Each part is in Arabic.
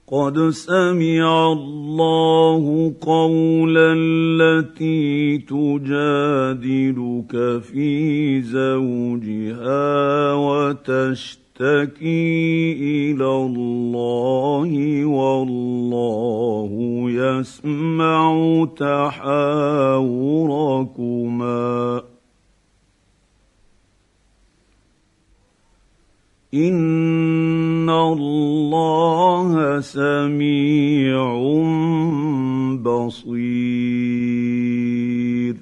قد سمع الله قول التي تجادلك في زوجها وتشتكي إلى الله والله يسمع تحاوركما إن الله سميع بصير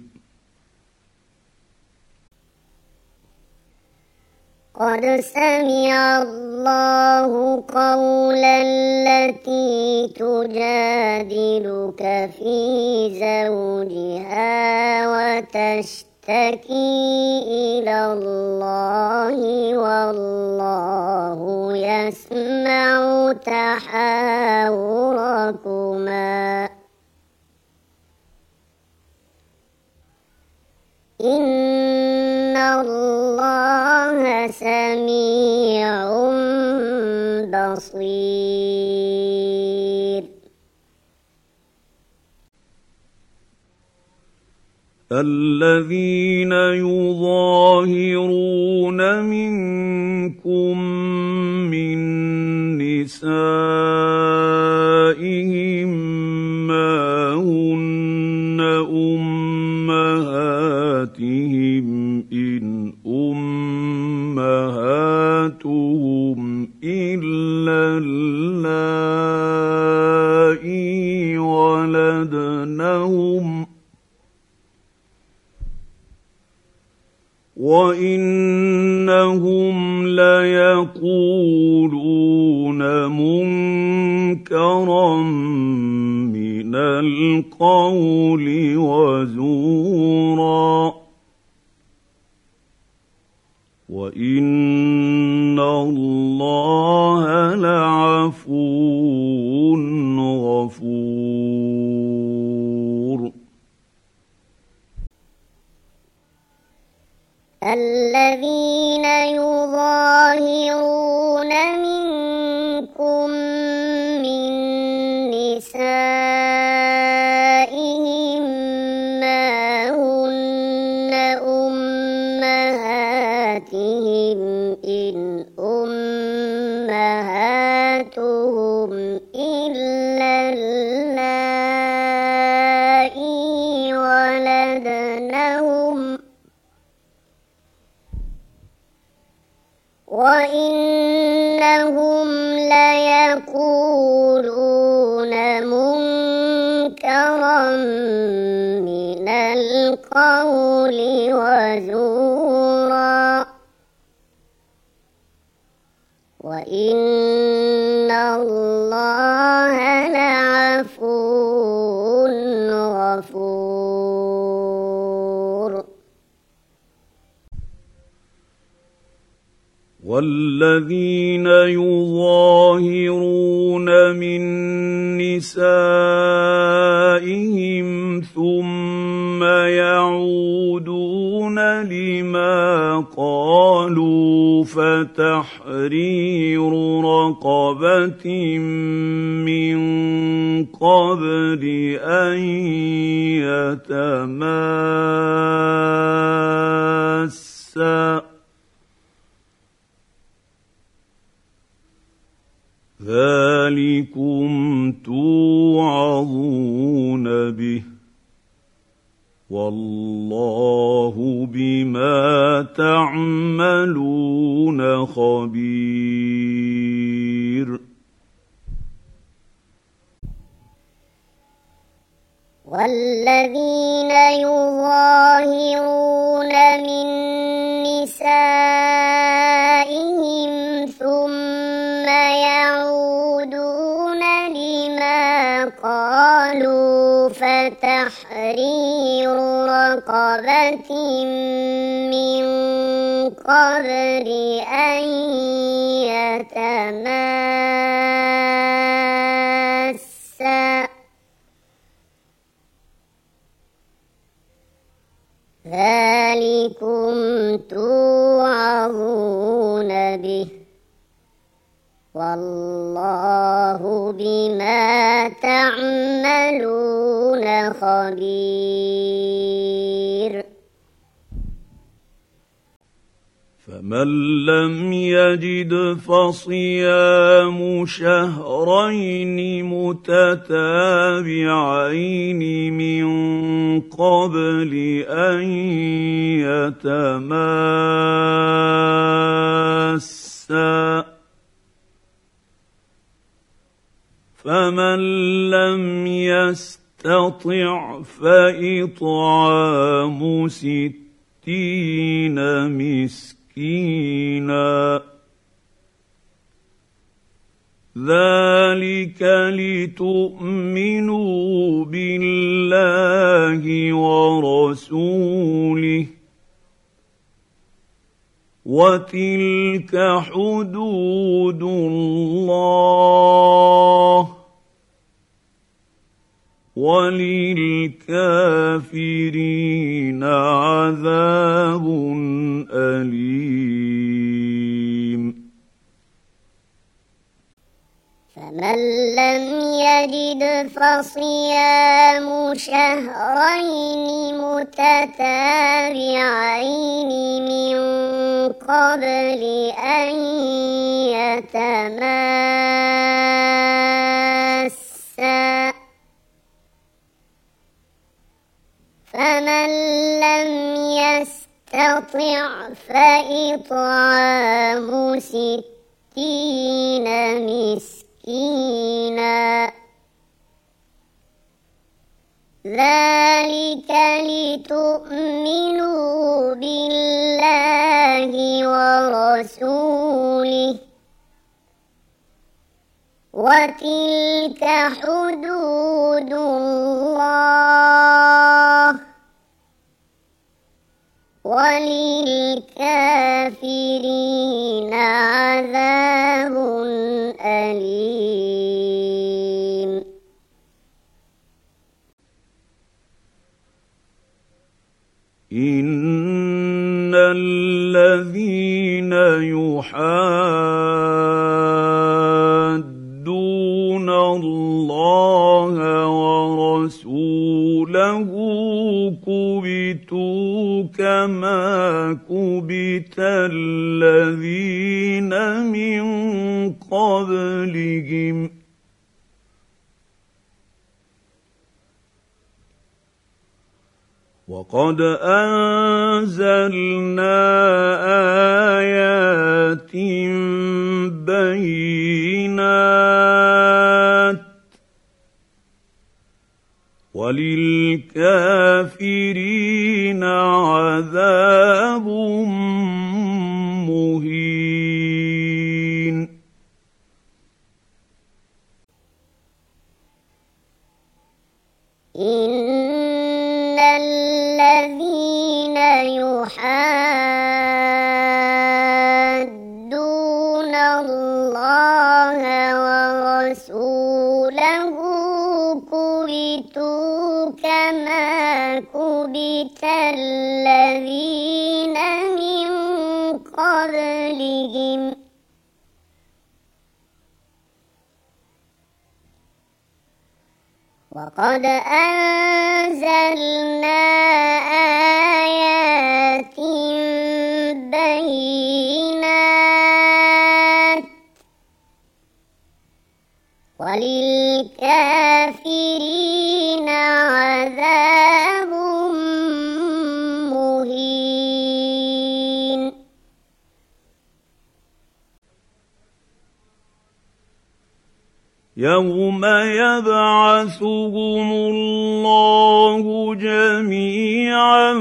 قد سمع الله قول التي تجادلك في زوجها وتشتكي إلى الله والله يسمع تحاوركما إن الله سميع بصير الذين يظاهرون منكم من نسائهم ما هن أمهاتهم إن أمهاتهم إلا اللائي ولدنهم وإنهم ليقولون منكرا من القول وزورا وإن الله لعفو غفور الذين يظاهرون منكم من نسائهم ما هن أمهاتهم إن أمهاتهم إلا اللائي ولدنهم وإنهم ليقولون منكرا من القول وزورا وإن الله لعفو غفور والذين يظاهرون من نسائهم ثم يعودون لما قالوا فتحرير رقبة من قبل أن يتماسا ذلكم توعظون به والله بما تعملون خبير والذين يظاهرون من نسائهم ثم يعودون لما قالوا فتحرير رقبة من قبل أن يتماسا ذلكم توعظون به والله بما تعملون خبير. فمن لم يجد فصيام شهرين متتابعين من قبل أن يتماسا، فمن لم يستطع فإطعام 60 مسكينا، ذلك لتؤمنوا بالله ورسوله، وتلك حدود الله، وللكافرين عذاب أليم. فمن لم يجد فصيام شهرين متتابعين من قبل أن يتماسا، فمن لم يستطع فإطعام 60 مسكينا، ذلك لتؤمنوا بالله ورسوله، وتلك حدود الله، وللكافرين عذاب أليم. إن الذين يحادون الله ورسوله كبتوا كما كبت الذين من قبلهم، وقد أنزلنا آيات بينات، وللكافرين عذاب مهين. إن الذين يحادون الله ورسوله كبتوا كما كبت الذين من قبلهم، وقد أنزلنا آيات بينات، وللكافرين عذاب مهين. يوم يبعثهم الله جميعا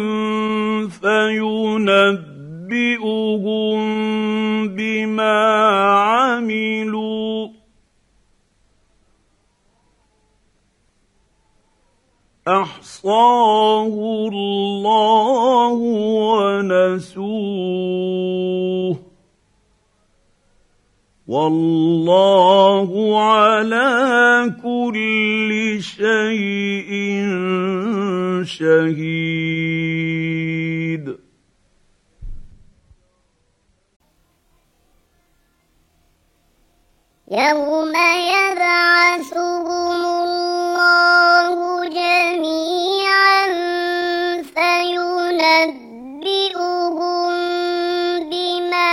فينبئهم بما عملوا، أحصاه الله ونسوه، والله على كل شيء شهيد. يوم يبعثهم الله جميعا فينبئهم بما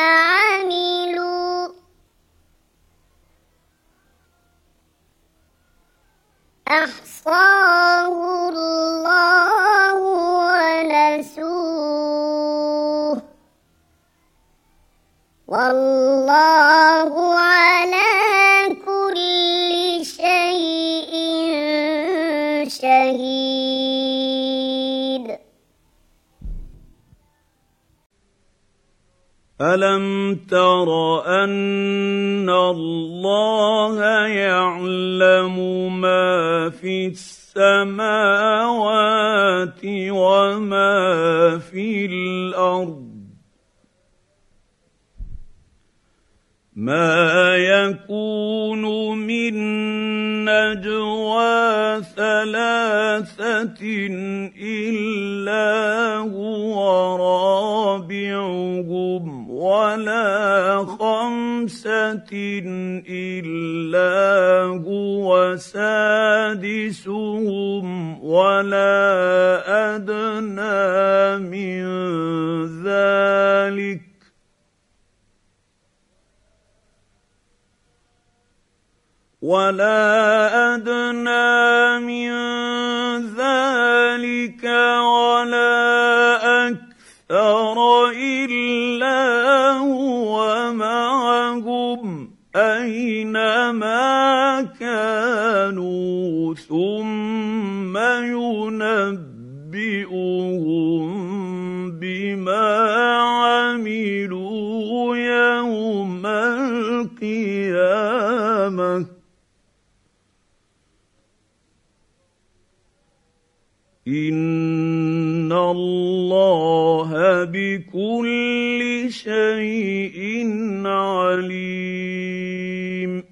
عملوا أحصاه الله ونسوه والله على كل شيء شهيد. ألم تر أن الله يعلم ما في السماوات وما في الأرض ما يكون من نجوى ثلاثة إلا هو رابعهم ولا خمسة إلا هو سادسهم ولا أدنى من ذلك ولا أكثر إلا هو معهم أينما كانوا ثم ينبئهم بما عملوا يوم القيامة إن الله بكل شيء عليم.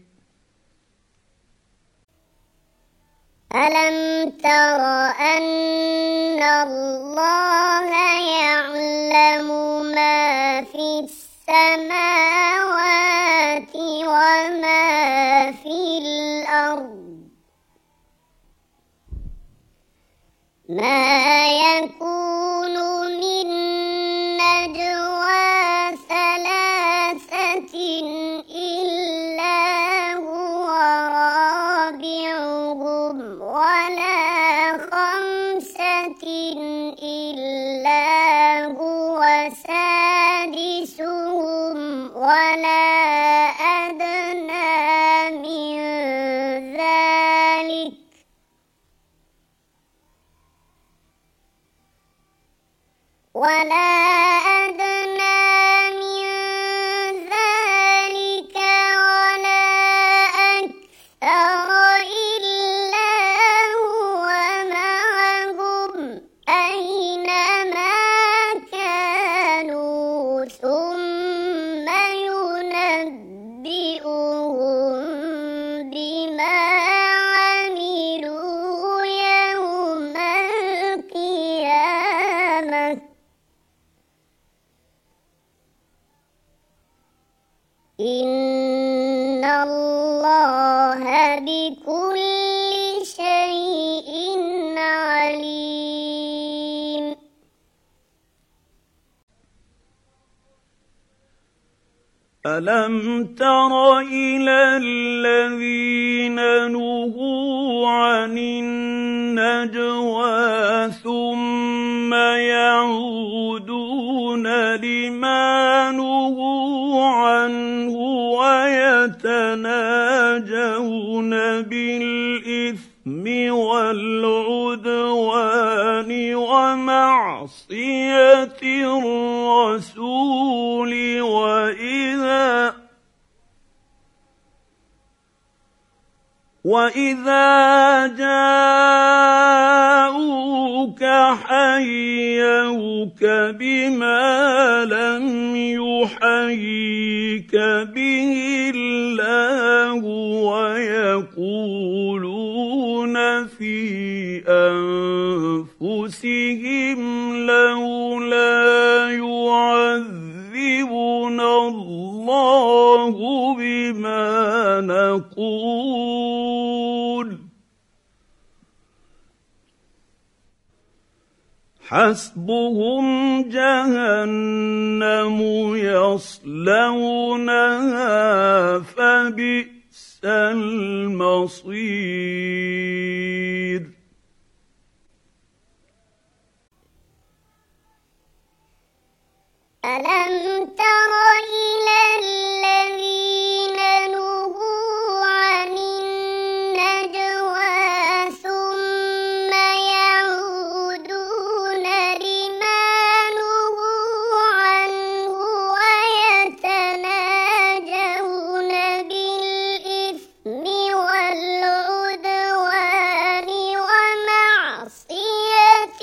ألم تر أن الله يعلم ما في السماوات وما في الأرض ما يكون من نجوى ثلاثة إلا هو رابعهم ولا خمسة إلا هو سادسهم ولا أدنى من ذلك ولا أدنى من ذلك ولا أكثر إلا هو معهم أينما كانوا ثم ينبئهم بما عملوا يوم القيامة إن الله بكل شيء عليم. ألم تر إلى الذين نهوا عن النجوى ثم يعودون لما نهوا عنه ويتناجون بالإثم والعدوان ومعصية الرسول وإذا جاءوك حيوك بما لم يحيك به الله ويقولون في أنفسهم لولا يعذبنا الله بما نقول حسبهم جهنم يصلونها فبئس المصير ألم تر إلى الذين نهوا عن النجوى ثم يعودون لما نهوا عنه ويتناجون بالإثم والعدوان ومعصية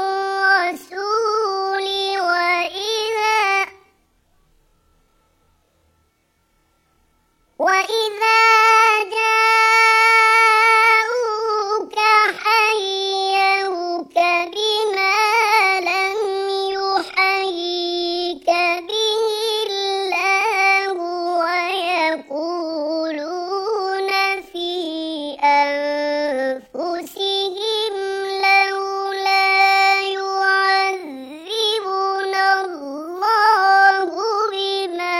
الرسول وإذا جاءوك حيوك بما لم يحيك به الله ويقولون في أنفسهم لولا يعذبنا الله بما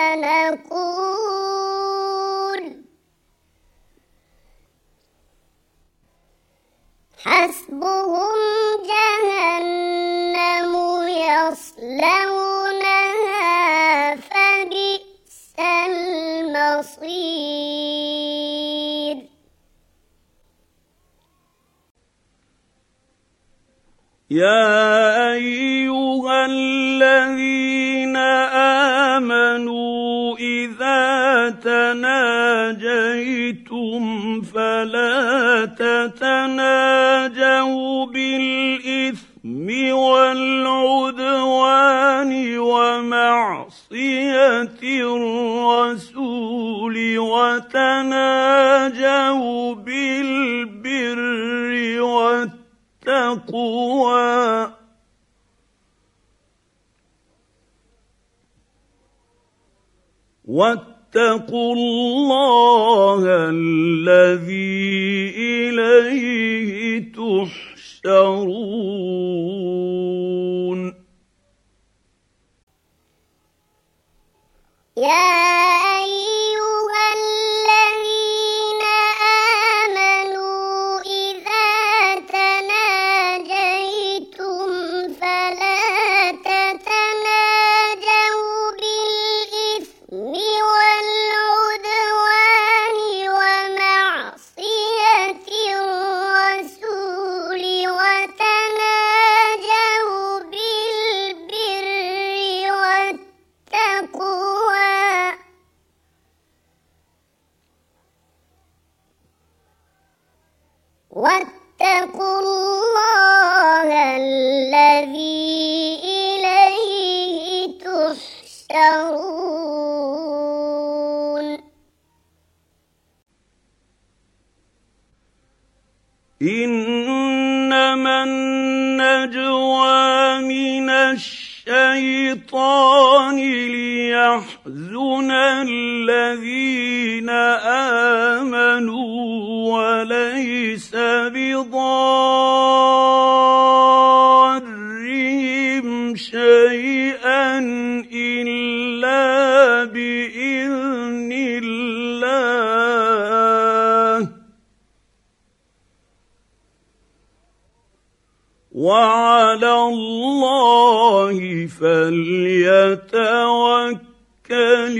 نقول حسبهم جهنم يصلونها فبئس المصير يا أيها الذين آمنوا إذا تناجيتم فلا تتناجوا بالإثم والعدوان ومعصية الرسول وتناجوا بالبر والتقوى واتقوا الله الذي إليه تحشرون يا أيها الذين آمنوا إذا تناجيتم فلا تتناجوا بالإثم والعدوان ومعصية الرسول وتناجوا بالبر والتقوى واتقوا الله الذي إليه تحشرون إنما النجوى من الشيطان ليحزن الذين آمنوا وليس بضارهم شيئا إلا بإذن الله وعلى الله فليتوكل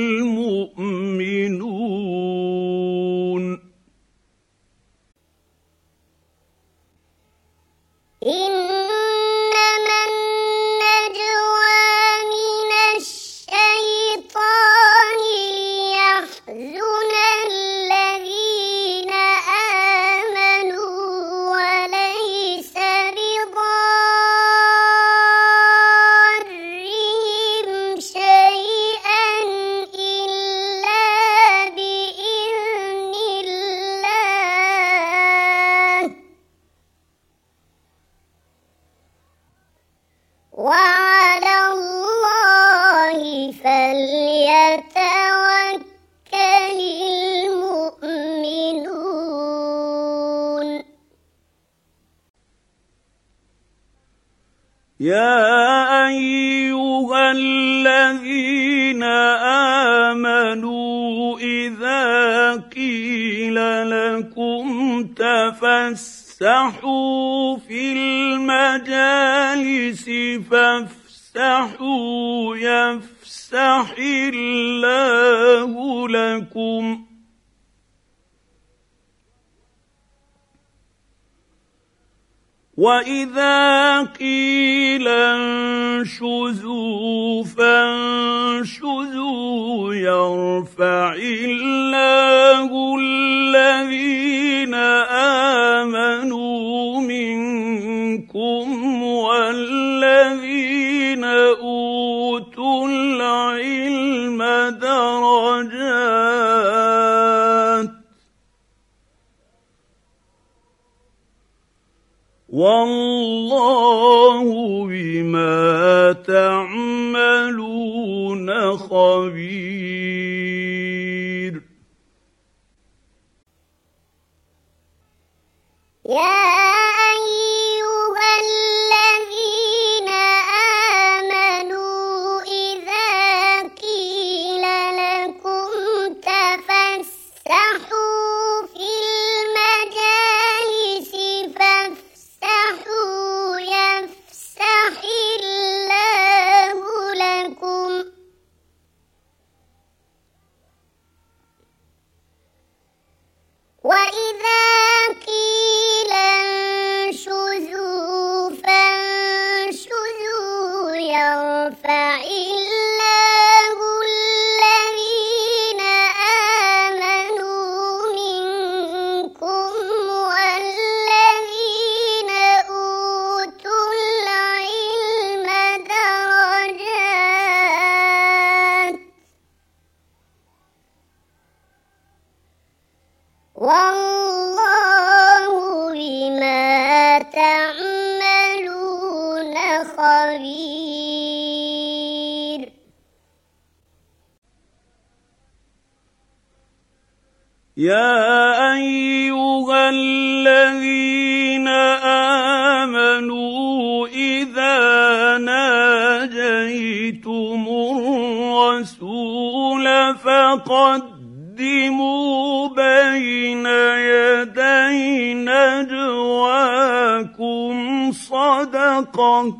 المؤمنون إنما النجوى من الشيطان ليحزن الذين آمنوا وليس بضارهم شيئا إلا بإذن الله وعلى الله فليتوكل يا أيها الذين آمنوا إذا قيل لكم تفسحوا في المجالس فافسحوا يفسح الله لكم وإذا قيل انشزوا فانشزوا يرفع الله الذين آمنوا منكم والذين أوتوا العلم درجات والله بما تعملون خبير. يا أيها الذين آمنوا إذا قيل لكم تفسحوا في المجالس فافسحوا يفسح الله لكم وإذا قيل انشزوا فانشزوا يرفع الله الذين آمنوا منكم والذين أوتوا العلم درجات والله بما تعملون خبير. يا أيها الذين آمنوا إذا ناجيتم الرسول فقدموا بين يدي نجواكم صدقة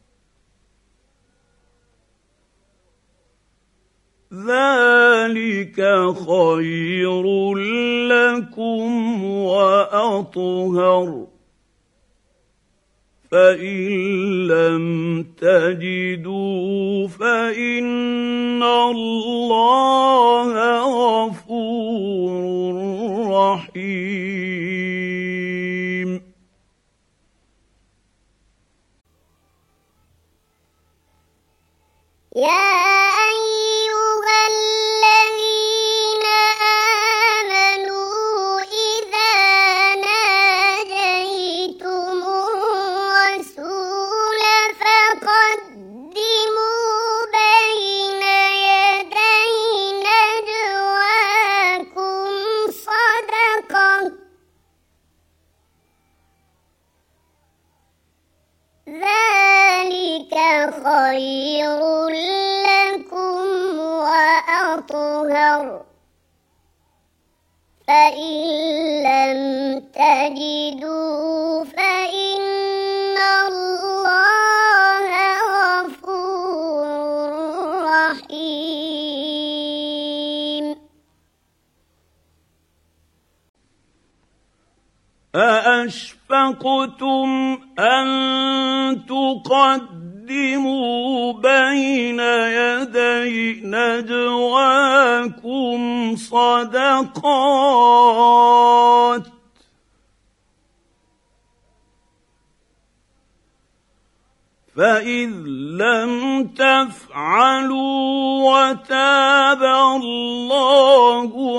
ذلك خير لكم وأطهر فإن لم تجدوا فإن الله غفور رحيم. يا أيها الذين آمنوا إذا ناجيتم الرسول فقدموا بين يدي نجواكم صدقة ذلك خير لكم وأطهر فإن لم تجدوا فإن الله غفور رحيم. أأشفقتم أن تقدموا بين يدي نجواكم صدقات فإذ لم تفعلوا وتاب الله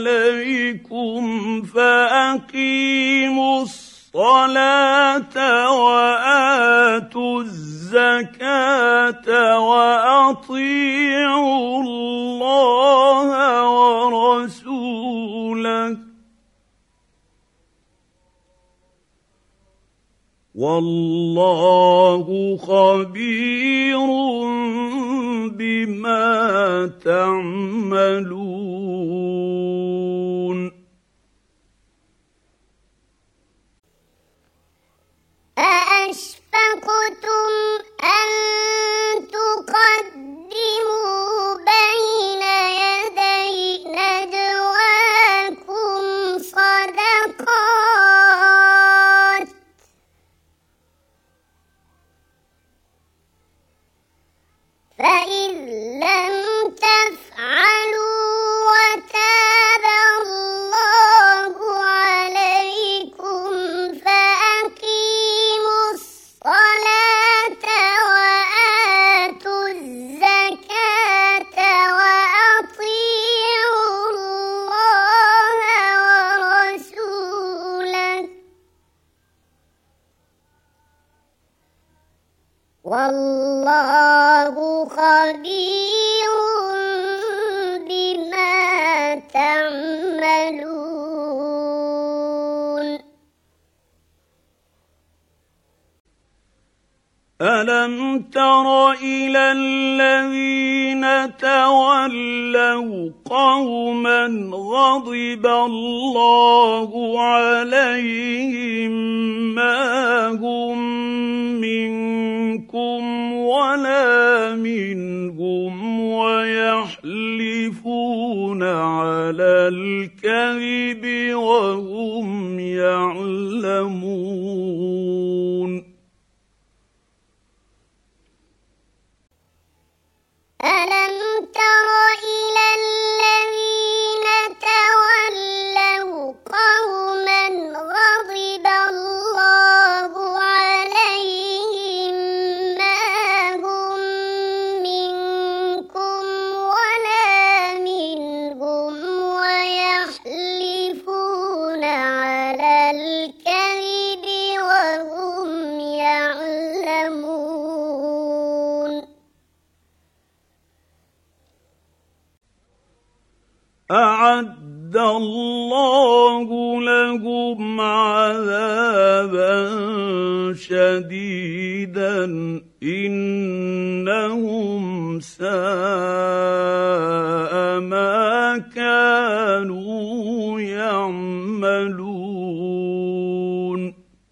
عليكم فأقيموا الصلاة وآتوا الزكاة وأطيعوا الله ورسوله والله خبير بما تعملون أأشفقتم أن تقدموا بين يدي نجواكم صدقات فإذ لم تفعلوا وتاب الله عليكم فأقيموا الصلاة وآتوا الزكاة وأطيعوا الله ورسوله والله خبير بما تعملون ألم تر إلى الذين تولوا قوما غضب الله عليهم ما هم منكم ولا منهم ويحلفون على الكذب وهم يعلمون ألم تر إلى الذين تولوا قوما غضب الله عليهم ما هم منكم ولا منهم ويحلفون على الكذب وهم يعلمون أعد الله لهم عذابا شديدا إنهم ساء ما كانوا يعملون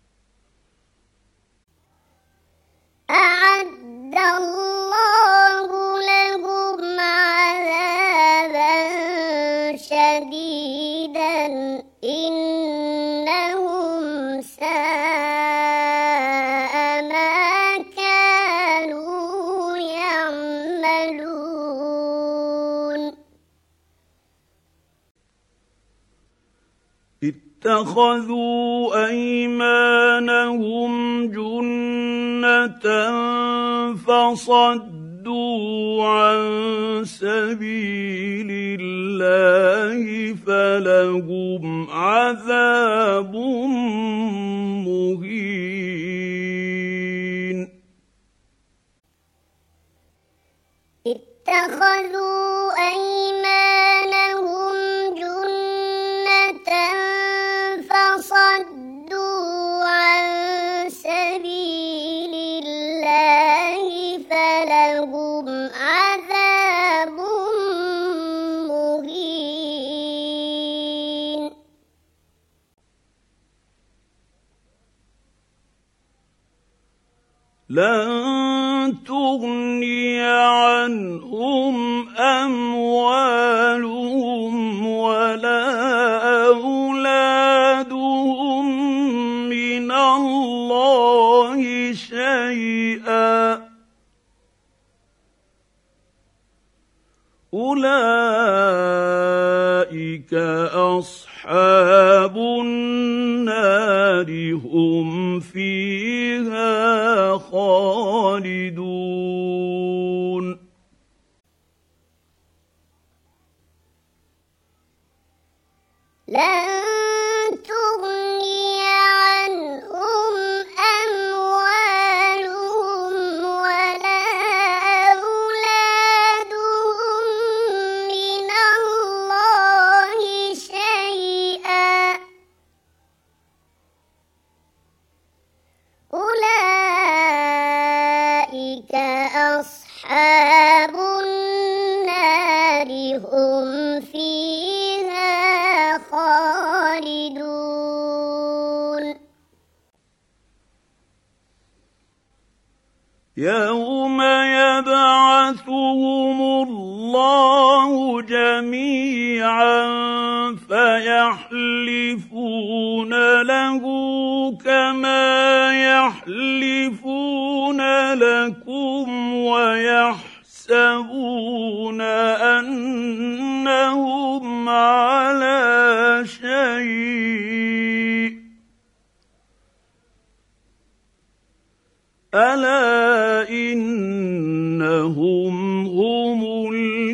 أعد الله لهم عذابا شديدا إنهم ساء ما كانوا يعملون اتخذوا أيمانهم جنة فصدوا عن سبيل الله فلهم عذاب مهين اتخذوا أيمانهم جنة فصدوا عن سبيل الله فلهم عذاب مهين لن تغني عنهم أموالهم ولا أولادهم من الله شيئا أولئك أصحاب النار هم فيها خالدون لن تغني عنهم أموالهم ولا أولادهم من الله شيئا يوم يبعثهم الله جميعا فيحلفون له كما يحلفون لكم ويحسبون أنهم على شيء ألا إنهم هم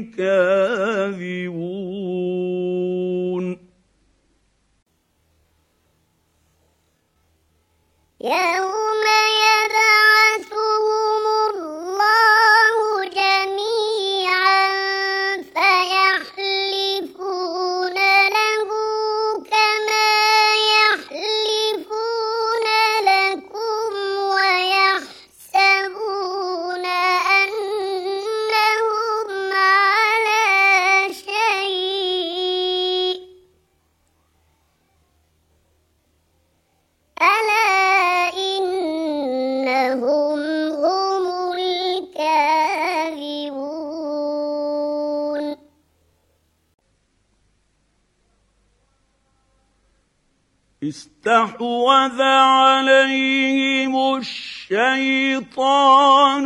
الكاذبون يوم يبعثهم الله جميعا فيحلفون له كما يحلفون لكم ويحسبون أنهم على شيء ألا إنهم هم الكاذبون استحوذ عليهم الشيطان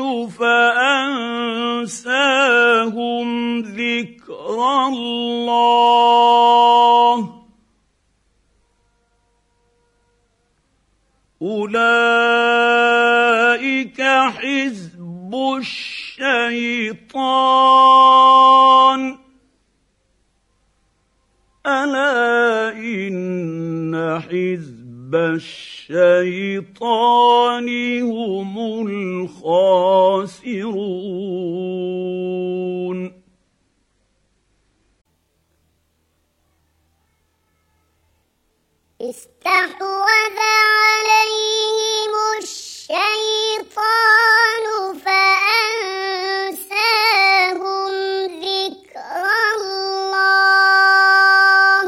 فأنساهم ذكر الله أولئك حزب الشيطان ألا إن حزب الشيطان هم الخاسرون استحوذ عليهم الشيطان فأنساهم ذكر الله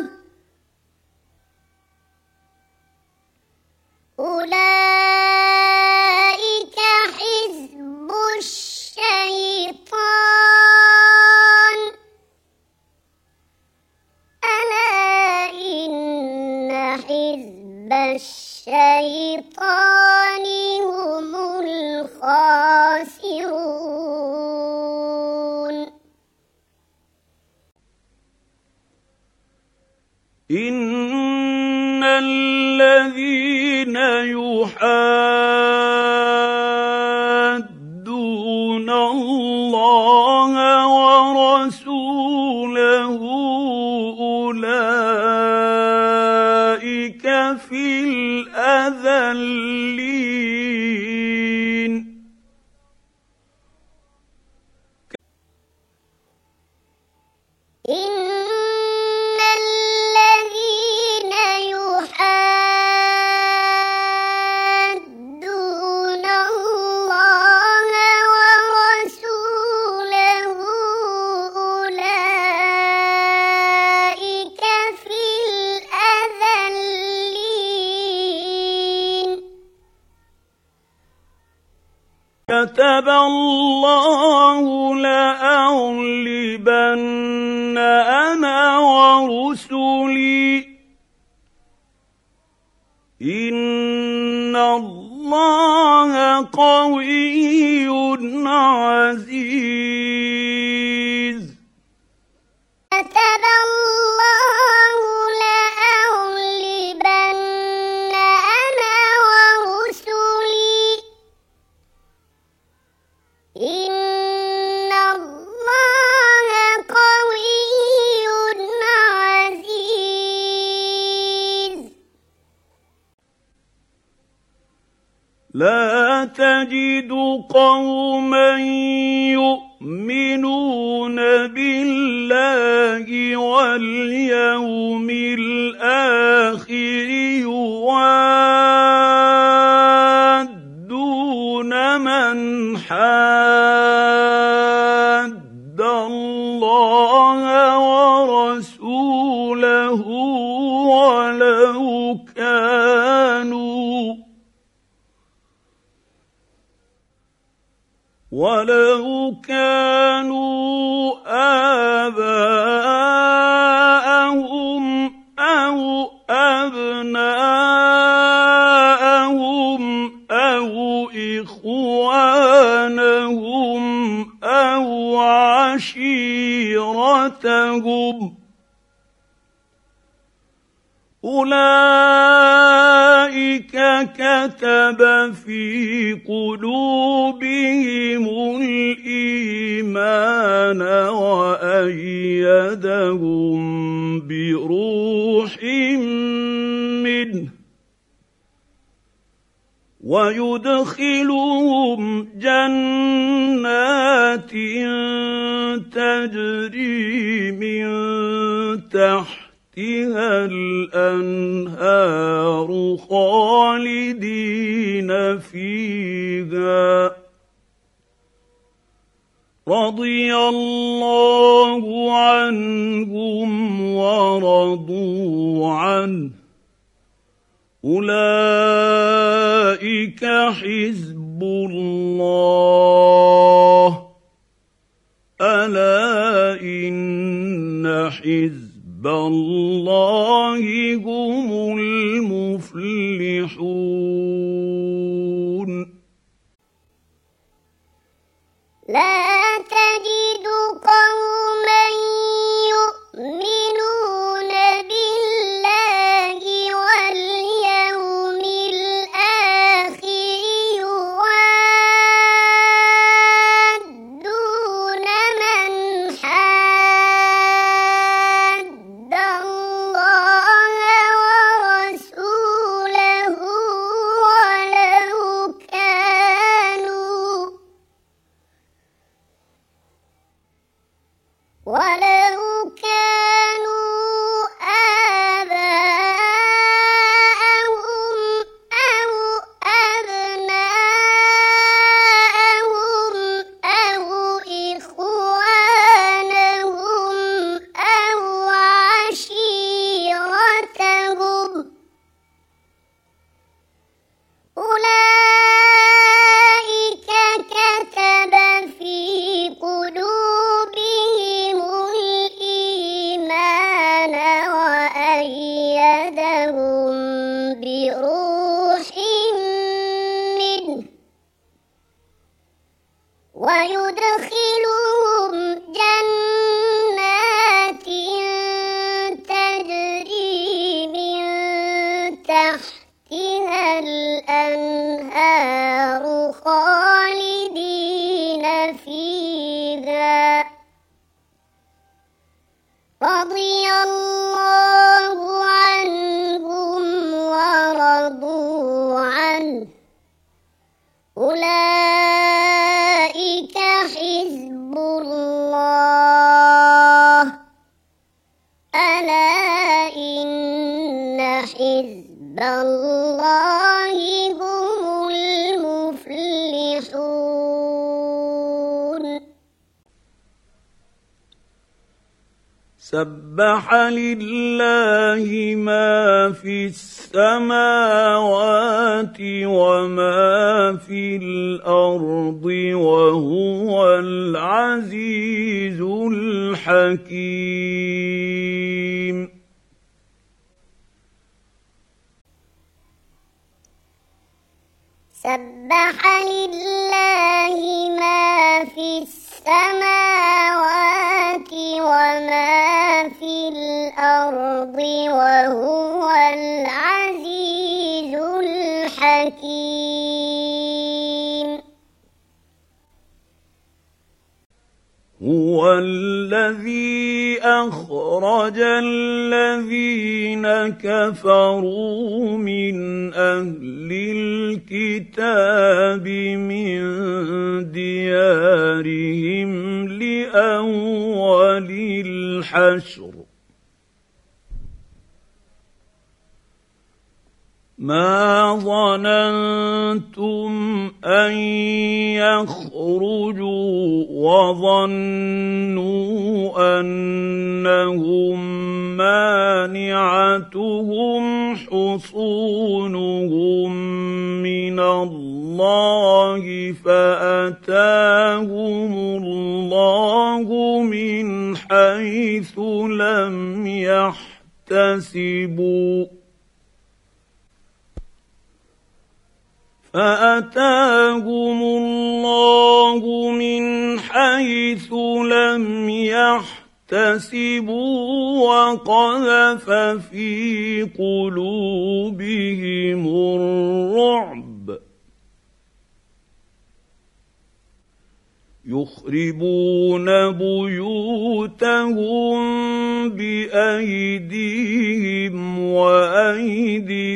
أولئك حزب الشيطان ألا إن حزب الشيطان هم الخاسرون إن الذين يحادون الله ورسوله أولئك في الأذلين إن الذين يحادون الله ورسوله أولئك في الأذلين كتب الله لأغلبن أنا ورسلي إن الله قوي عزيز كتب الله لأغلبن أنا ورسلي إن الله قوي عزيز لا تجد قوما يؤمنون بالله واليوم الآخر يوادون من حاد الله ورسوله ولو كانوا ولو كانوا آباءهم أو أبناءهم أو إخوانهم أو عشيرتهم أولئك كتب في قلوبهم الإيمان وأيدهم بروح منه ويدخلهم جنات تجري من تحتها الأنهار خالدين فيها رضي الله عنهم ورضوا عنه أولئك حزب الله ألا إن حزب الله هم المفلحون لا تجد قوما يؤمنون بالله واليوم الآخر يوادون من حاد الله ورسوله ولو كانوا آباءهم أو أبناءهم أو إخوانهم أو عشيرتهم أولئك كتب في قلوبهم الإيمان وأيدهم بروح منه ويدخلهم جنات تجري من تحتها الأنهار خالدين فيها رضي الله عنهم ورضوا عنه أولئك حزب الله ألا إن حزب الله هم المفلحون سبح لله ما في السماوات وما في الأرض وهو العزيز الحكيم سبح لله ما في السماوات وما في الأرض وهو العزيز الحكيم هو الذي أخرج الذين كفروا من أهل الكتاب من ديارهم لأول الحشر ما ظننتم أن يخرجوا وظنوا أنهم مانعتهم حصونهم من من الله فأتاهم الله من حيث لم يحتسبوا وقذف في قلوبهم الرعب يخربون بيوتهم بأيديهم وأيدي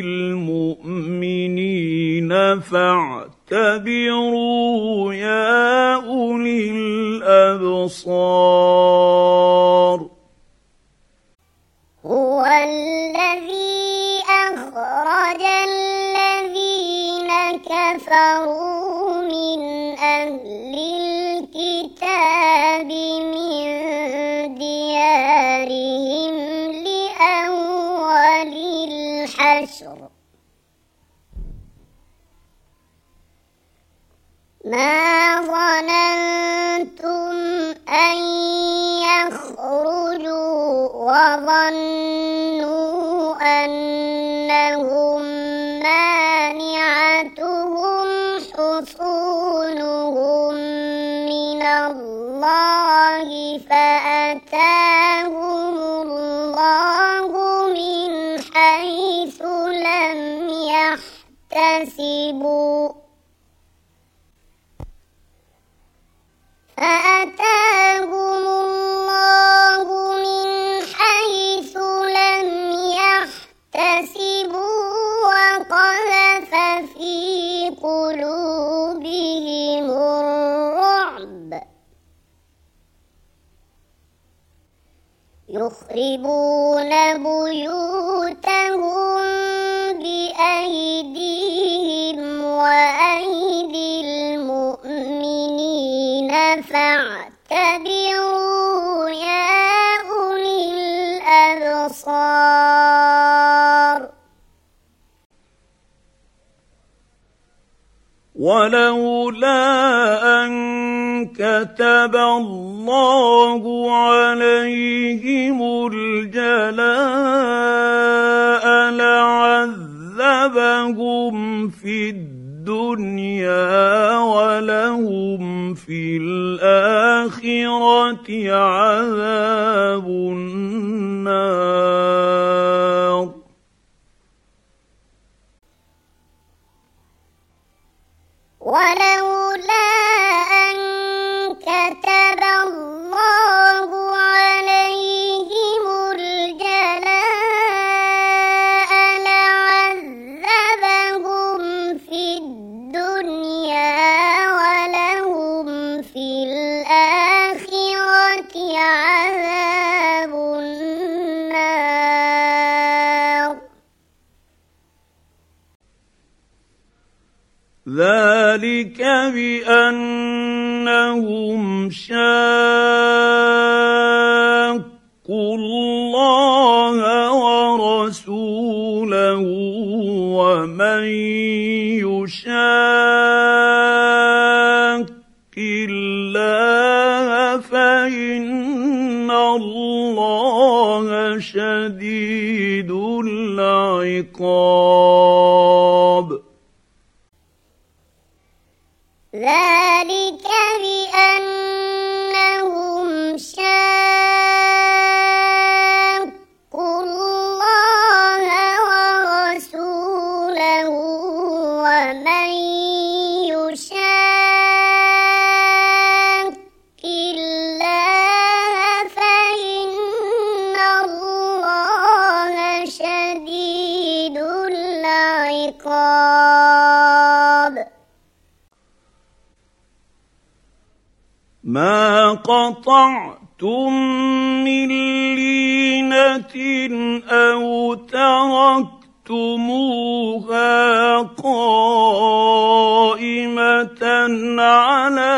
المؤمنين فاعتبروا يا أولي الأبصار. هو الذي أخرج الذين كفروا من أهل الكتاب من ديارهم لأول الحشر ما ظننتم أن يخرجوا وظنوا أنهم مانعتهم حصونهم من الله فأتاهم الله من حيث لم يحتسبوا وقذف في قلوبهم الرعب يخربون بيوتهم بأيديهم وأيدي المؤمنين فاعتبروا يا أولي الأبصار. ولولا أن كتب الله عليهم الجلاء لعذبهم في الدنيا ولهم في الآخرة عذاب النار. ولولا أن كتب الله عليهم الجلاء لعذبهم في الدنيا ولهم في الآخرة عذاب النار. ذلك بأنهم شاقوا الله ورسوله ومن يشاق الله فإن الله شديد العقاب. ذلك بأنهم شاقوا الله ورسوله ومن يشاق الله فإن الله شديد العقاب. ما قطعتم من لينة أو تركتموها قائمة على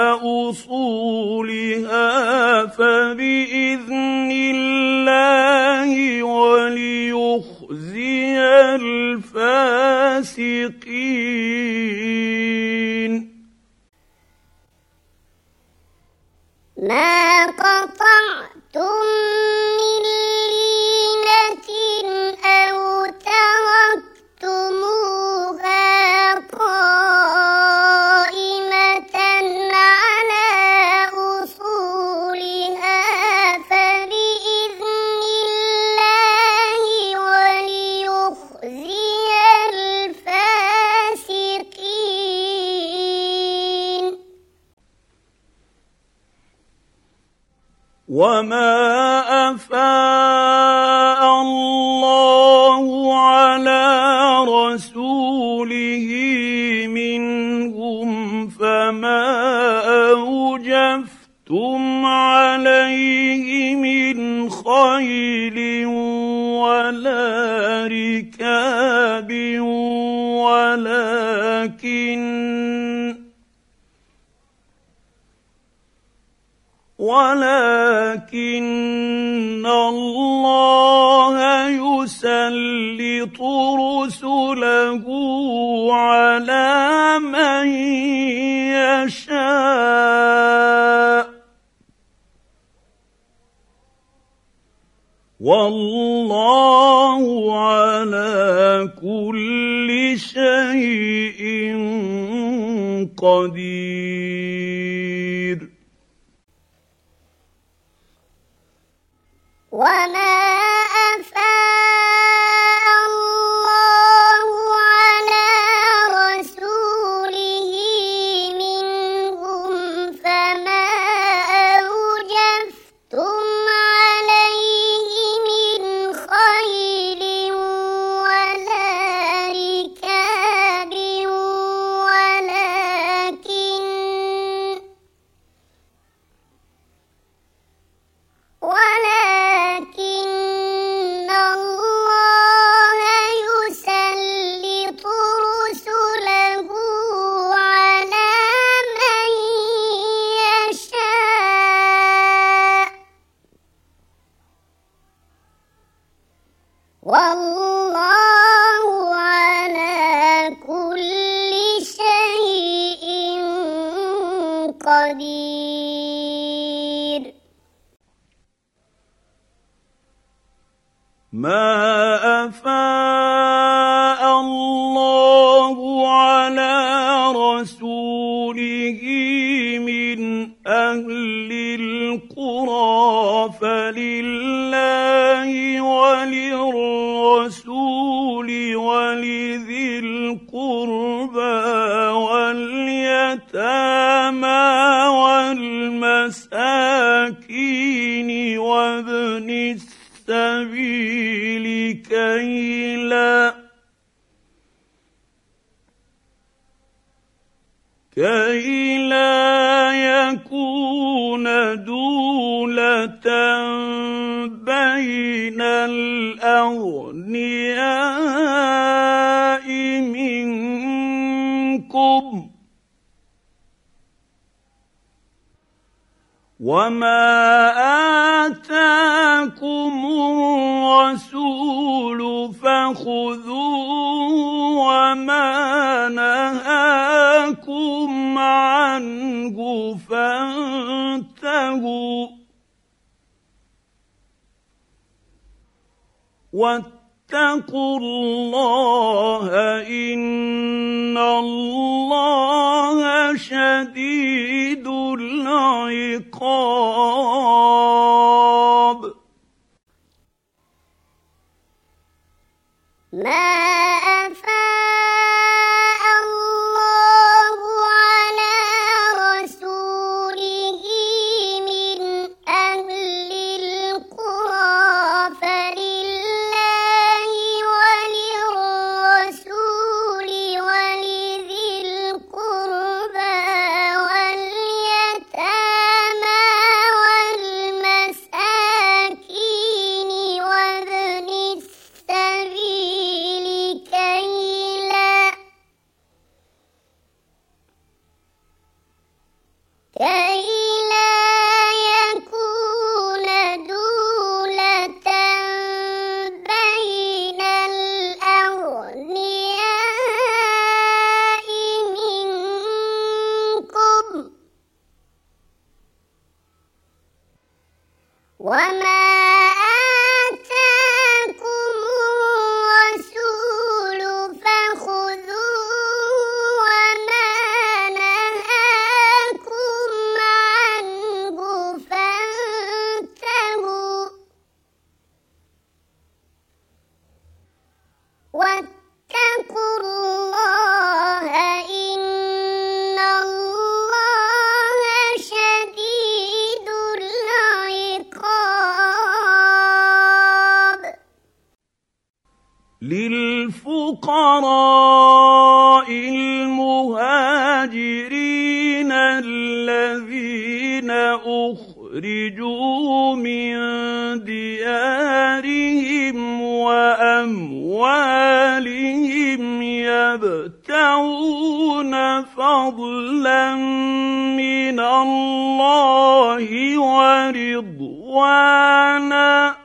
أصولها فبإذن الله وليخزي الفاسقين. وما أفاء الله على رسوله منهم فما أوجفتم عليه من خيل ولا ركاب ولكن الله يسلط رسله على من يشاء والله على كل شيء قدير. وما أفاء الله على رسوله منهم فما أوجفتم عليه من خيل ولا ركاب ولكن الله يسلط رسله على من يشاء والله على كل شيء قدير. ما أفاء الله على رسوله من أهل القرى فلله وللرسول ولذي القربى واليتامى والمساكين وابن السبيل كي لا يكون دولة بين الأغنياء منكم وما آتاكم الرسول فخذوه وما نهاكم عنه فانتهوا واتقوا الله إن الله شديد العقاب. ما أفاء الله على رسوله من أهل القرى فلله وللرسول ولذي القربى واليتامى والمساكين وابن السبيل للفقراء المهاجرين الذين أخرجوا من ديارهم وأموالهم يبتغون فضلا من الله ورضوانا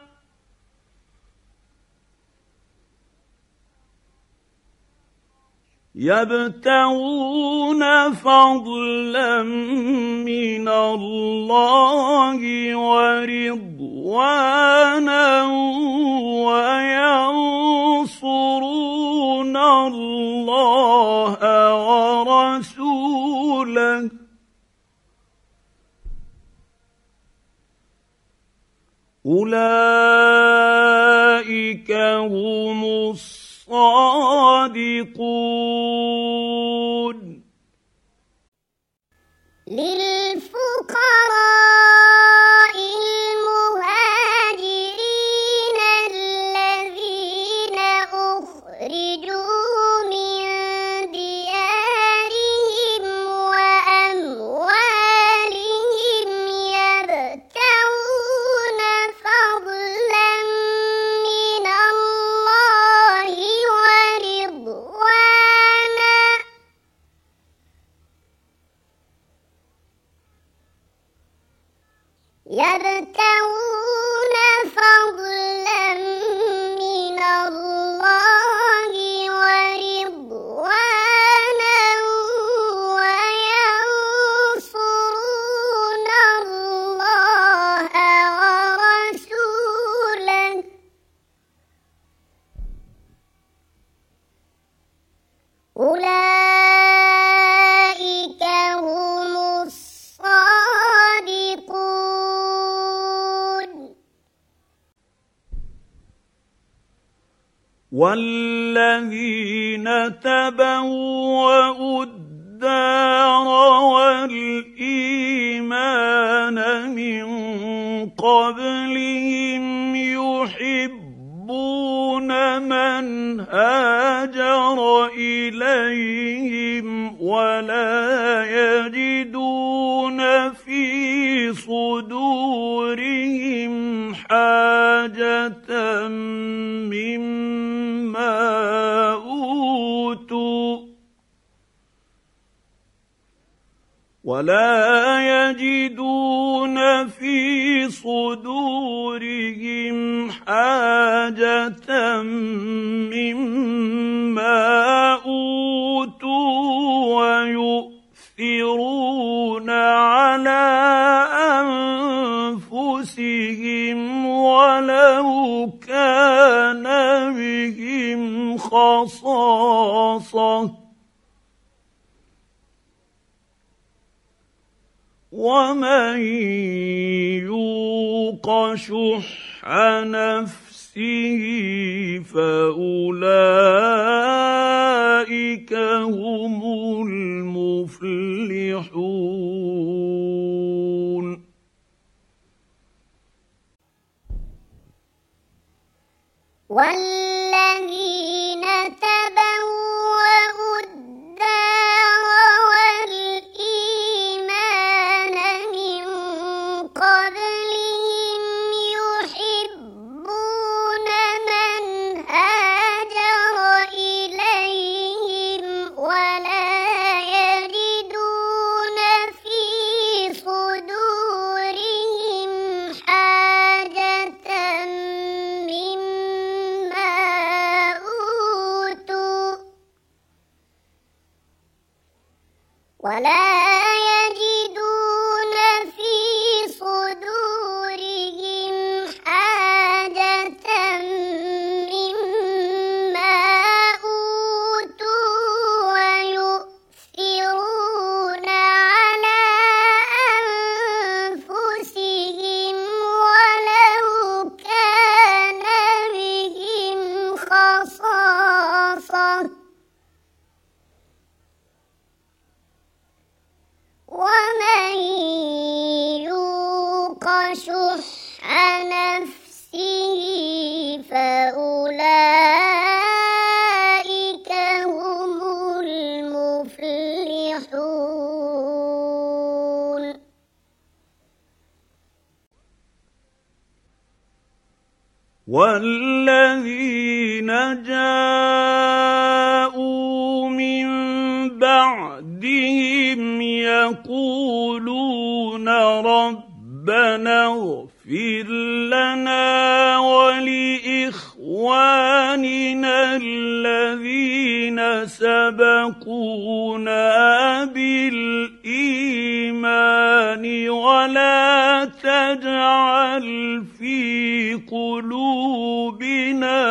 وينصرون الله ورسوله أولئك هم الصادقون. للفقراء المهاجرين الذين أخرجوا من ديارهم وأموالهم يبتغون فضلا من الله ورضوانا وينصرون الله ورسوله أولئك هم الصادقون. والذين تبوأوا الدار والإيمان من قبلهم يحبون من هاجر إليهم ولا يجدون في صدورهم حاجة مما أوتوا ويؤثرون على أنفسهم ولو كان بهم خصاصة ومن يوق شح نفسه فأولئك هم المفلحون. والذين تبوأوا الدار والإيمان من قبلهم يحبون من هاجر إليهم ولا يجدون في صدورهم حاجة مما أوتوا ويؤثرون على أنفسهم ولو كان بهم خصاصة والذين جاءوا من بعدهم يقولون ربنا اغفر لنا ولإخواننا الذين سبقونا بالإيمان ولا تجعل في قلوبنا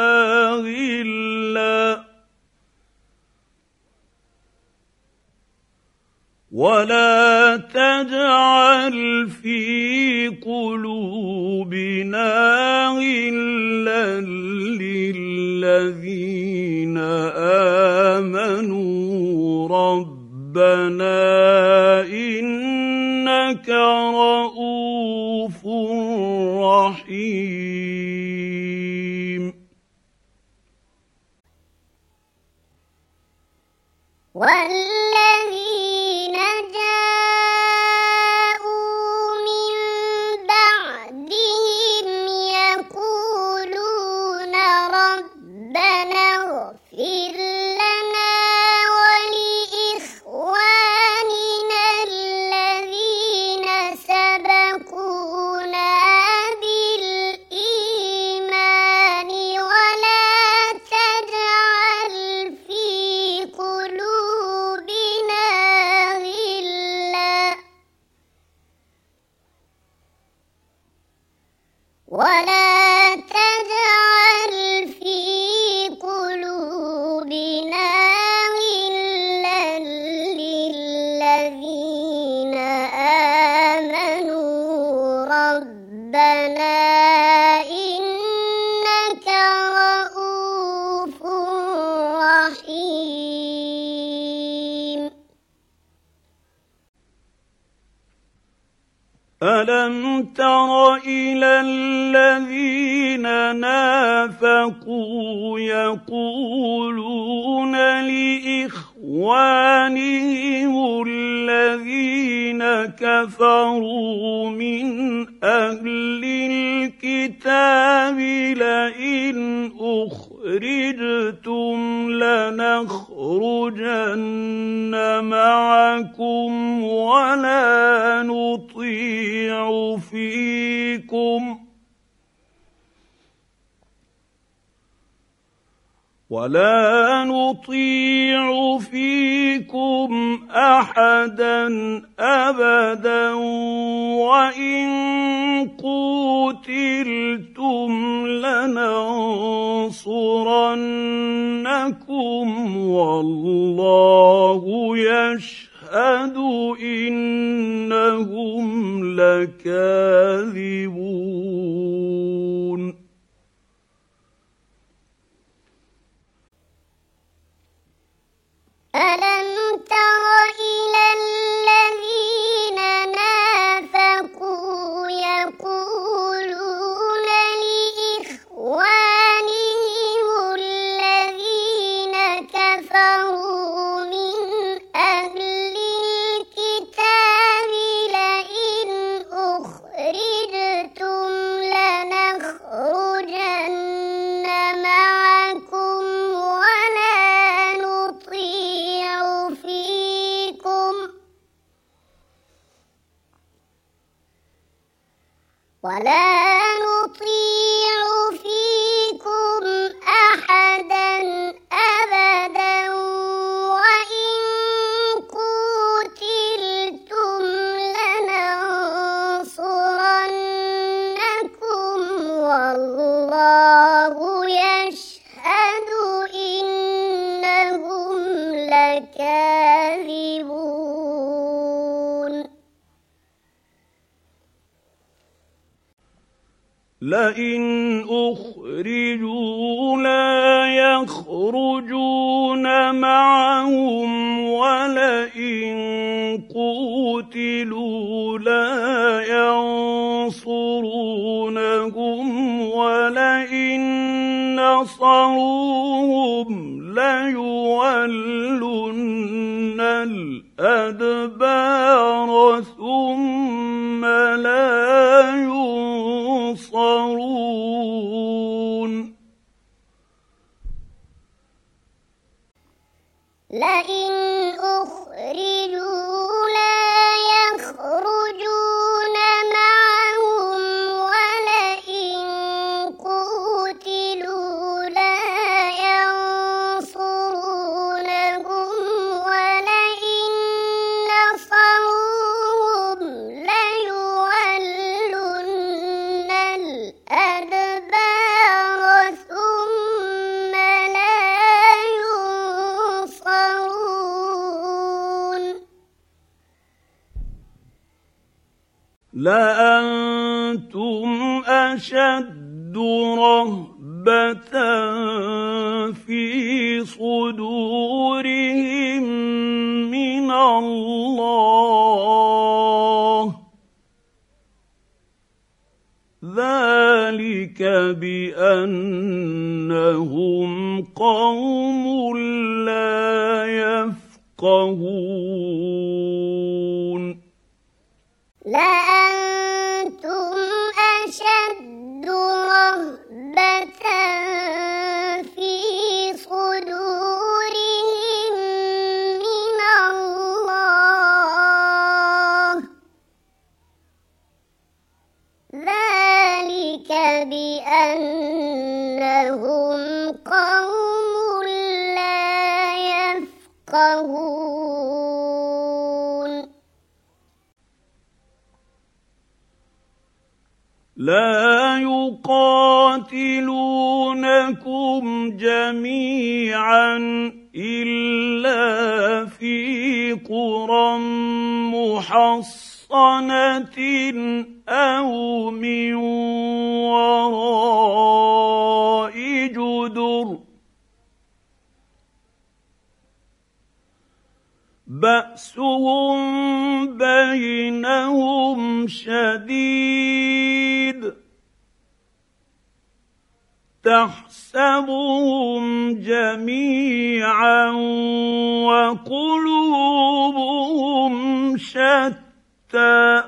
غلا للذين آمنوا ربنا إنك رؤوف رحيم. والذين جاءوا من بعدهم يقولون ربنا اغفر لنا ولإخواننا الذين سبقونا بالإيمان ولا تجعل في قلوبنا غلا للذين آمنوا ربنا إنك رؤوف رحيم. ألم تر إلى الذين نافقوا يقولون لإخوانهم الذين كفروا من أهل الكتاب لئن أخرجتم لنخرجن معكم ولا نطيع فيكم أحدا أبدا وإن قوتلتم لننصرنكم والله يشهد إنهم لكاذبون. ألم تر إلى الذين نافقوا يقولون لإخوانهم الذين كفروا من أهل الكتاب لئن أخرجتم لنخرجن معكم ولا نطيع فيكم أحدا أبدا وإن قوتلتم لننصرنكم والله يشهد إنهم لكاذبون. لئن أخرجوا لا يخرجون معهم ولئن قوتلوا لا ينصرونهم ولئن نصروهم ليولن الأدبار ثم لا ينصرون. لئن أخرجوا لا يخرجون معهم ولئن قوتلوا لا ينصرونهم ولئن نصروهم ليولن الأدبار ثم لا ينصرون لأنتم أشد رهبة في صدورهم من الله ذلك بأنهم قوم لا يفقهون لأنتم أشد رهبة في صدورهم من الله ذلك بأنهم قوم لا يفقهون لا يقاتلونكم جميعا إلا في قرى محصنة أو من وراء جدر بأسهم بينهم شديد تحسبهم جميعا وقلوبهم شتى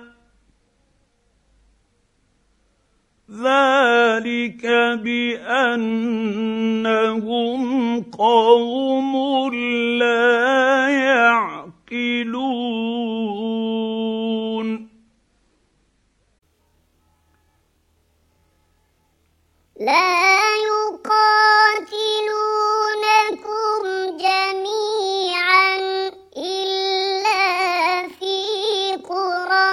ذلك بأنهم قوم لا يعقلون لا يقاتلونكم جميعا إلا في قرى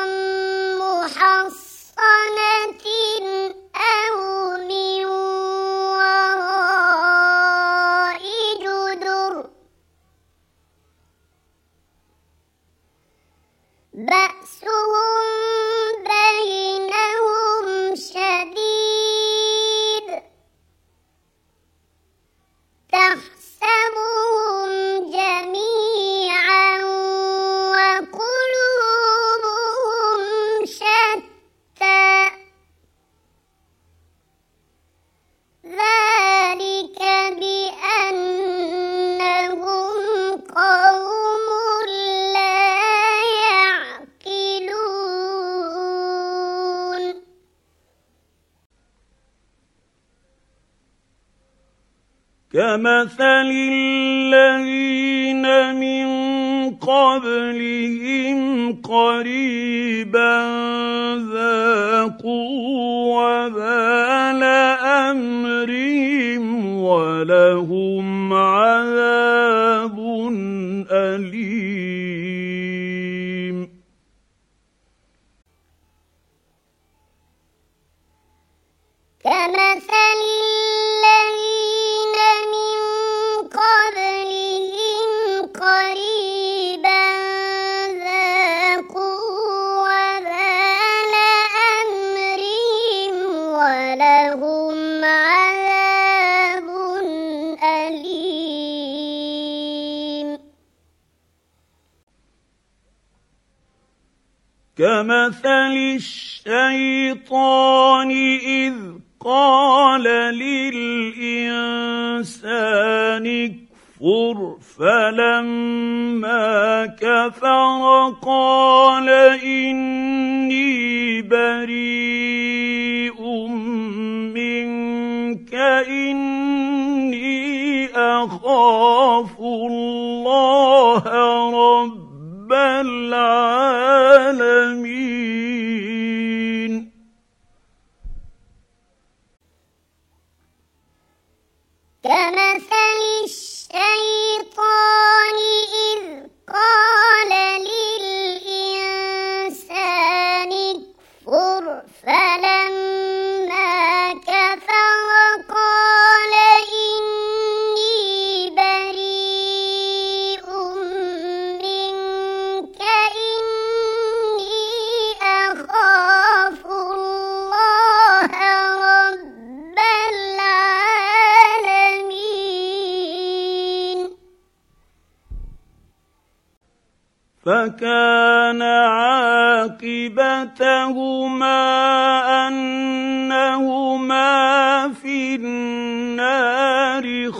محصنة أو من وراء جدر بأسهم بينهم شديد تحسبهم جميعا وقلوبهم شتى ذلك بأنهم قوم لا يعقلون كمثل الذين من قبلهم قريبا ذاقوا وبال أمرهم ولهم عذاب أليم كمثل الذين من قبلهم قريبا ذاقوا وبال أمرهم ولهم عذاب أليم كمثل الشيطان إذ قال للإنسان اكفر فلما كفر قال إني بريء منك إني أخاف الله اللَّهَ رَبَّ الْعَالَمِينَ كمثل الشيطان إذ قال للإنسان اكفر فلما كفر قال إني بريء منك إني أخاف الله رب العالمين فكان عاقبتهما أنهما في النار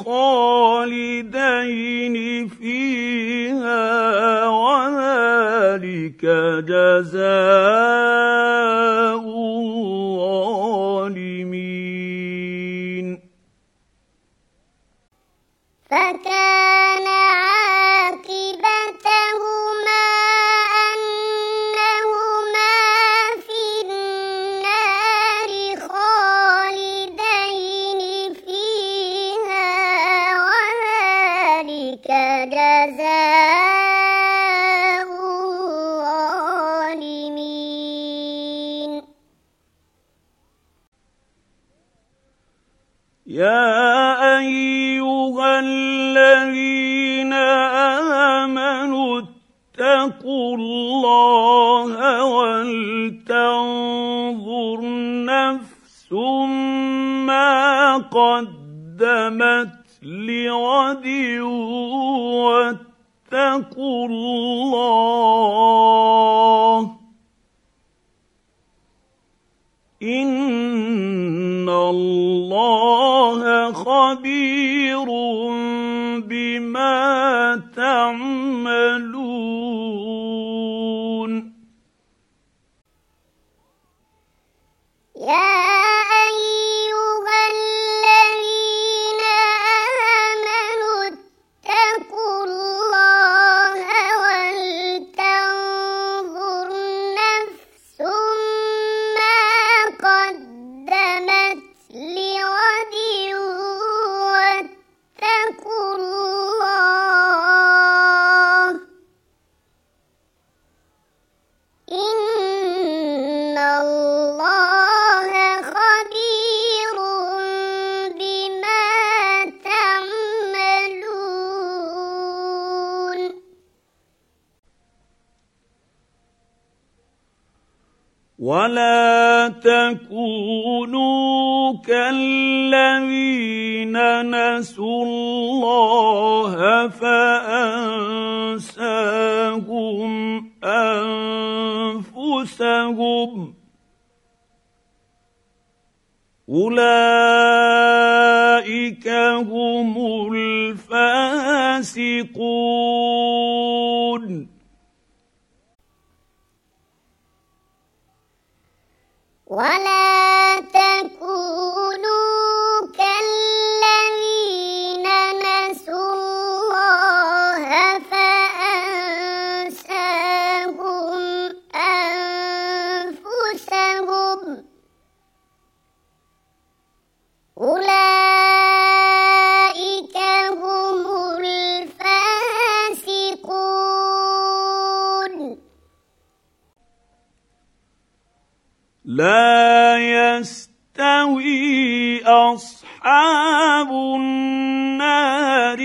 خالدين فيها وذلك جزاء الظالمين فكان عاقبتهما أنهما في النار خالدين فيها وذلك جزاء الظالمين يا أيها الذين آمنوا اتقوا الله ولتنظر نفس ما قدمت لغد واتقوا الله إن الله خبير بما تعملون يا أيها الذين آمنوا اتقوا الله ولتنظر نفس ما قدمت لغد واتقوا الله إن الله خبير بما تعملون ولا تكونوا كالذين نسوا الله فأنساهم أنفسهم أولئك هم الفاسقون ولا تكونوا كالذين نسوا الله فأنساهم أنفسهم أولئك هم الفاسقون لا يستوي أصحاب النار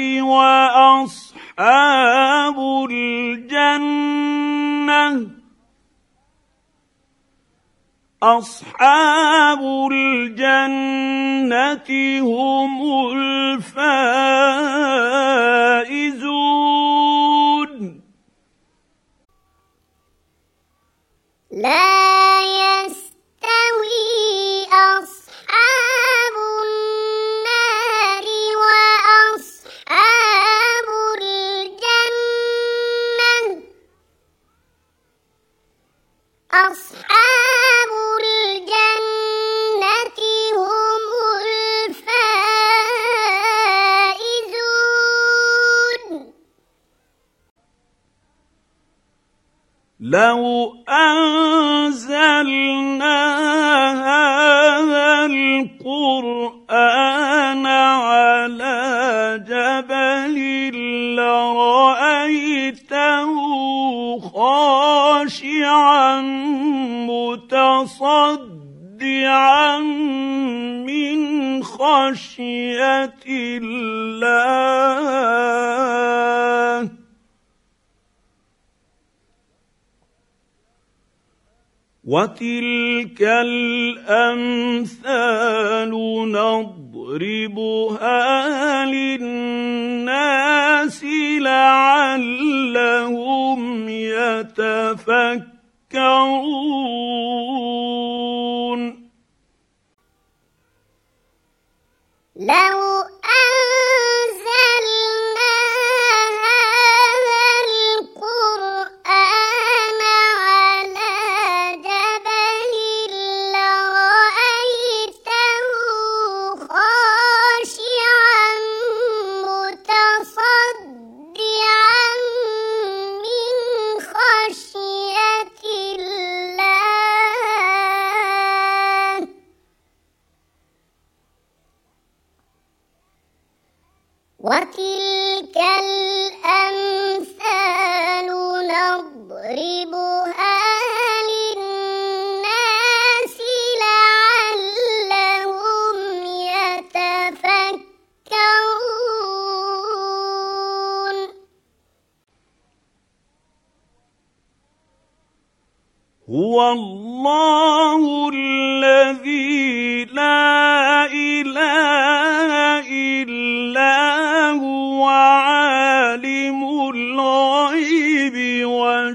وأصحاب الجنة أصحاب الجنة هم الفائزون لا يستوي أصحاب النار وأصحاب الجنة أصحاب الجنة هم الفائزون لو أنزلنا هذا القرآن على جبل لرأيته خاشعا متصدعا من خشية الله. وتلك الأمثال نضربها للناس لعلهم يتفكرون. لو أنزلنا هذا القرآن على جبل لرأيته خاشعا متصدعا من خشية الله. وتلك الأمثال نضربها للناس لعلهم يتفكرون. هو الله الذي لا إله إلا هو عالم الغيب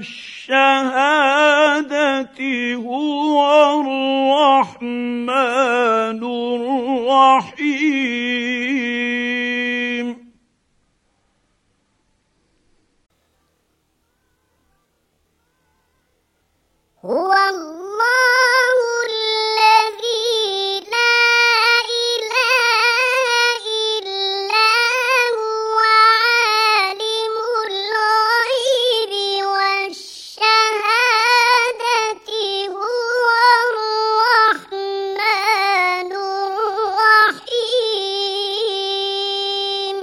والشهادة هو الرحمن الرحيم. هو الله الذي لا إله إلا هو عالم الغيب والشهادة هو الرحمن الرحيم.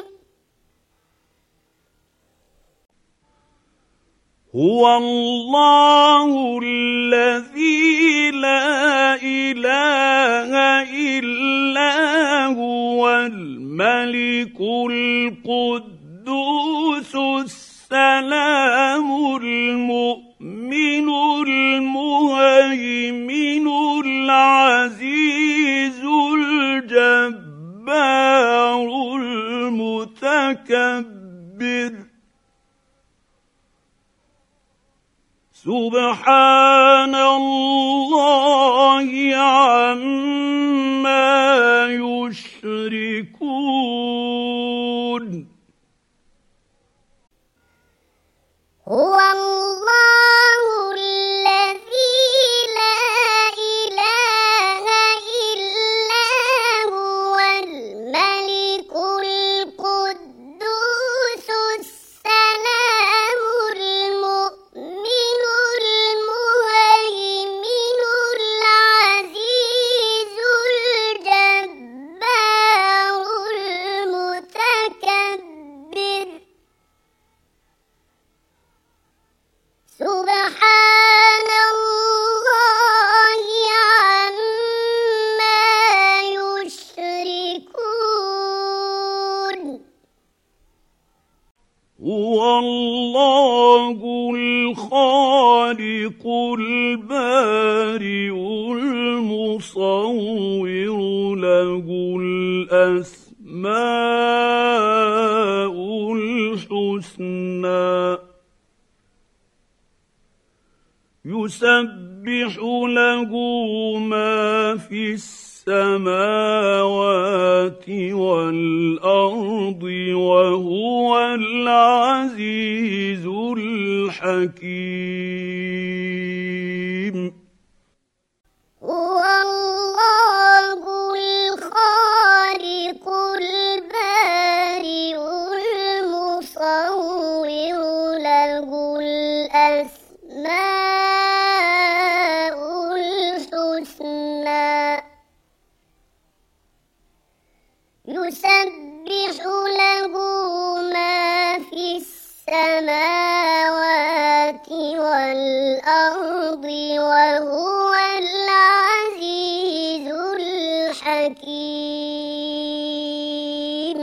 هو الله الذي لا إله إلا هو الملك القدوس السلام المؤمن المهيمن العزيز الجبار المتكبر. سبحان الله عما يشركون. هو الله الذي لا إله إلا هو الملك القدوس السلام المؤمن المهيمن العزيز الجبار المتكبر. سبحان الله عما يشركون. هو الله الخالق البارئ المصور له الأسماء الحسنى. يسبح له ما في السماوات والأرض وهو العزيز الحكيم. هو الله الخالق البارئ المصور له الأسماء السماوات والأرض وهو العزيز الحكيم.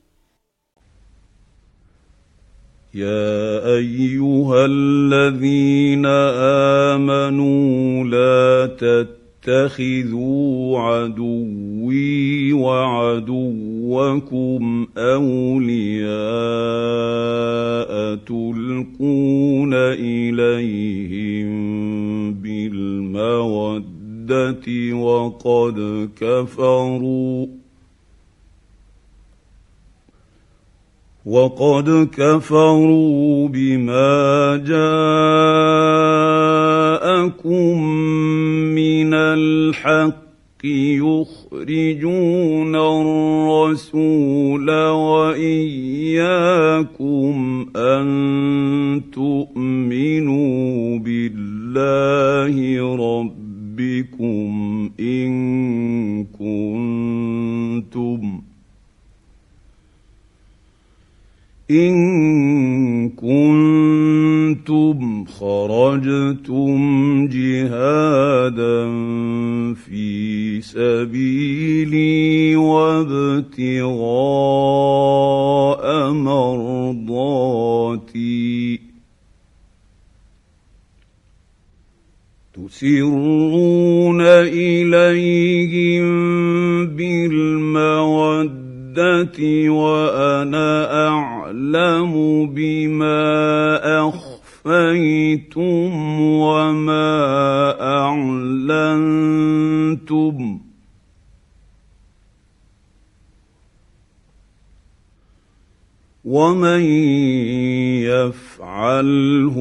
يا أيها الذين آمنوا لا تتخذوا عدوي وعدوكم أولياء تلقون إليهم بالمودة وقد كفروا بما جاءكم من الحق يخرجون الرسول وإياكم أن تؤمنوا بالله ربكم إن كنتم خرجتم جهادا في سبيلي وابتغاء مرضاتي تسرون إليهم بالمودة وأنا أعلم بما أخفيتم وما أعلنتم ومن يفعله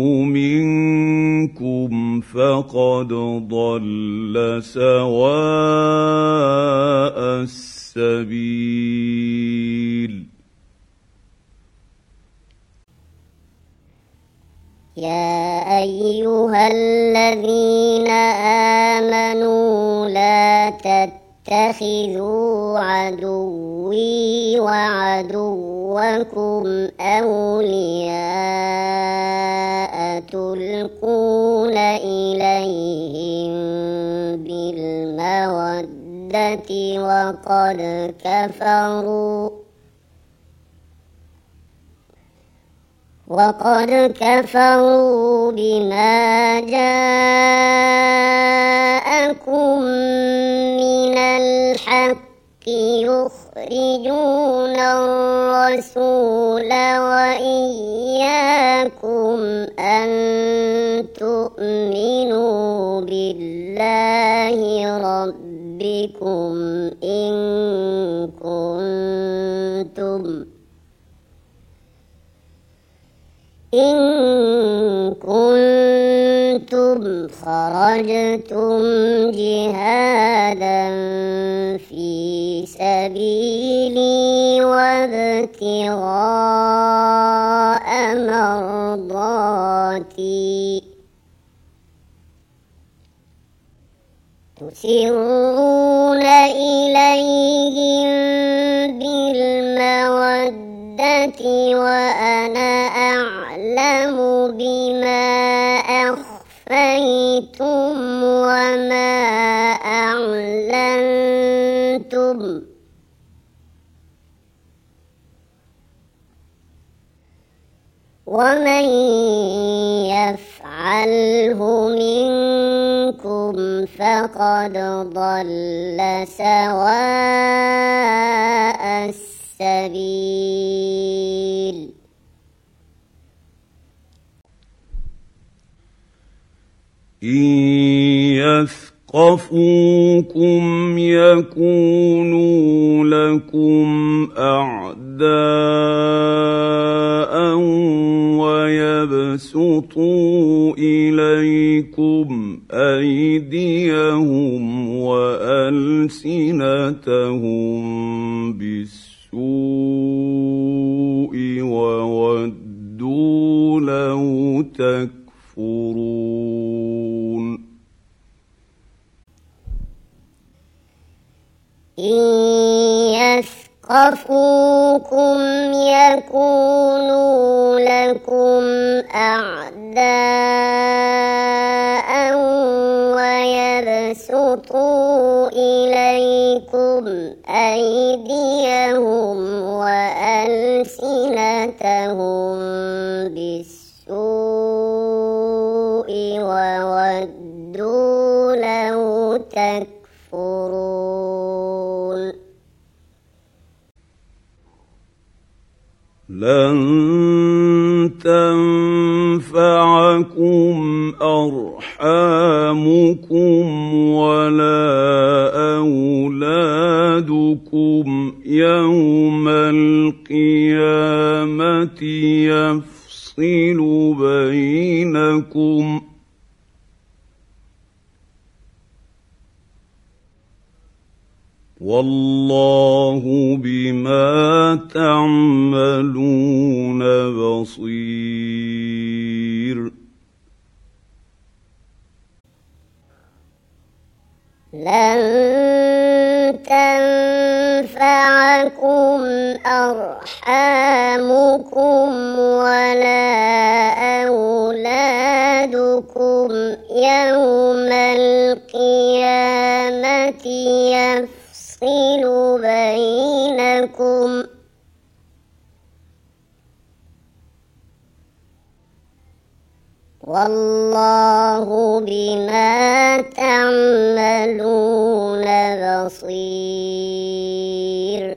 منكم فقد ضل سواء السبيل. يا أيها الذين آمنوا لا تتخذوا عدوي وعدوكم أولياء تلقون إليهم بالمودة وقد كفروا بما جاءكم من الحق يخرجون الرسول وإياكم أن تؤمنوا بالله ربكم إن كنتم خرجتم جهادا في سبيلي وابتغاء مرضاتي تسرون إليهم بالمودة وأنا أعلم بما أخفيتم وما أعلنتم ومن يفعله منكم فقد ضل سواء السبيل. إن يثقفوكم يكونوا لكم أعداء ويبسطوا إليكم أيديهم وألسنتهم بالسوء وودوا لو تكفرون. إن يثقفوكم يكونوا لكم أعداء ويبسطوا إليكم أيديهم وألسنتهم بالسوء وودوا لو تكفرون لن تنفعكم أرحامكم ولا أولادكم يوم القيامة يفصل بينكم والله بما تعملون بصير لن تنفعكم أرحامكم ولا أولادكم يوم القيامة يفصل بينكم والله بما تعملون بصير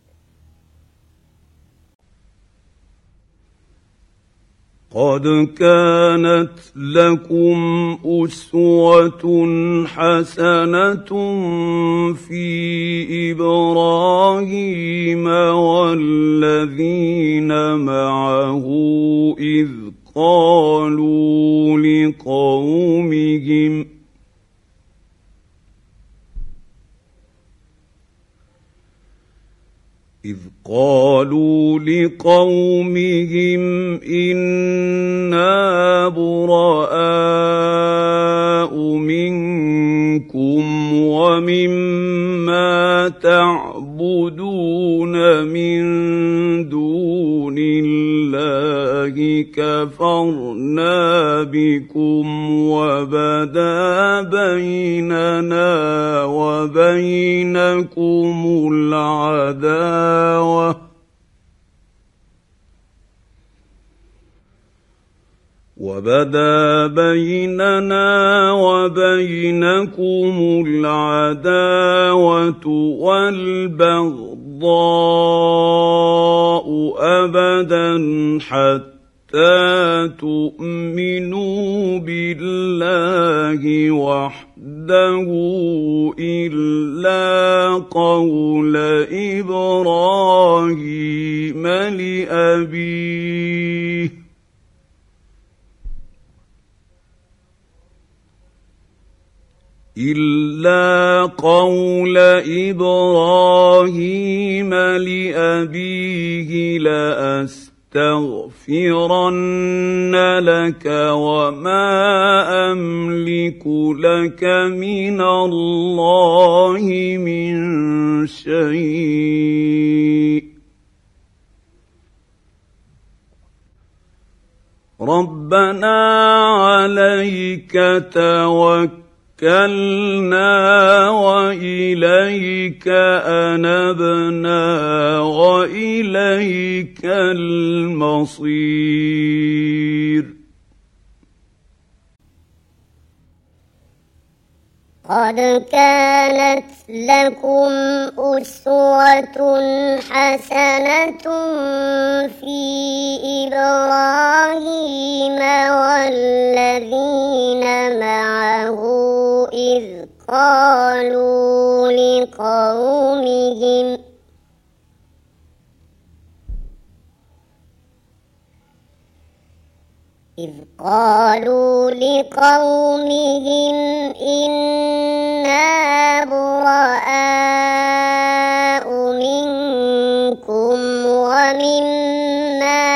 قد كانت لكم أسوة حسنة في إبراهيم والذين معه إذ قالوا لقومهم إنا براء منكم ومما تعبدون من دون الله كفرنا بكم وبدا بيننا وبينكم العداوة والبغضاء أبدا حتى تؤمنوا بالله وحده إلا قول إبراهيم لأبيه لأستغفرن لك وما أملك لك من الله من شيء ربنا عليك توكلنا وإليك أنبنا وإليك المصير قد كانت لكم أسوة حسنة في إبراهيم والذين معه إذ قالوا لقومهم إنا براء منكم ومما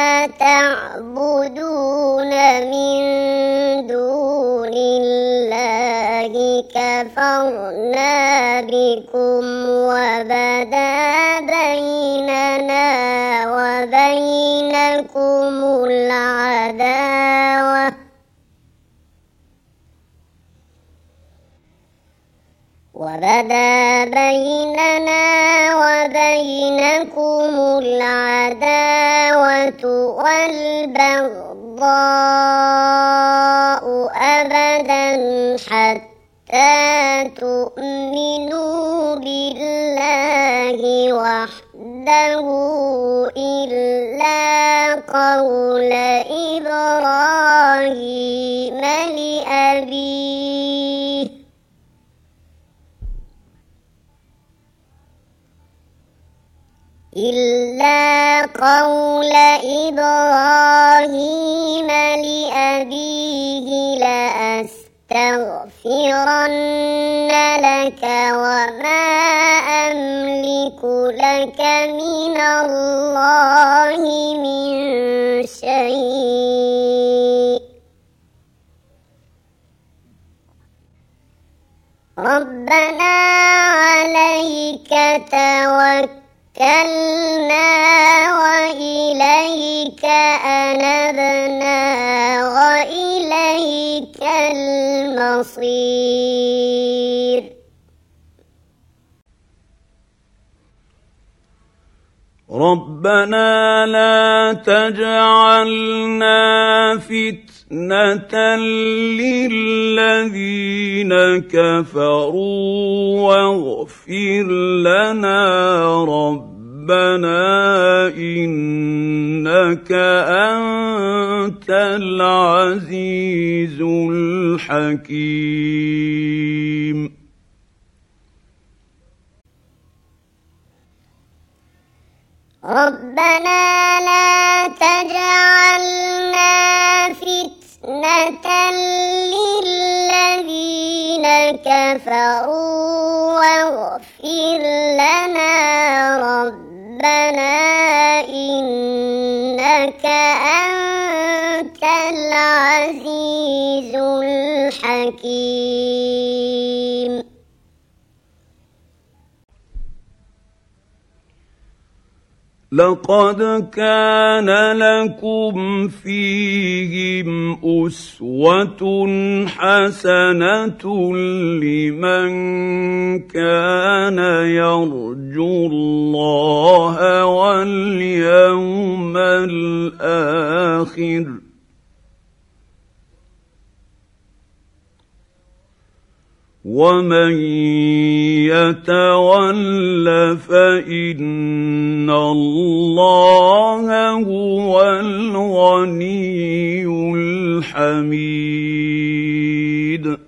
تعبدون من دون الله كفرنا بكم وبدا بيننا بينكم العداوة وبدا بيننا وبينكم العداوة والبغضاء أبدا حتى تؤمنوا بالله وحده إلا قول إبراهيم لأبيه لأستغفرن لك وما أملك لك من الله من شيء ربنا عليك توكلنا وإليك أنبنا وإليك المصير ربنا لا تجعلنا فتنة للذين كفروا واغفر لنا ربنا إنك أنت العزيز الحكيم ربنا لا تجعلنا فتنة للذين كفروا واغفر لنا ربنا إنك أنت العزيز الحكيم لقد كان لكم فيهم أسوة حسنة لمن كان يرجو الله واليوم الآخر ومن يتول فإن الله هو الغني الحميد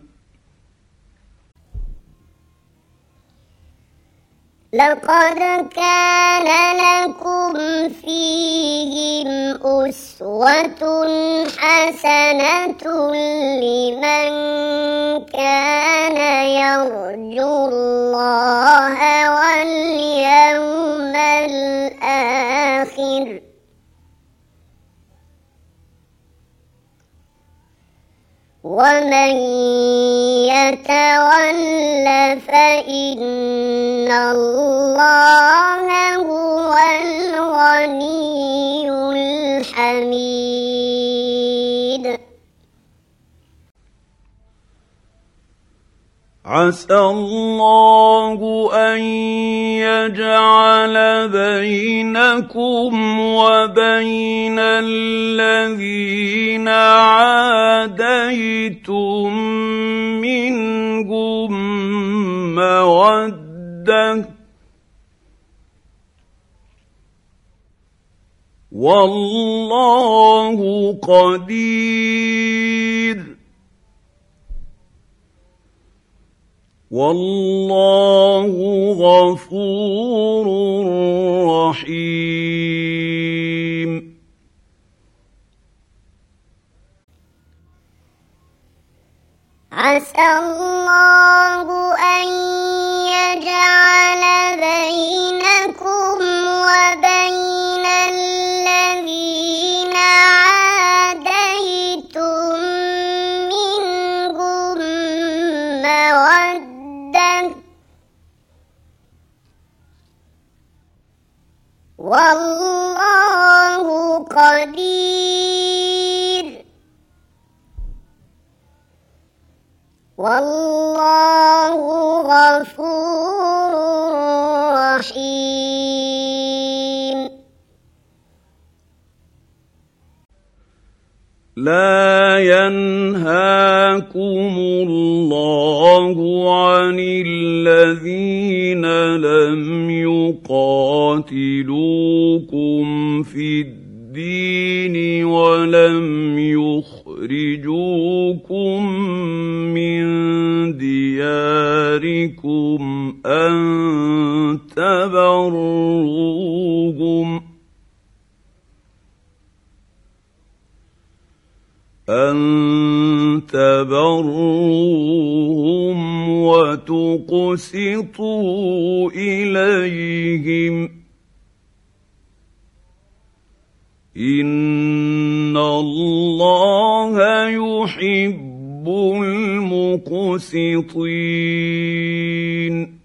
لقد كان لكم فيهم أسوة حسنة لمن كان يرجو الله واليوم الآخر ومن يتول فإن الله هو الغني الحميد عسى الله أن يجعل بينكم وبين الذين عاديتم منهم مودة والله قدير والله غفور رحيم عسى الله أن يجعل بينكم وبين الذين عاديتم منهم مودة والله قدير والله غفور رحيم لا ينهاكم الله عن الذين لم يقاتلوكم في الدين ولم يخرجوكم من دياركم أن تبروهم وتقسطوا إليهم إن الله يحب المقسطين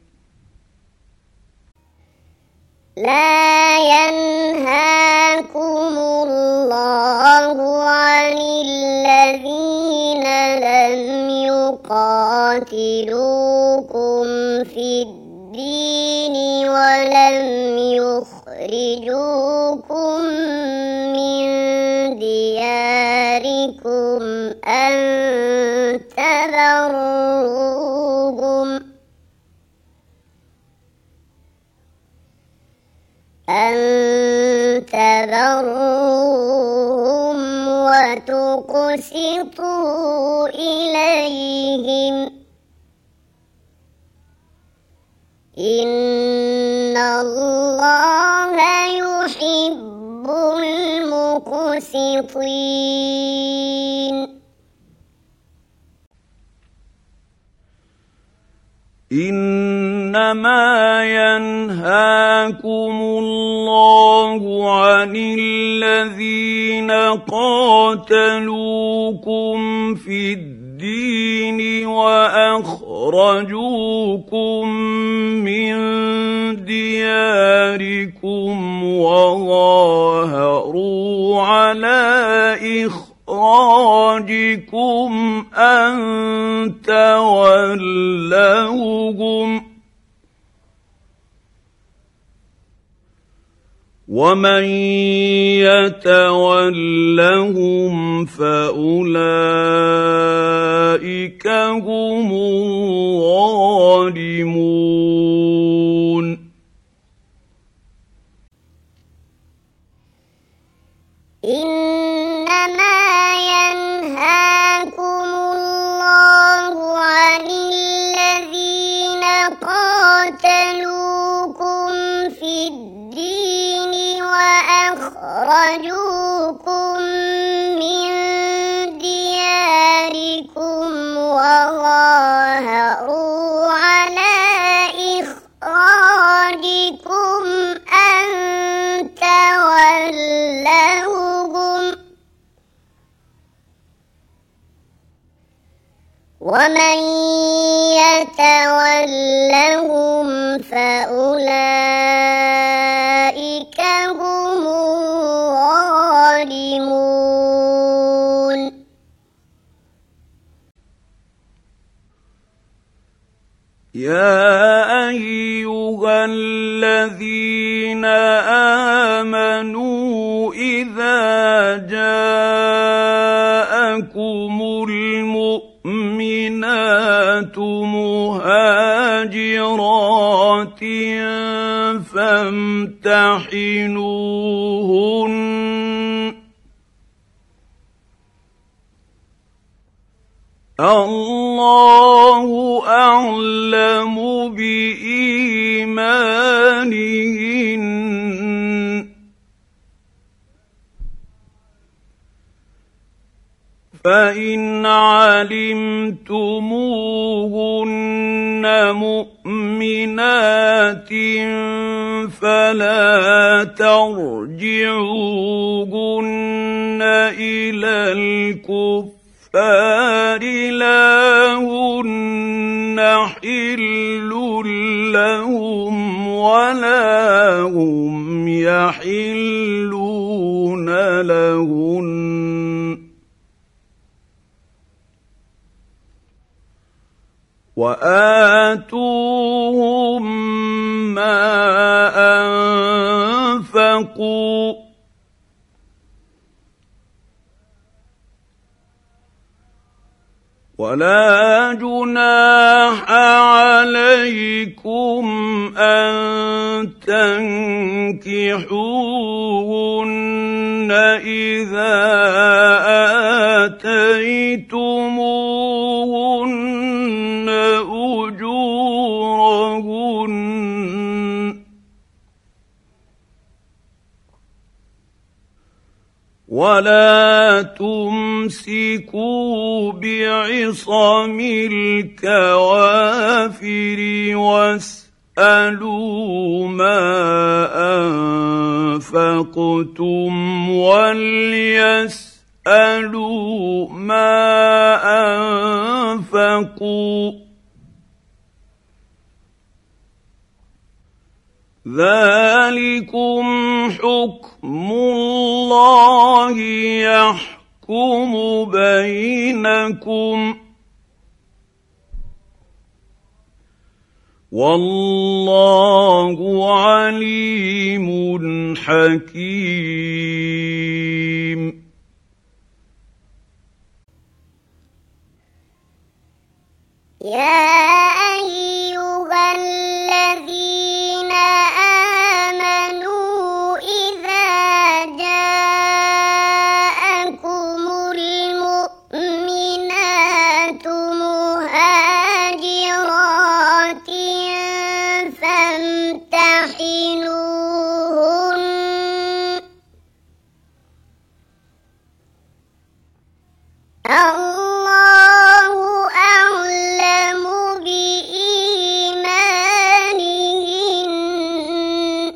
لا ينهاكم الله عن الذين لم يقاتلوكم في الدين ولم يخرجوكم من دياركم أن تبروهم وتقسطوا إليهم إن الله يحب المقسطين إنما ينهاكم الله عن الذين قاتلوكم في الدين وأخرجوكم من دياركم وظاهروا على إخراجكم أن تولوهم ومن يتولهم فأولئك هم الظالمون إنما ينهاكم الله عن الذين قاتلوكم في الدين وأخرجوكم من دياركم وظاهروا على إخراجكم أن تولوهم ومن يتولهم فأولئك هم الظالمون يا أيها الذين آمنوا إذا جاءكم المؤمنات مهاجرات فامتحنوهن الله أعلم بإيمانهن فإن علمتموهن مؤمنات فلا ترجعوهن إلى الكفار لا هن حل لهم ولا هم يحلون لهن وآتوهم ما أنفقوا ولا جناح عليكم أن تنكحوهن إذا آتيتموهن أجورهن ولا تمسكوا بعصم الكوافر واسألوا ما أنفقتم وليسألوا ما أنفقوا ذلكم حكم الله يحكم بينكم والله عليم حكيم. يا أيها الذين آمنوا إذا جاءكم المؤمنات مهاجرات فامتحنوهن الله أعلم بإيمانهن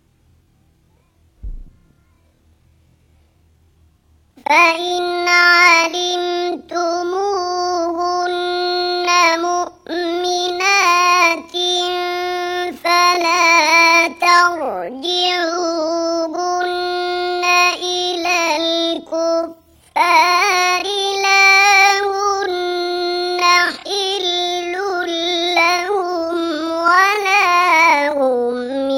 فإن علمتموهن مؤمنات فلا ترجعوهن إلى الكفار لا هن حل لهم ولا هم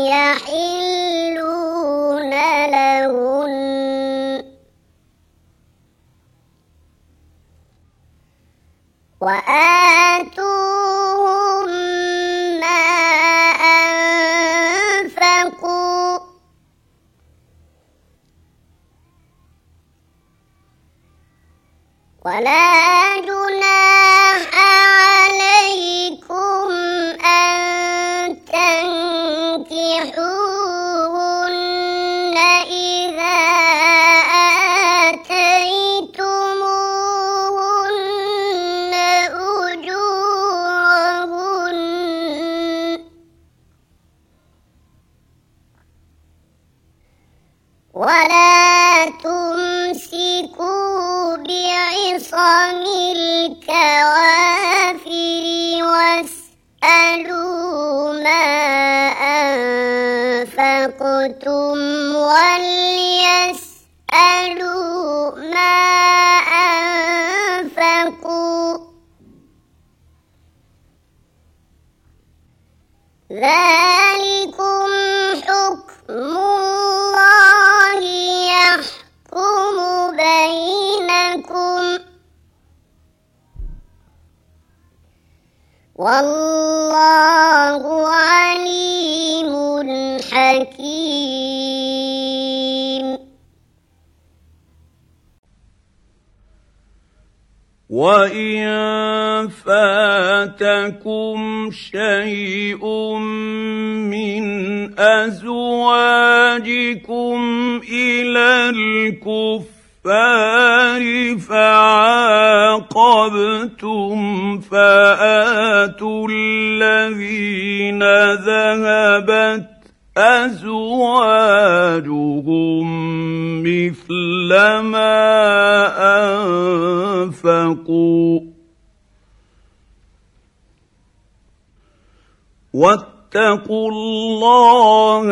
يحلون لهن وآتوهم ما أنفقوا ولا جناح عليكم أن تنكحوهن إذا آتيتموهن أجورهن ولا تمسكوا بعصم الكوافر واسألوا ما أنفقتم وليسألوا ما أنفقوا ذلكم حكم الله يحكم بينكم والله عليم حكيم. وإن فاتكم شيء من أزواجكم إلى الكفار فعاقبتم فآتوا الذين ذهبت أزواجهم مثل ما أنفقوا واتقوا الله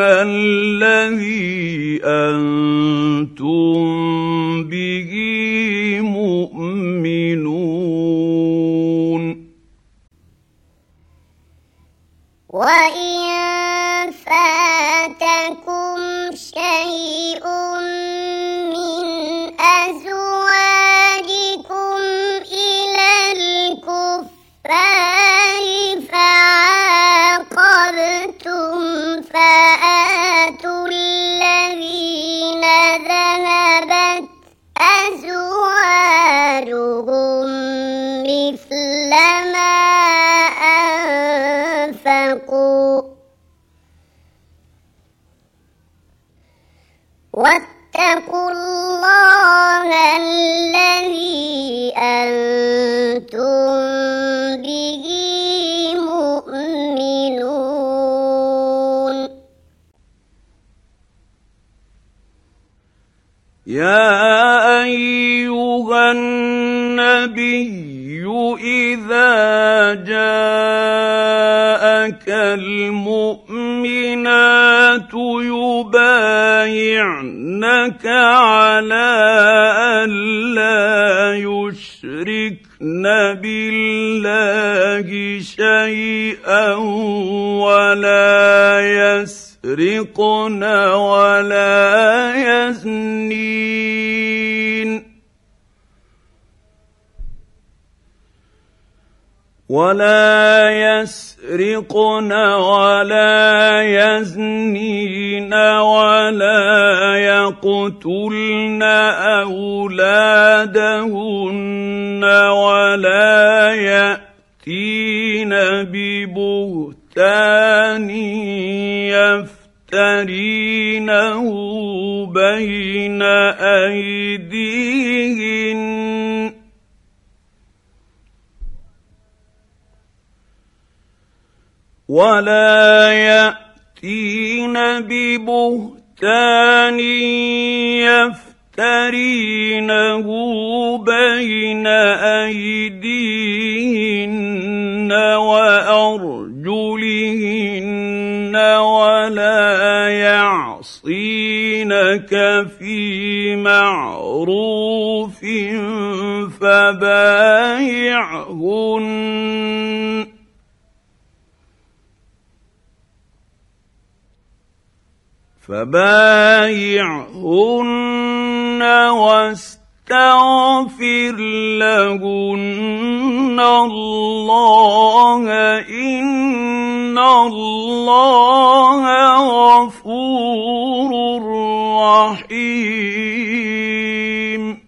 الذي أنتم به مؤمنون. وإن فاتكم شيء من أزواجكم إلى الكفار فعاقبتم فآتوا الذين ذهبت أزواجهم مثل ما أنفقوا واتقوا الله الذي أنتم به مؤمنون. يا أيها النبي إذا جاءك المؤمنات يبايعنك على أن لا يشركن بالله شيئا ولا يسرقن ولا يزنين ولا يقتلن أولادهن ولا يأتين ببهتان يفترينه بين أيديهن وأرجلهن ولا يعصينك في معروف فبايعهن واستغفر لهن الله إن الله غفور رحيم.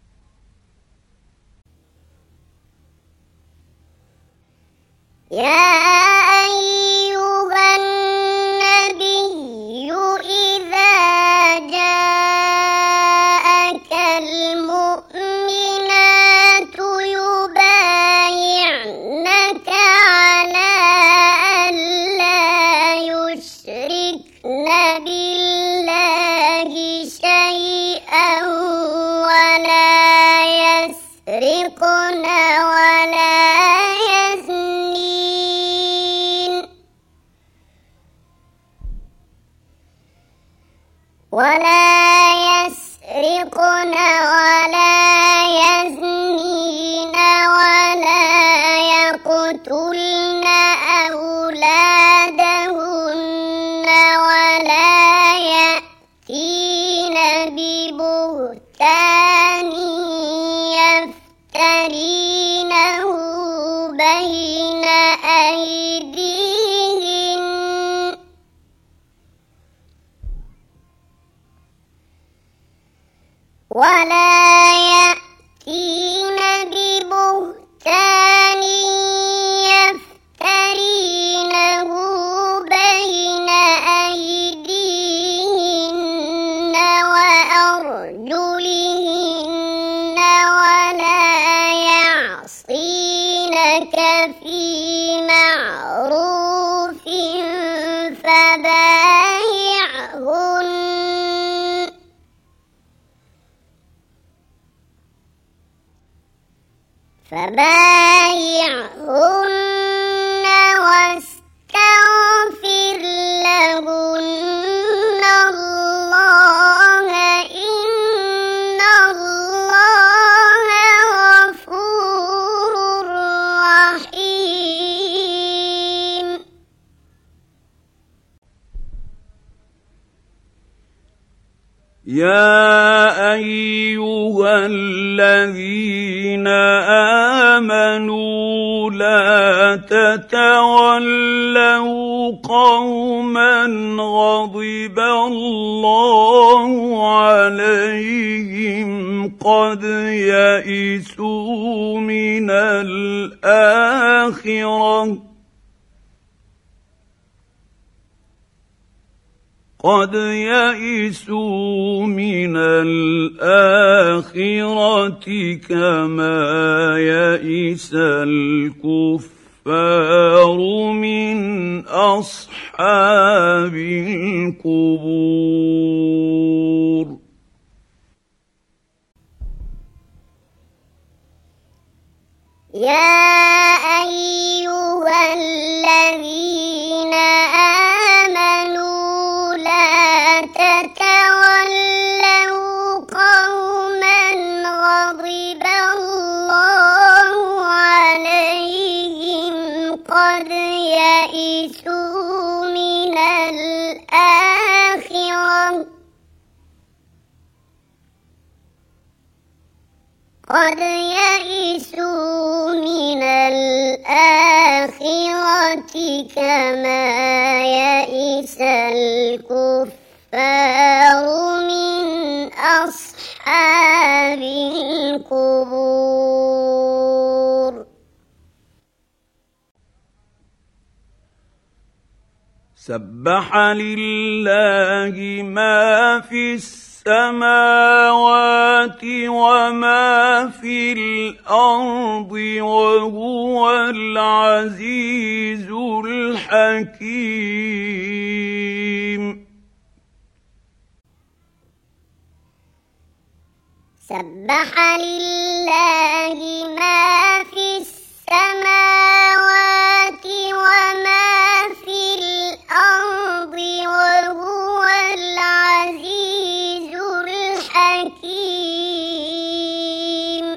يا أيها النبي إذا جاءك المؤمنات يبايعنك على أن لا يشركن بالله شيئا ولا يسرقن ولا يزنين ولا يقتلن أولادهن ولا يأتين ببهتان يفترينه بين أيديهن ولا يأتين ببهتان يفترينه بين أيديهن وأرجلهن ولا يعصينك في معروف فبايعهن واستغفر ايها الذين امنوا لا تتولوا قوما غضب الله عليهم قد يئسوا من الآخرة كما يئس الكفار من أصحاب القبور. يا أيها الذين آمنوا لا تتولوا قوما غضب الله عليهم قد يئسوا من الآخرة كما يئس الكفار من أصحاب القبور. سبح لله ما في السماوات وما في الأرض وهو العزيز الحكيم. سبح لله ما في السماوات وما في الأرض وهو العزيز الحكيم.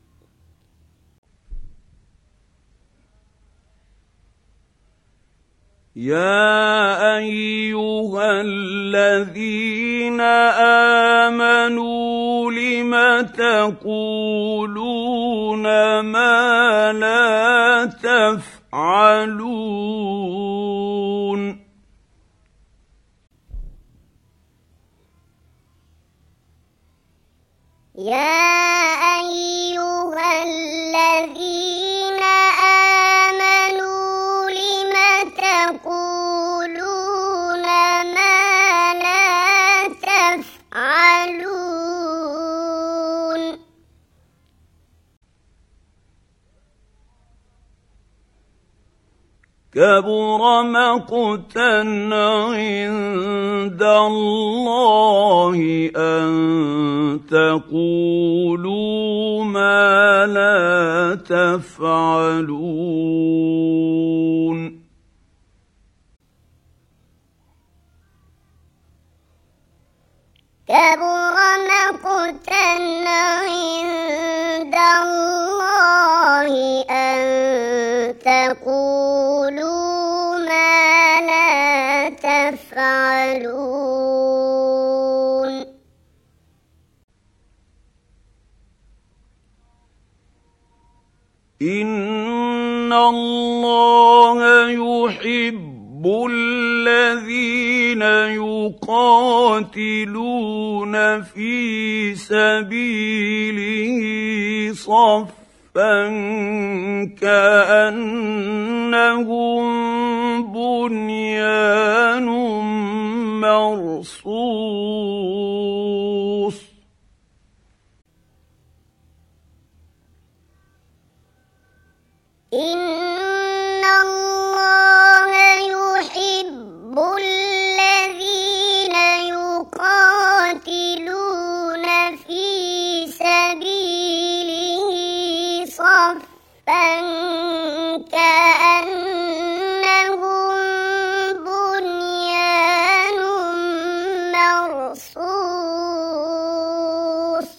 يا أيها الذين آمنوا لم تقولون ما لا تفعلون. يا أيها الذين آمنوا لم تقولون ما لا تفعلون. كبر مقتا عند الله أن تقولوا ما لا تفعلون. كبر مقتا عند الله أن تقولوا ما لا تفعلون. إن الله يحب الذين يقاتلون في سبيله صفا كأنهم بنيان مرصوص. إن الله يحب الذين يقاتلون في سبيله صفا كأنهم بنيان مرصوص.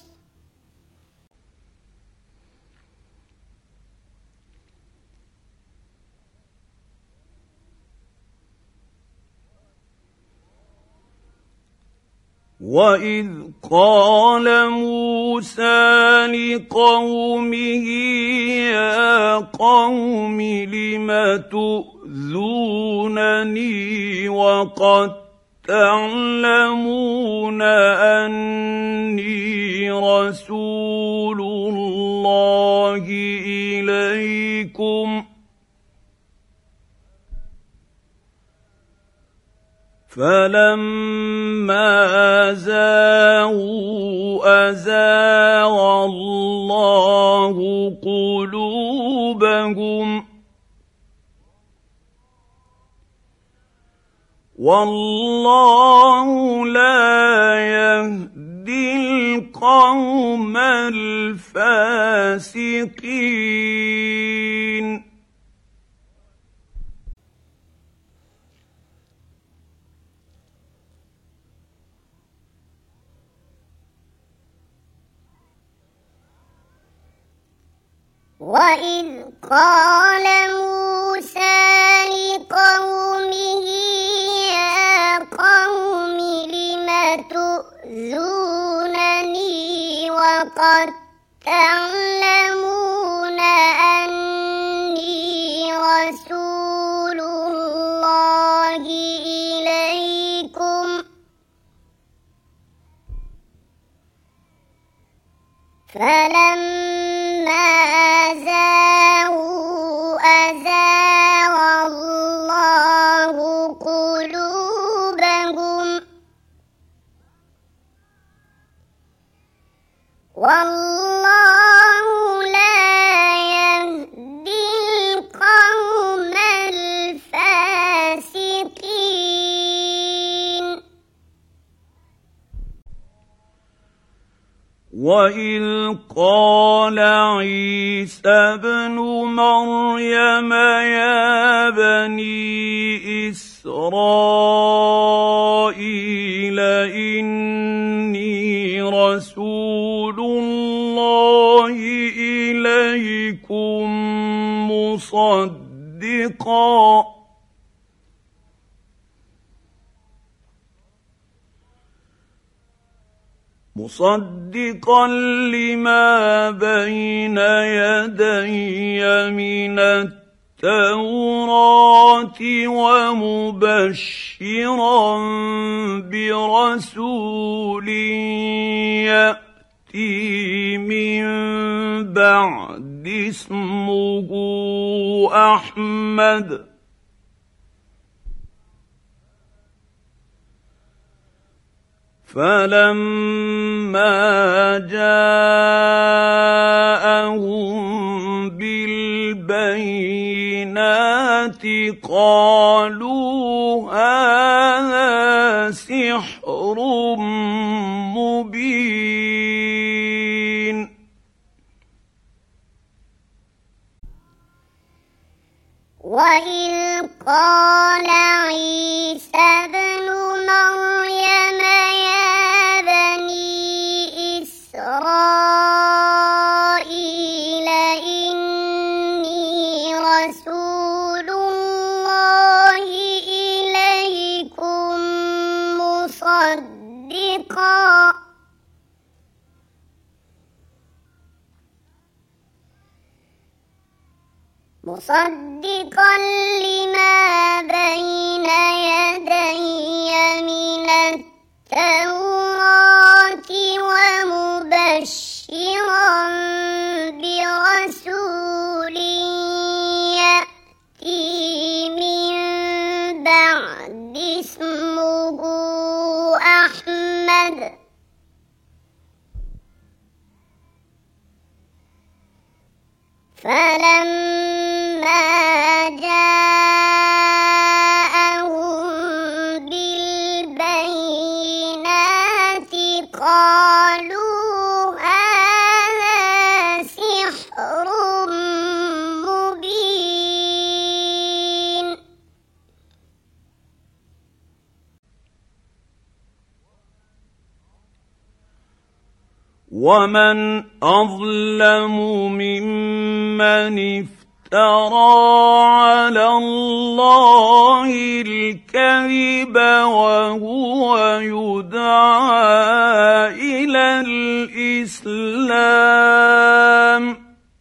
وَإِذْ قَالَ مُوسَىٰ لِقَوْمِهِ يَا قَوْمِ لِمَ تُؤْذُونَنِي وَقَدْ تَعْلَمُونَ أَنِّي رَسُولُ اللَّهِ إِلَيْكُمْ ۖ فَلَمَّا زَاغُوا أَزَاغَ اللَّهُ قُلُوبَهُمْ ۚ وَاللَّهُ لَا يَهْدِي الْقَوْمَ الْفَاسِقِينَ. وَإِذْ قَالَ مُوسَىٰ لِقَوْمِهِ يَا قَوْمِ لِمَ تُؤْذُونَنِي وَقَدْ تَعْلَمُونَ أَنِّي رَسُولُ اللَّهِ إِلَيْكُمْ ۖ فَلَمَّا زَاغُوا أَزَاغَ اللَّهُ قُلُوبَهُمْ ۚ وَاللَّهُ لَا يَهْدِي الْقَوْمَ الْفَاسِقِينَ. وَإِذْ قَالَ عِيسَى ابْنُ مَرْيَمَ يَا بَنِي إِسْرَائِيلَ إِنِّي رَسُولُ اللَّهِ إِلَيْكُم مُصَدِّقًا لِّمَا بَيْنَ يَدَيَّ مِنَ التَّوْرَاةِ وَمُبَشِّرًا بِرَسُولٍ يَأْتِي مِن بَعْدِي اسْمُهُ أَحْمَدُ ۖ فَلَمَّا جَاءَهُم بِالْبَيِّنَاتِ قَالُوا هَٰذَا سِحْرٌ مُّبِينٌ. وَإِذْ قَالَ عِيسَى ابْنُ مَرْيَمَ يَا بَنِي إِسْرَائِيلَ إِنِّي رَسُولُ اللَّهِ إِلَيْكُم مُصَدِّقًا لِّمَا بَيْنَ يَدَيَّ مِنَ التَّوْرَاةِ وَمُبَشِّرًا بِرَسُولٍ يَأْتِي مِن بَعْدِي اسْمُهُ أَحْمَدُ ۖ فَلَمَّا جَاءَهُم بِالْبَيِّنَاتِ قَالُوا هَٰذَا سِحْرٌ مُّبِينٌ. وَمَنْ أَظْلَمُ مِمَّنِ على الله الكذب وهو يدعى إلى الإسلام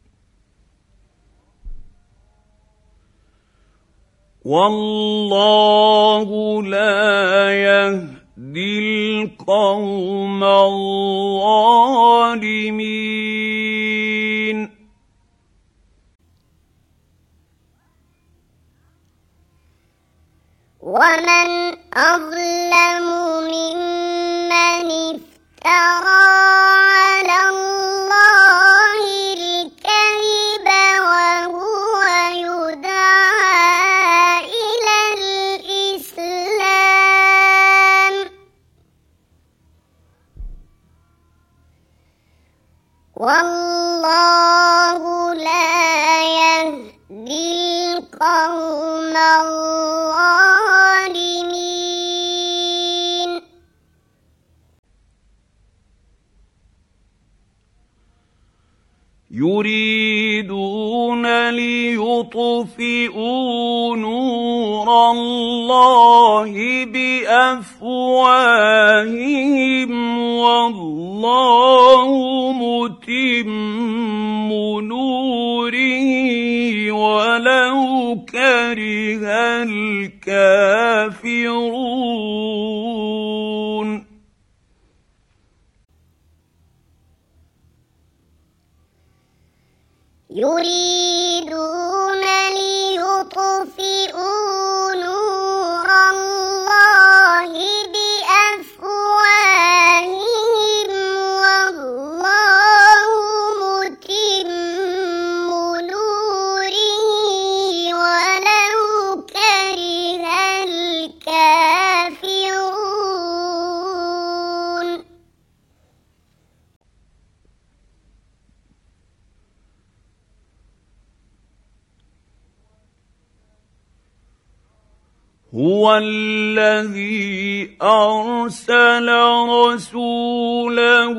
والله لا يهدي القوم الظالمين. ومن أظلم ممن افترى على الله الكذب وهو يدعى إلى الإسلام والله لا يهدي القوم الظالمين. يريدون ليطفئوا نور الله بأفواههم والله متم نوره ولو كره الكافرون. يريدون ليطفئوا نور الله بأفواههم والله متم نوره ولو كره الكافرون. هو الذي أرسل رسوله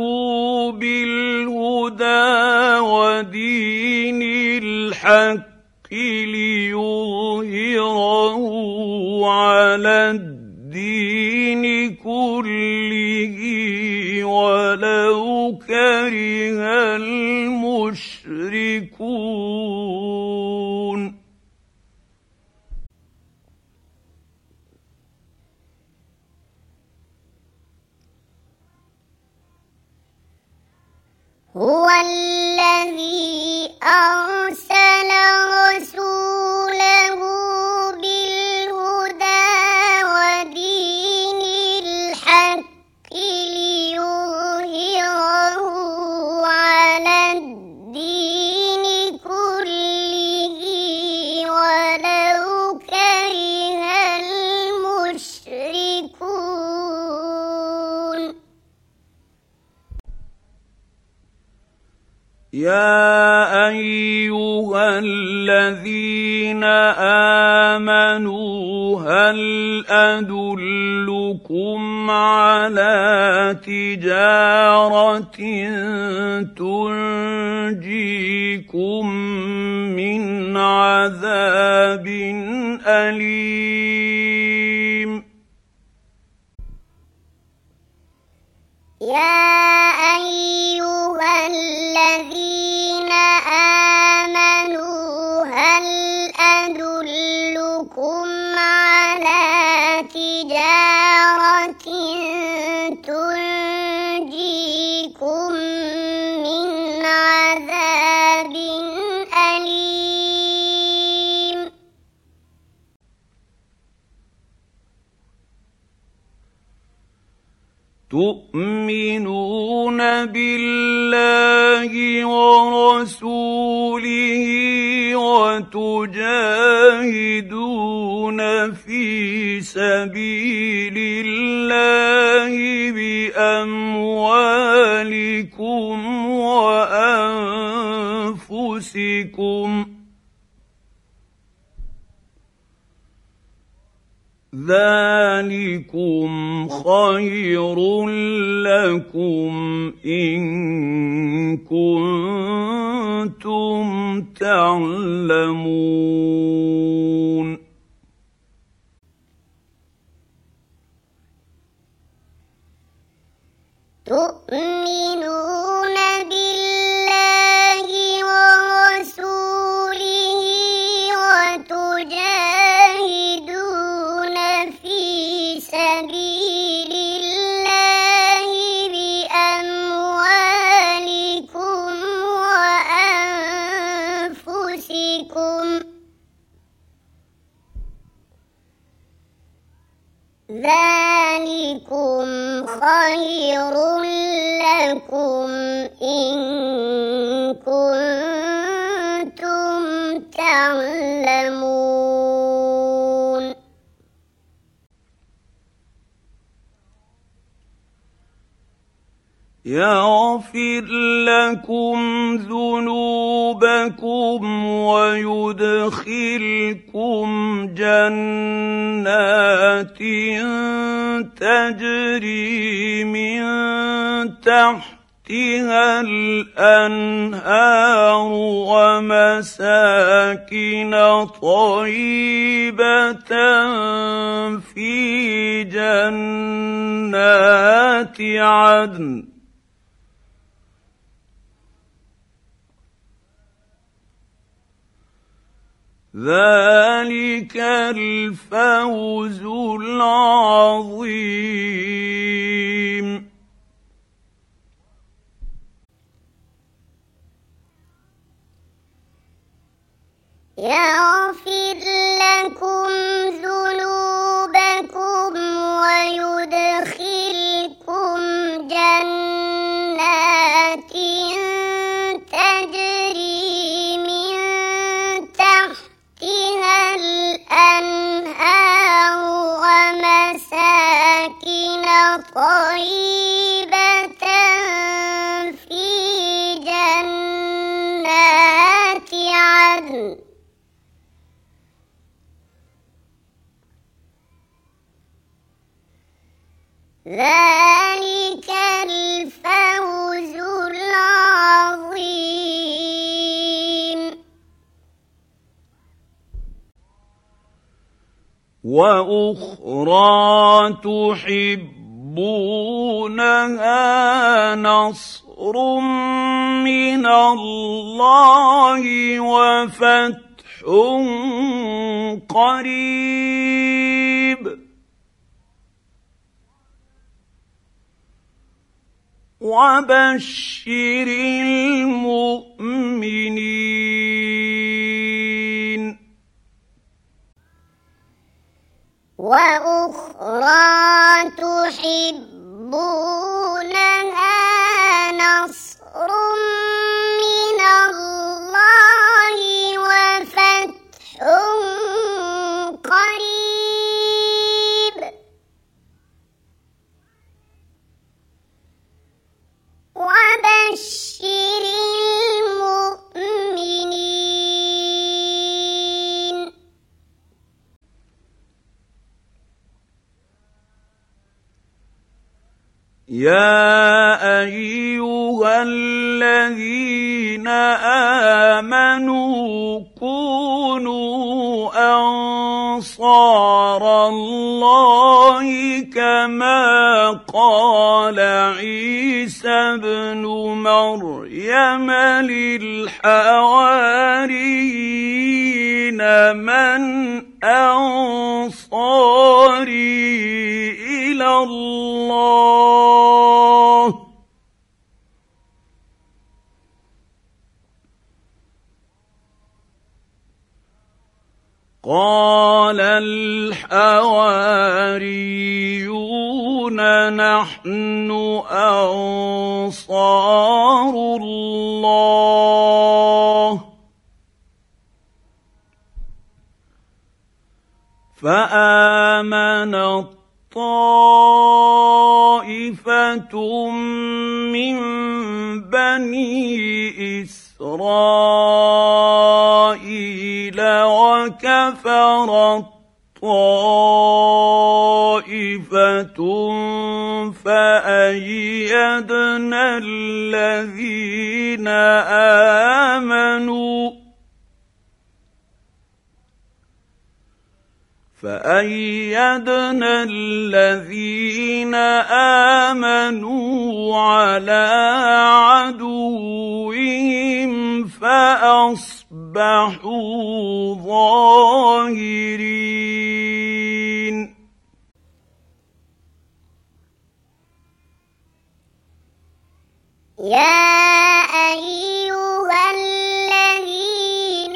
بالهدى ودين الحق ليظهره على الدين كله ولو كره المشركون. هو الذي أرسل رسوله بالهدى ودين الحق ليظهره على الدين كله ولو كره المشركون. يا أيها الذين آمنوا هل أدلكم على تجارة تنجيكم من عذاب أليم. يا أيها الذين آمنوا هل أدلكم على تجارة تنجيكم من عذاب أليم. تؤمنون بالله ورسوله وتجاهدون في سبيل الله بأموالكم وأنفسكم ذلكم خير لكم إن كنتم تعلمون. خير لكم إن كنتم تعلمون. يغفر لكم ذنوبكم ويدخلكم جنات تجري من تحتها الأنهار ومساكن طيبة في جنات عدن ذلك الفوز العظيم. يغفر لكم ذنوبكم ويدخلكم جنات تجري من تحتها الأنهار ومساكن طيبة في جنات عدن ذلك الفوز العظيم. وأخرى تحبونها نصر من الله وفتح قريب وبشر المؤمنين. وأخرى تحبونها نصر من الله وفتح قريب وبشر المؤمنين. يا أيها الذين آمنوا كونوا أنصار الله كما قال عيسى ابن مريم للحواريين من أنصاري إلى الله قال الحواريون نحن أنصار الله فآمنت طائفة من بني إسرائيل وكفرت طائفة فأيدنا الذين آمنوا على عدوهم فأصبحوا ظاهرين. يا أيها الذين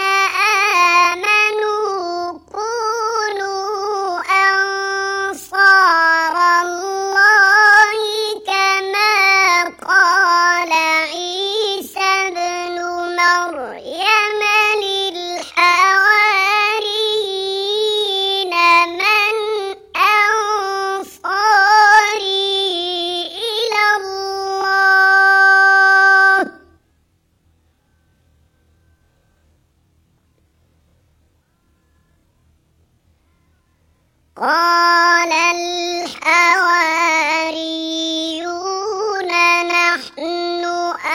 آمنوا كونوا أنصار الله قال الحواريون نحن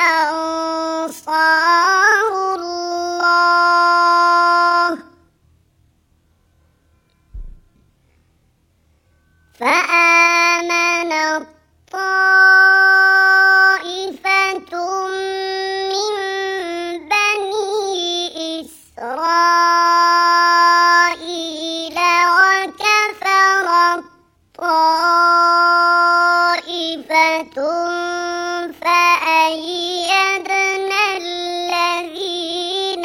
أنصار الله فآمنت طائفة من بني إسرائيل وكفرت طائفة فأيدنا الذين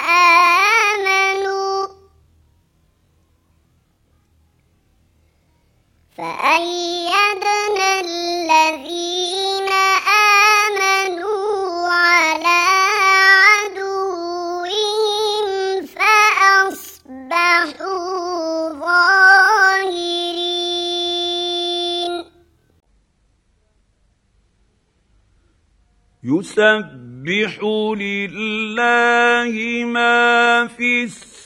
آمنوا على عدوهم فأصبحوا ظاهرين يسبح لله ما في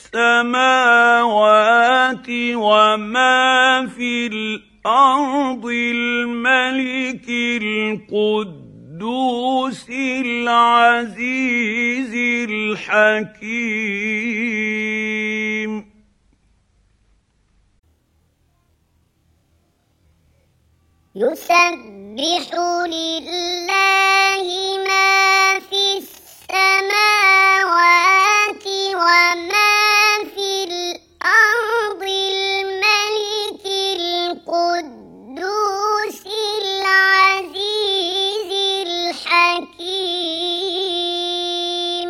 السماوات وما في الأرض الملك القدوس العزيز الحكيم يسبح لله ما في السماوات وما في الأرض الملك القدوس العزيز الحكيم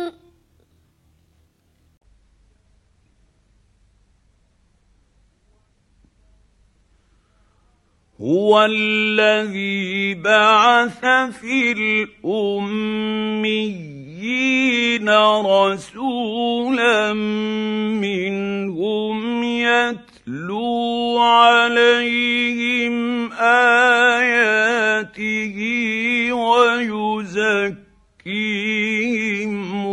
هو الذي بعث في الأميين رسولا منهم يتلو عليهم آياته ويزكيهم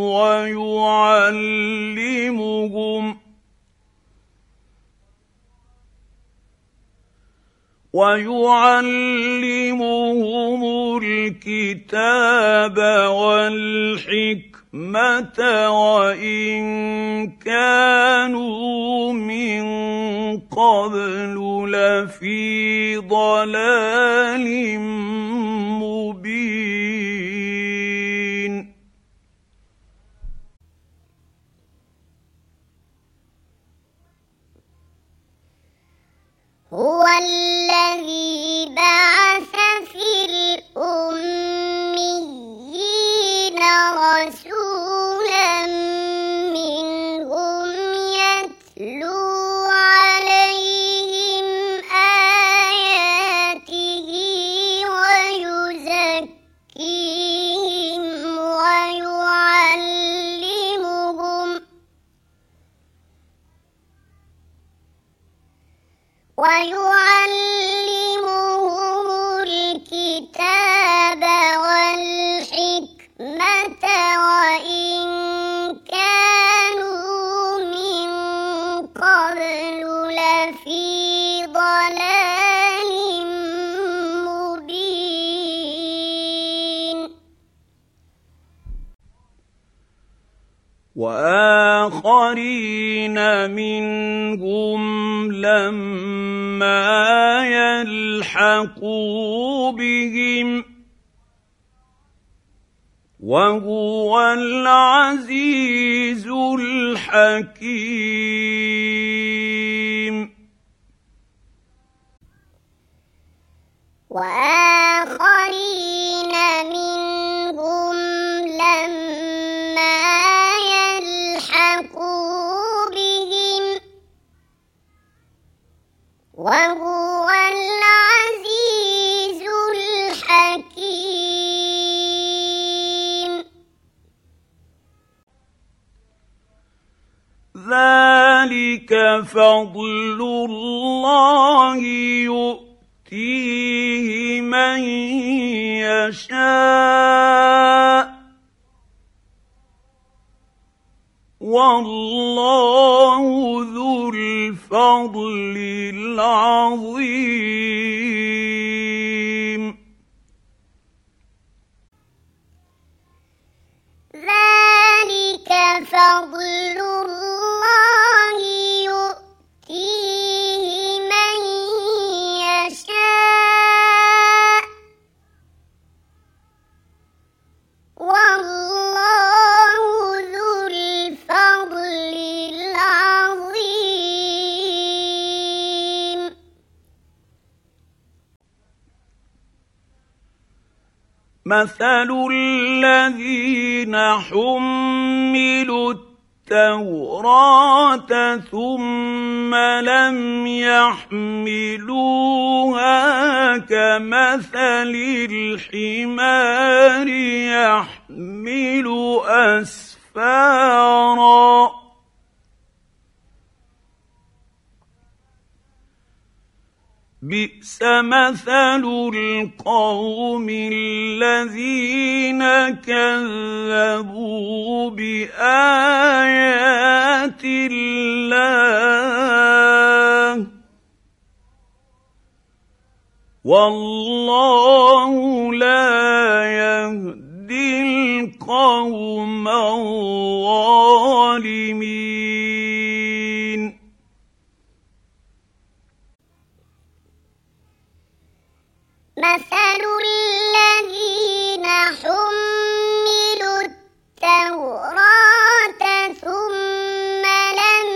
ويعلمهم الكتاب والحكمة وإن كانوا من قبل لفي ضلال مبين هو الذي بعث في الأميين رسولا منهم يتلو عليهم آياته ويزكيهم ويعلمهم الكتاب والحكمة وإن كانوا من قبل لفي ضلال مبين وآخرين منهم لما يلحقوا بهم وهو العزيز الحكيم وآخرين منهم لما يلحقوا بهم وهو العزيز الحكيم ذلك فضل الله يؤتيه من يشاء والله ذو الفضل الفضل العظيم. ذلك فضل الله يؤتيه من يشاء والله ذو الفضل العظيم. مثل الذين حملوا التوراة ثم لم يحملوها كمثل الحمار يحمل أسفارا بئس مثل القوم الذين كذبوا بآيات الله والله لا يهدي القوم الظالمين. مثل الذين حملوا التوراة ثم لم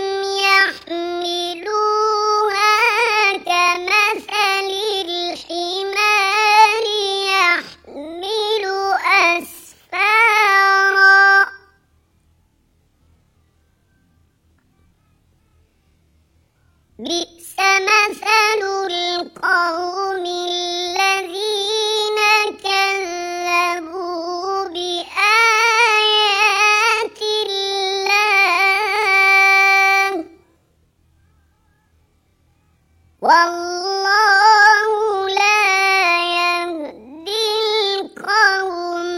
يحملوها كمثل الحمار يحمل أسفارا بئس مثل القوم الذين كذبوا بآيات الله والله لا يهدي القوم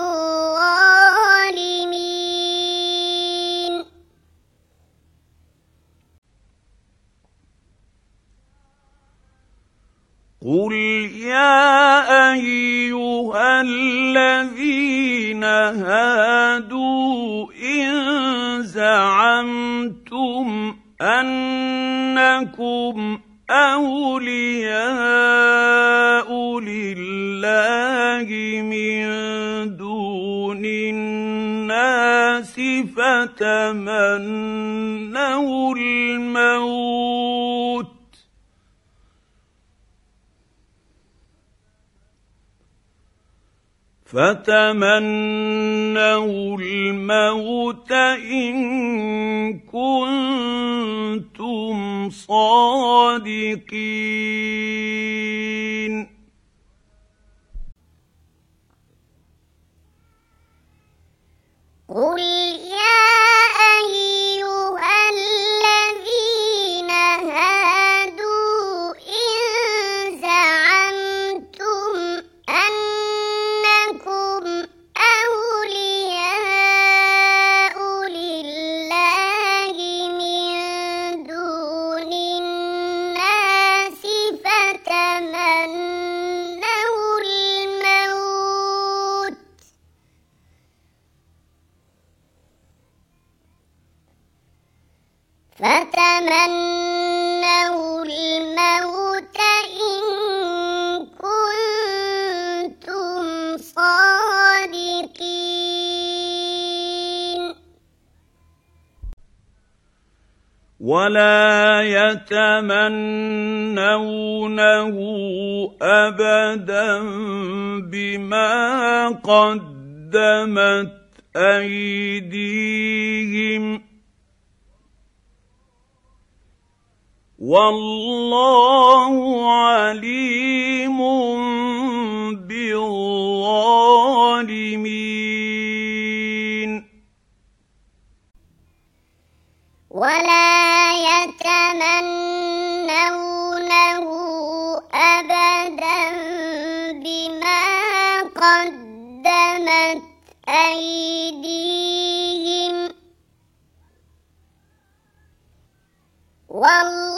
الظالمين. قل يا أيها الذين هادوا إن زعمتم أنكم أولياء لله من دون الناس فتمنوا الموت إن كنتم صادقين. قل يا أيها الذين هادوا إن زعمتم أنكم أولياء لله من دون الناس فتمنوا الموت إن كنتم صادقين. ولا يتمنونه أبدا بما قدمت أيديهم والله عليم بالظالمين. ولا يتمنونه أبدا بما قدمت أيديهم والله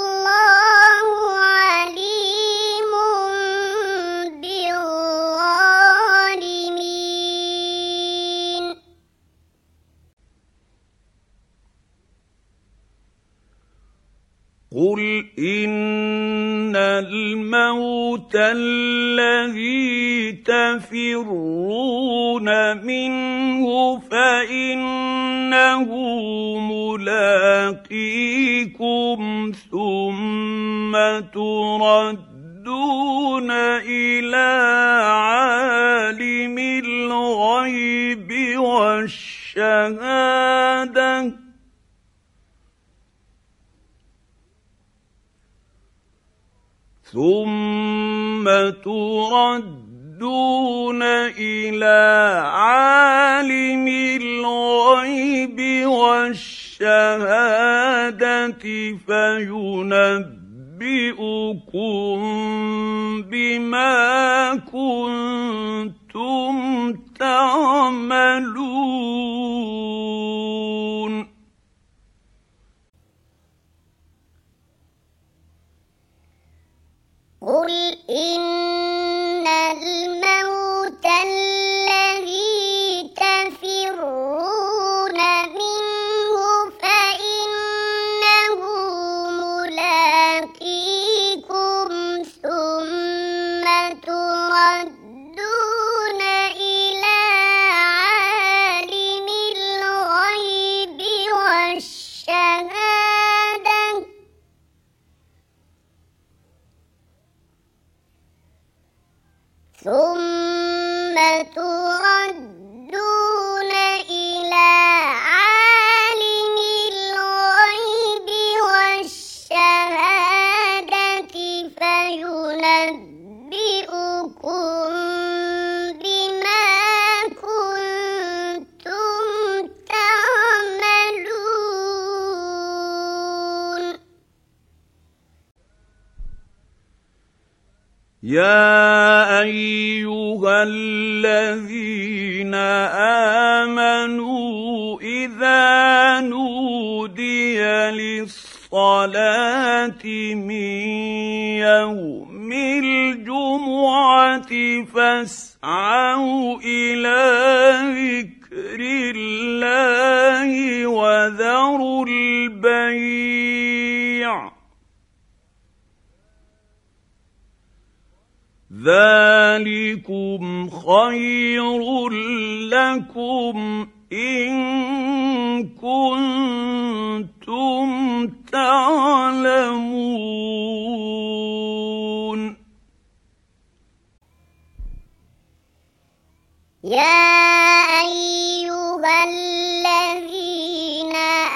قل إن الموت الذي تفرون منه فإنه ملاقيكم ثم تردون إلى عالم الغيب والشهادة ثم تردون إلى عالم الغيب والشهادة فينبئكم بما كنتم تعملون قل إن الموت الذي تفرون منه فإنه ملاقيكم ثم تردون إلى عالم الغيب والشهادة ثم تردون إلى عالم الغيب والشهادة فينبئكم بما كنتم تعملون يا أيها الذين آمنوا إذا نودي للصلاة من يوم الجمعة فاسعوا إلى ذكر الله وذروا البيع ذلكم خير لكم إن كنتم تعلمون يا أيها الذين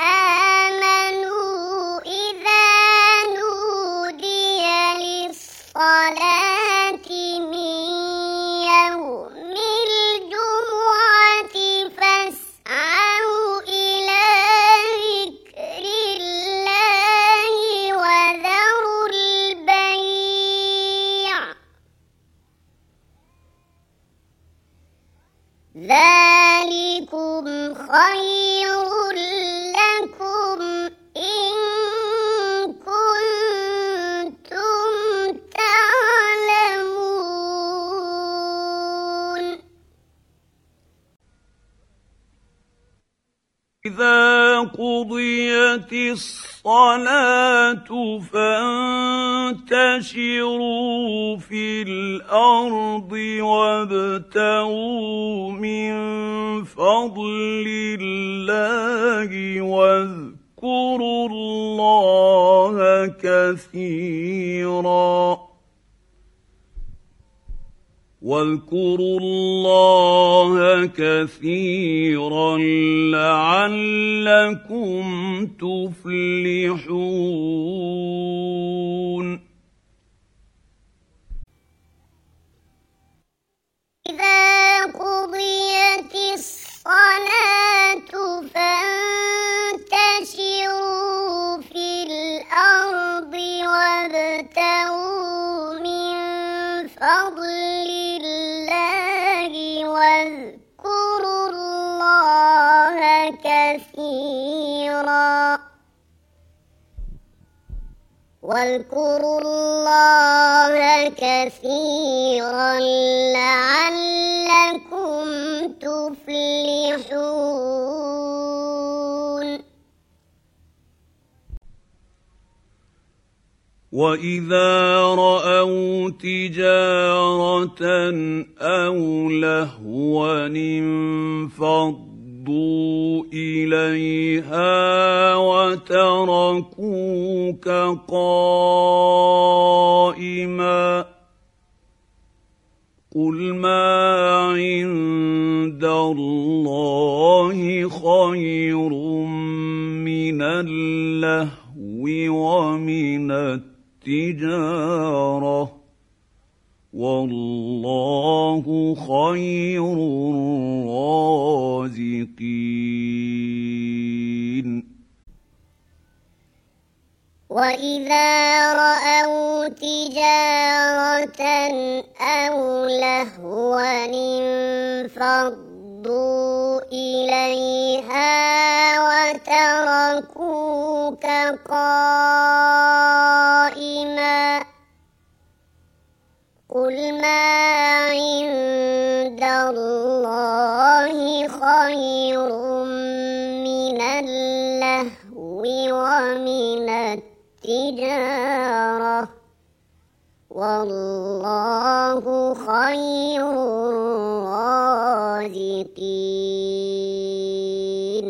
آمنوا إذا نودي للصلاة من يوم الجمعة فاسعوا إلى ذكر الله وذروا البيع ذلكم خير لكم إن كنتم تعلمون إذا قضيت الصلاة فانتشروا في الأرض وابتغوا من فضل الله واذكروا الله كثيرا لعلكم تفلحون إذا قضيت الصلاة فانتشروا في الأرض وابتغوا من فضل الله واذكروا الله كثيرا لعلكم تفلحون وإذا رأوا تجارة أو لهوا انفضوا إليها وتركوك قائما قل ما عند الله خير من اللهو ومن التجارة والله خير الرازقين وإذا رأوا تجارة أو لهوا انفضوا إليها وتركوك قائما قل ما عند الله خير من اللهو ومن التجارة والله خير الرازقين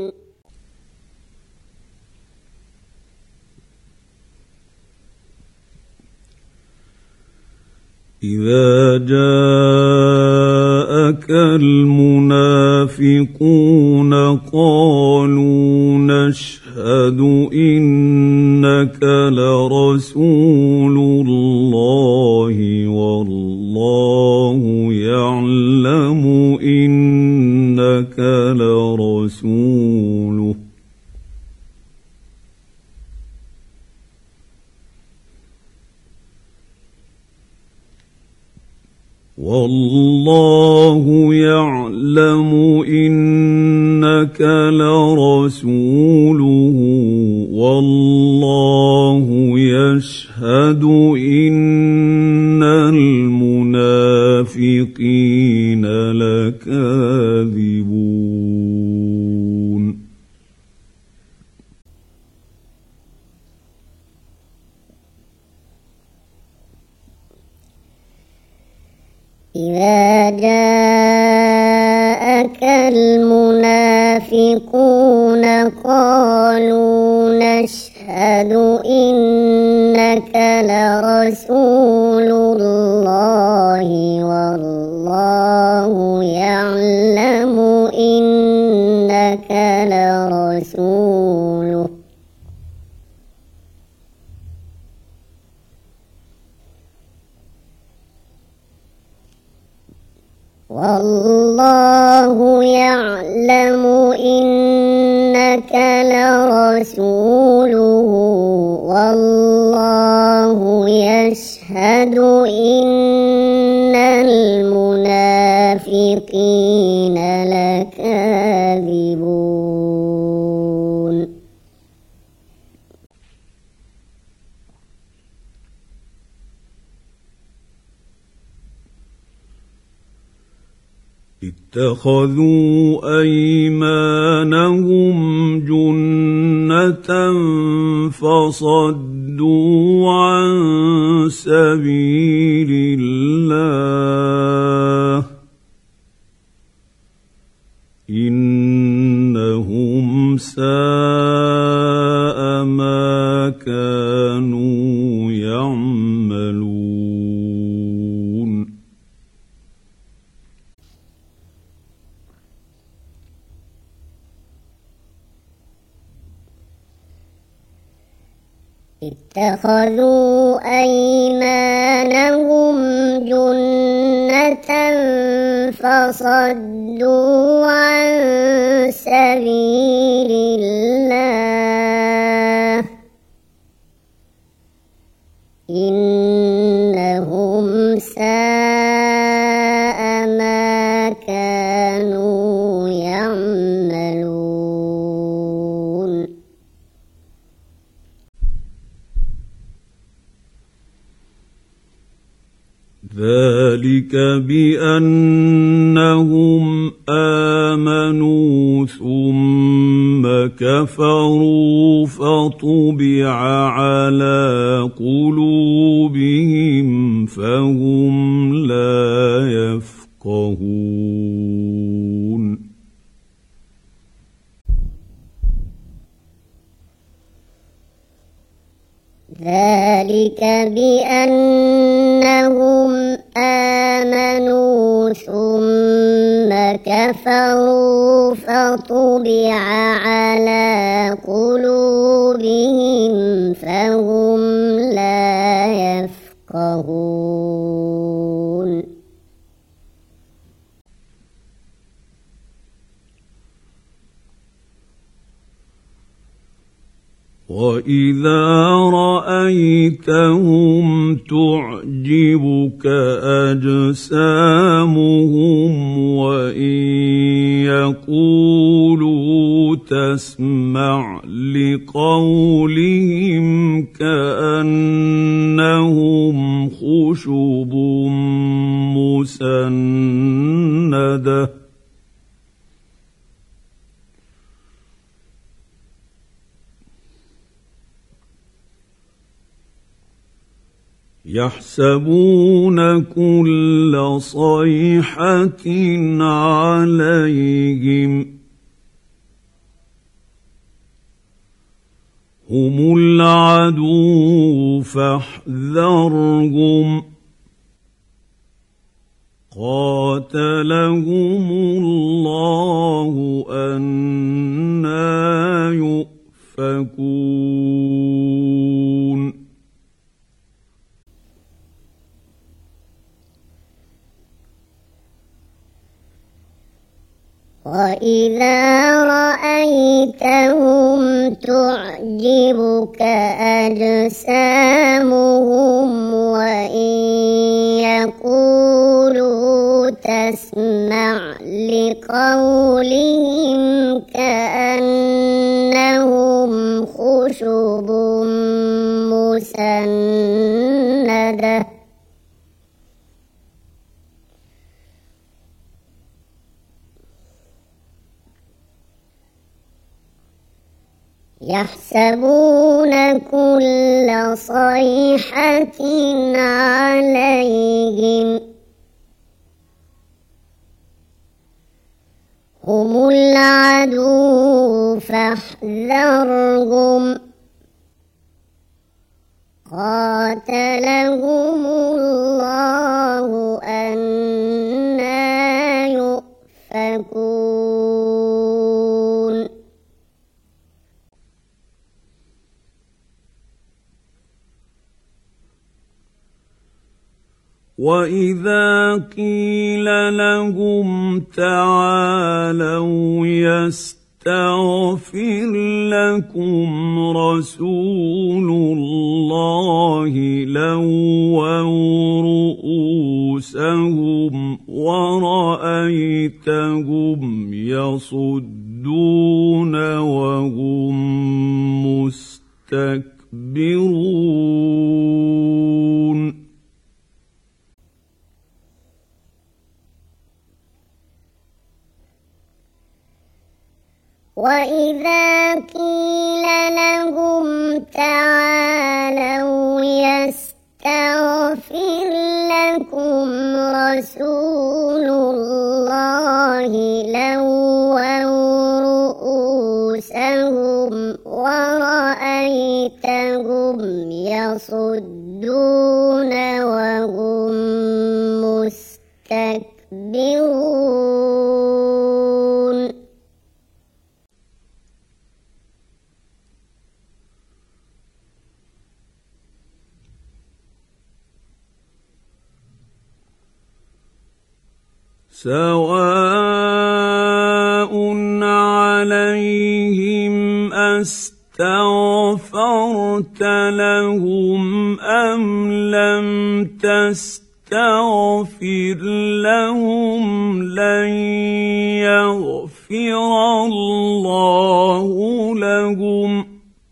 إذا جاءك المنافقون قالوا نشهد إنك لرسول الله والله يعلم إنك لرسوله والله يعلم إنك لرسوله والله يشهد إن المنافقين لكاذبون إذا جاءك المنافقون قالوا نشهد إنك لرسول الله والله يعلم إنك لرسوله والله يعلم إنك لرسوله والله يشهد إن المنافقين لكاذبون اتخذوا أيمانهم جنة فصدوا عن سبيل الله إنهم ساء ما كانوا يعملون اتخذوا أيمانهم جنة فصدوا عن سبيل الله إنهم ساء ما كانوا يعملون ذلك بأنهم آمنوا ثم كفروا فطبع على قلوبهم ذلك بأنهم آمنوا ثم كفروا فطبع على قلوبهم فهم لا يفقهون وإذا رأيتهم تعجبك أجسامهم وإن يقولوا تسمع لقولهم كأنهم خشب مسندة يحسبون كل صيحة عليهم هم العدو فاحذرهم قاتلهم الله أنى يؤفكون وإذا رأيتهم تعجبك أجسامهم وإن يقولوا تسمع لقولهم كأنهم خشب مسندة يحسبون كل صيحة عليهم هم العدو فاحذرهم قاتلهم الله أنى يؤفكون وإذا قيل لهم تعالوا يستغفر لكم رسول الله لووا رؤوسهم ورأيتهم يصدون وهم مستكبرون وإذا قيل لهم تعالوا يستغفر لكم رسول الله لووا رؤوسهم ورأيتهم يصدون وهم مستكبرون سواء عليهم أستغفرت لهم أم لم تستغفر لهم لن يغفر الله لهم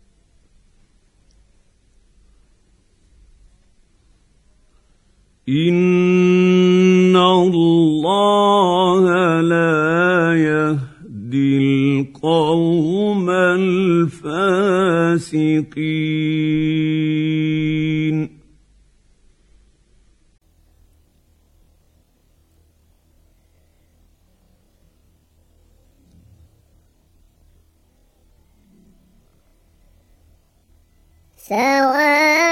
إن الله لا يهدي القوم الفاسقين سواء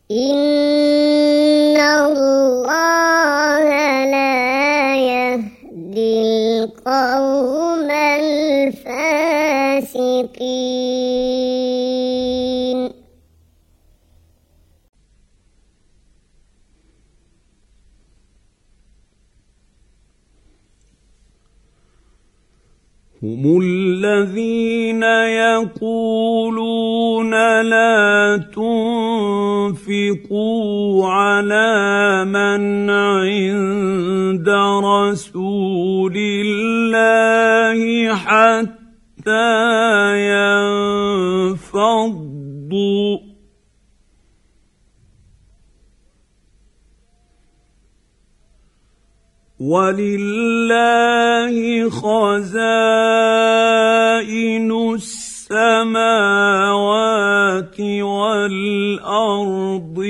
إن الله لا يهدي القوم الفاسقين. هم الذين يقولون لا تنفقوا على من عند رسول الله حتى ينفضوا ولله خزائن السماوات والأرض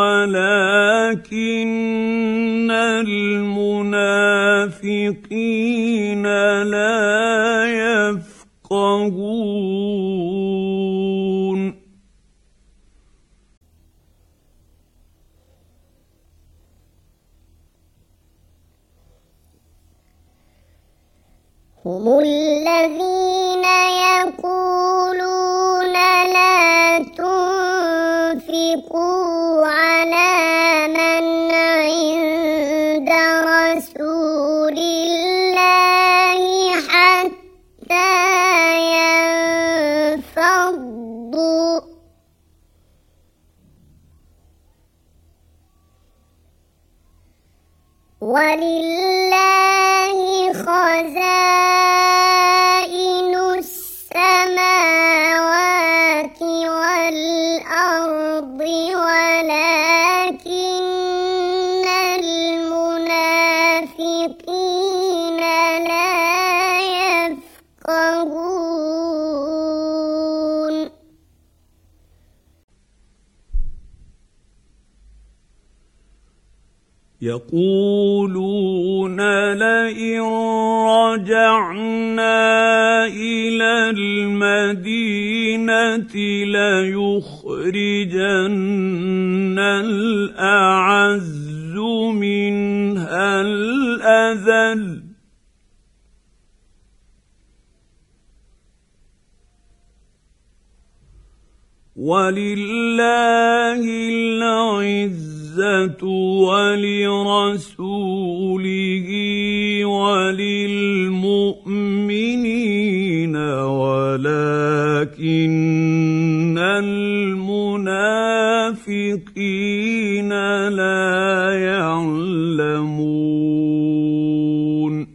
ولكن المنافقين لا يفقهون. هم الذين يقولون لا تنفقوا على من عند رسول الله حتى ينفضوا ولله خزائن السماوات والأرض ولكن المنافقين لا يفقهون. يقولون لئن رجعنا إلى المدينة ليخرجن الأعز منها الأذل ولله العزة ولرسوله وللمؤمنين ولكن المنافقين لا يعلمون.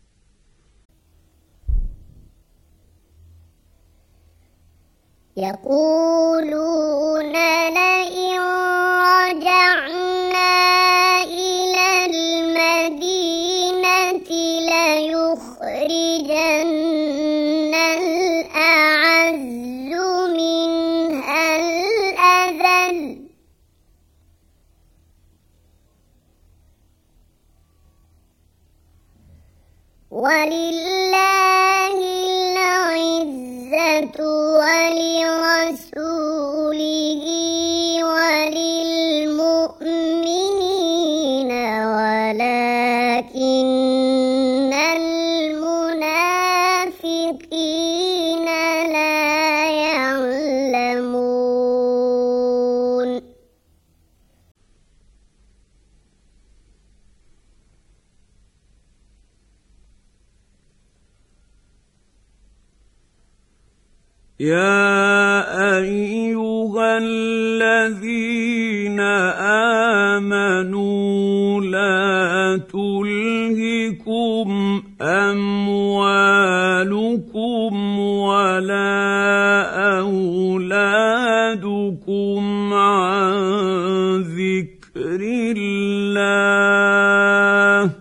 يقولون لئن رجعنا إلى المدينة ليخرجن الأعز منها الأذل ولله العزة ولرسوله وللمؤمنين ولكن المنافقين لا يعلمون. يا أيها الذين آمنوا لا تلهكم أموالكم ولا أولادكم عن ذكر الله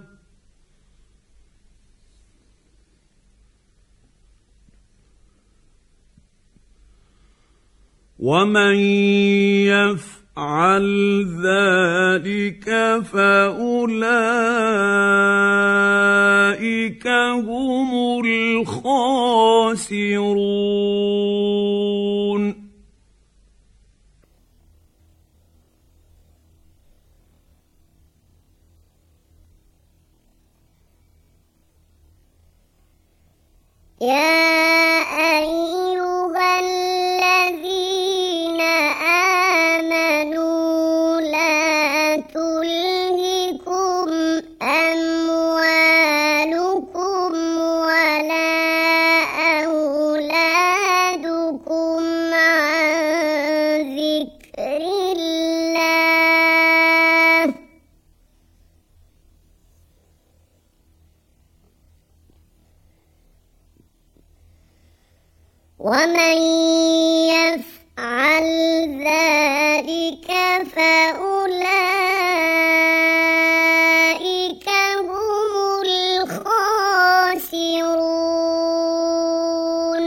ومن يفعل ذلك فأولئك هم الخاسرون. 。 يا أيها الذين آمنوا لا تلهكم أموالكم ولا أولادكم عن ذكر الله ومن يفعل ذلك فأولئك هم الخاسرون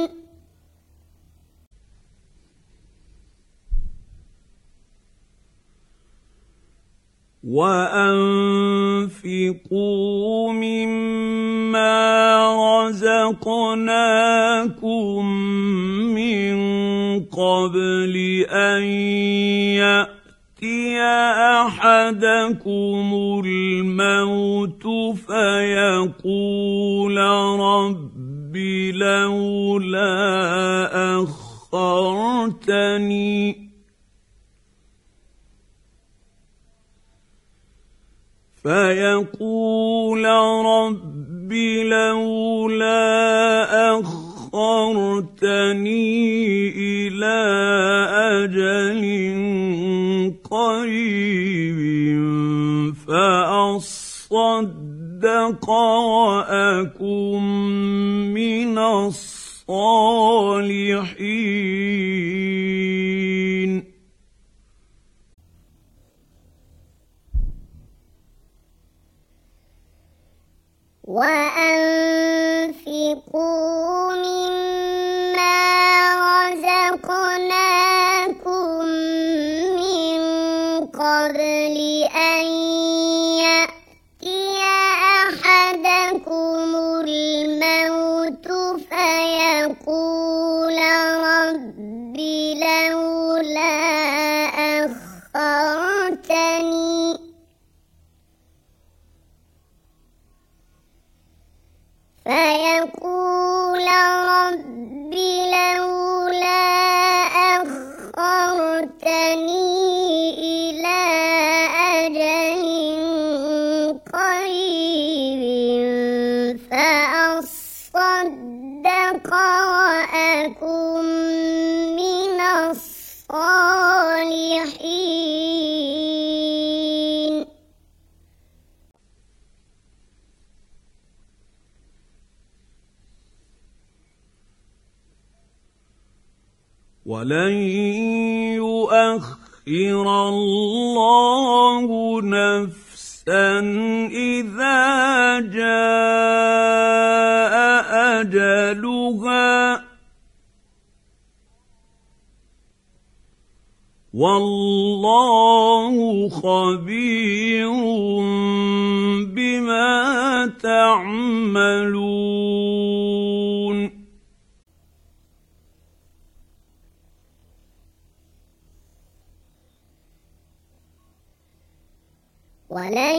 وأنفقوا مما رزقناكم من قبل أن يأتي أحدكم الموت فيقول رب لولا أخرتني إلى أجل قريب فأصدق وأكن من الصالحين وأنفقوا مما رزقناكم من قبل أن يأتي أحدكم الموت فيقول رب لولا أخرتني إلى أجل قريب فأصدق وأكن من الصالحين ولن يؤخر الله نفسا إذا جاء أجلها والله خبير بما تعملون ولن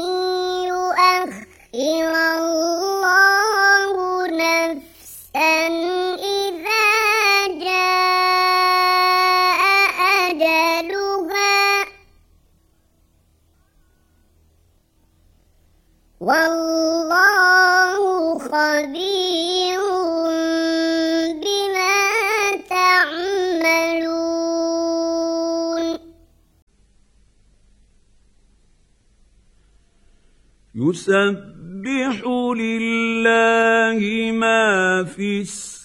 يؤخر الله نفسا إذا جاء أجلها والله خبير بما تعملون يسبح لله ما في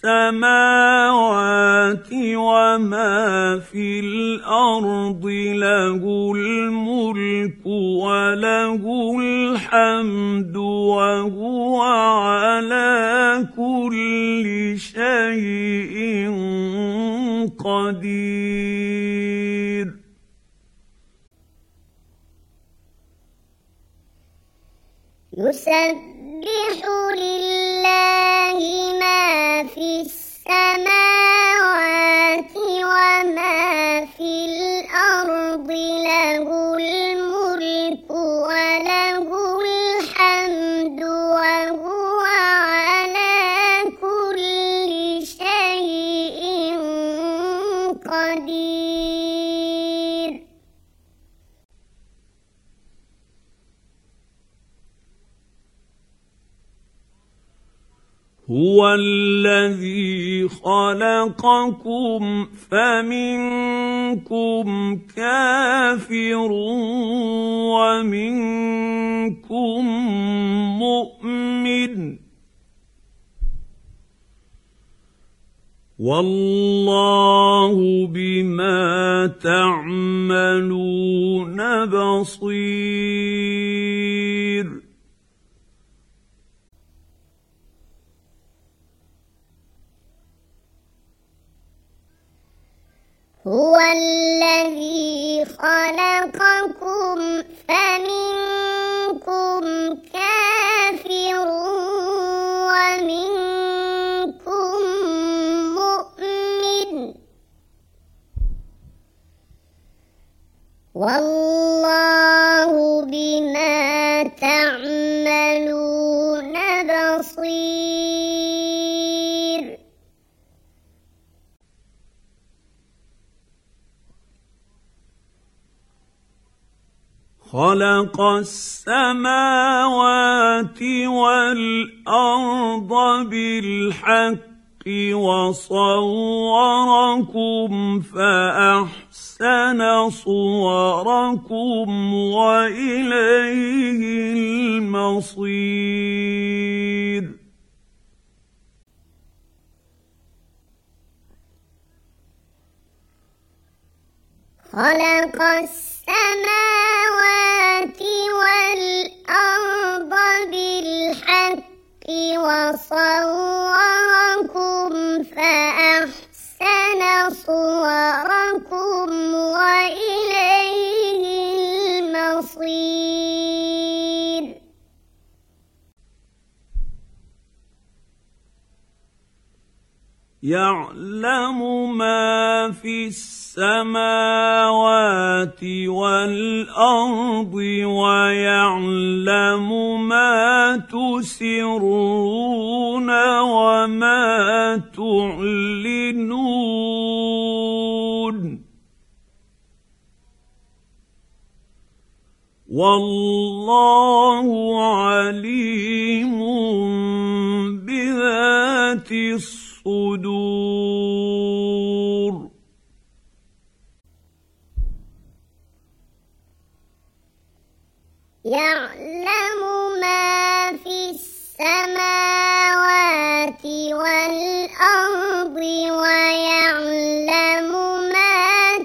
السماوات وما في الأرض له الملك وله الحمد وهو على كل شيء قدير يسبح لله ما في السماوات وما في الأرض له الملك وله الحمد وهو على كل هو الذي خلقكم فمنكم كافر ومنكم مؤمن والله بما تعملون بصير هو الذي خلقكم فمنكم كافر ومنكم مؤمن والله بما تعملون بصير خلق السماوات والأرض بالحق وصوركم فأحسن صوركم وإليه المصير خلق السماوات والأرض بالحق وصوركم فأحسن صوركم وإليه المصير يعلم ما في السماوات والأرض ويعلم ما تسرون وما تعلنون والله عليم بذات الصدور يعلم ما في السماوات والأرض ويعلم ما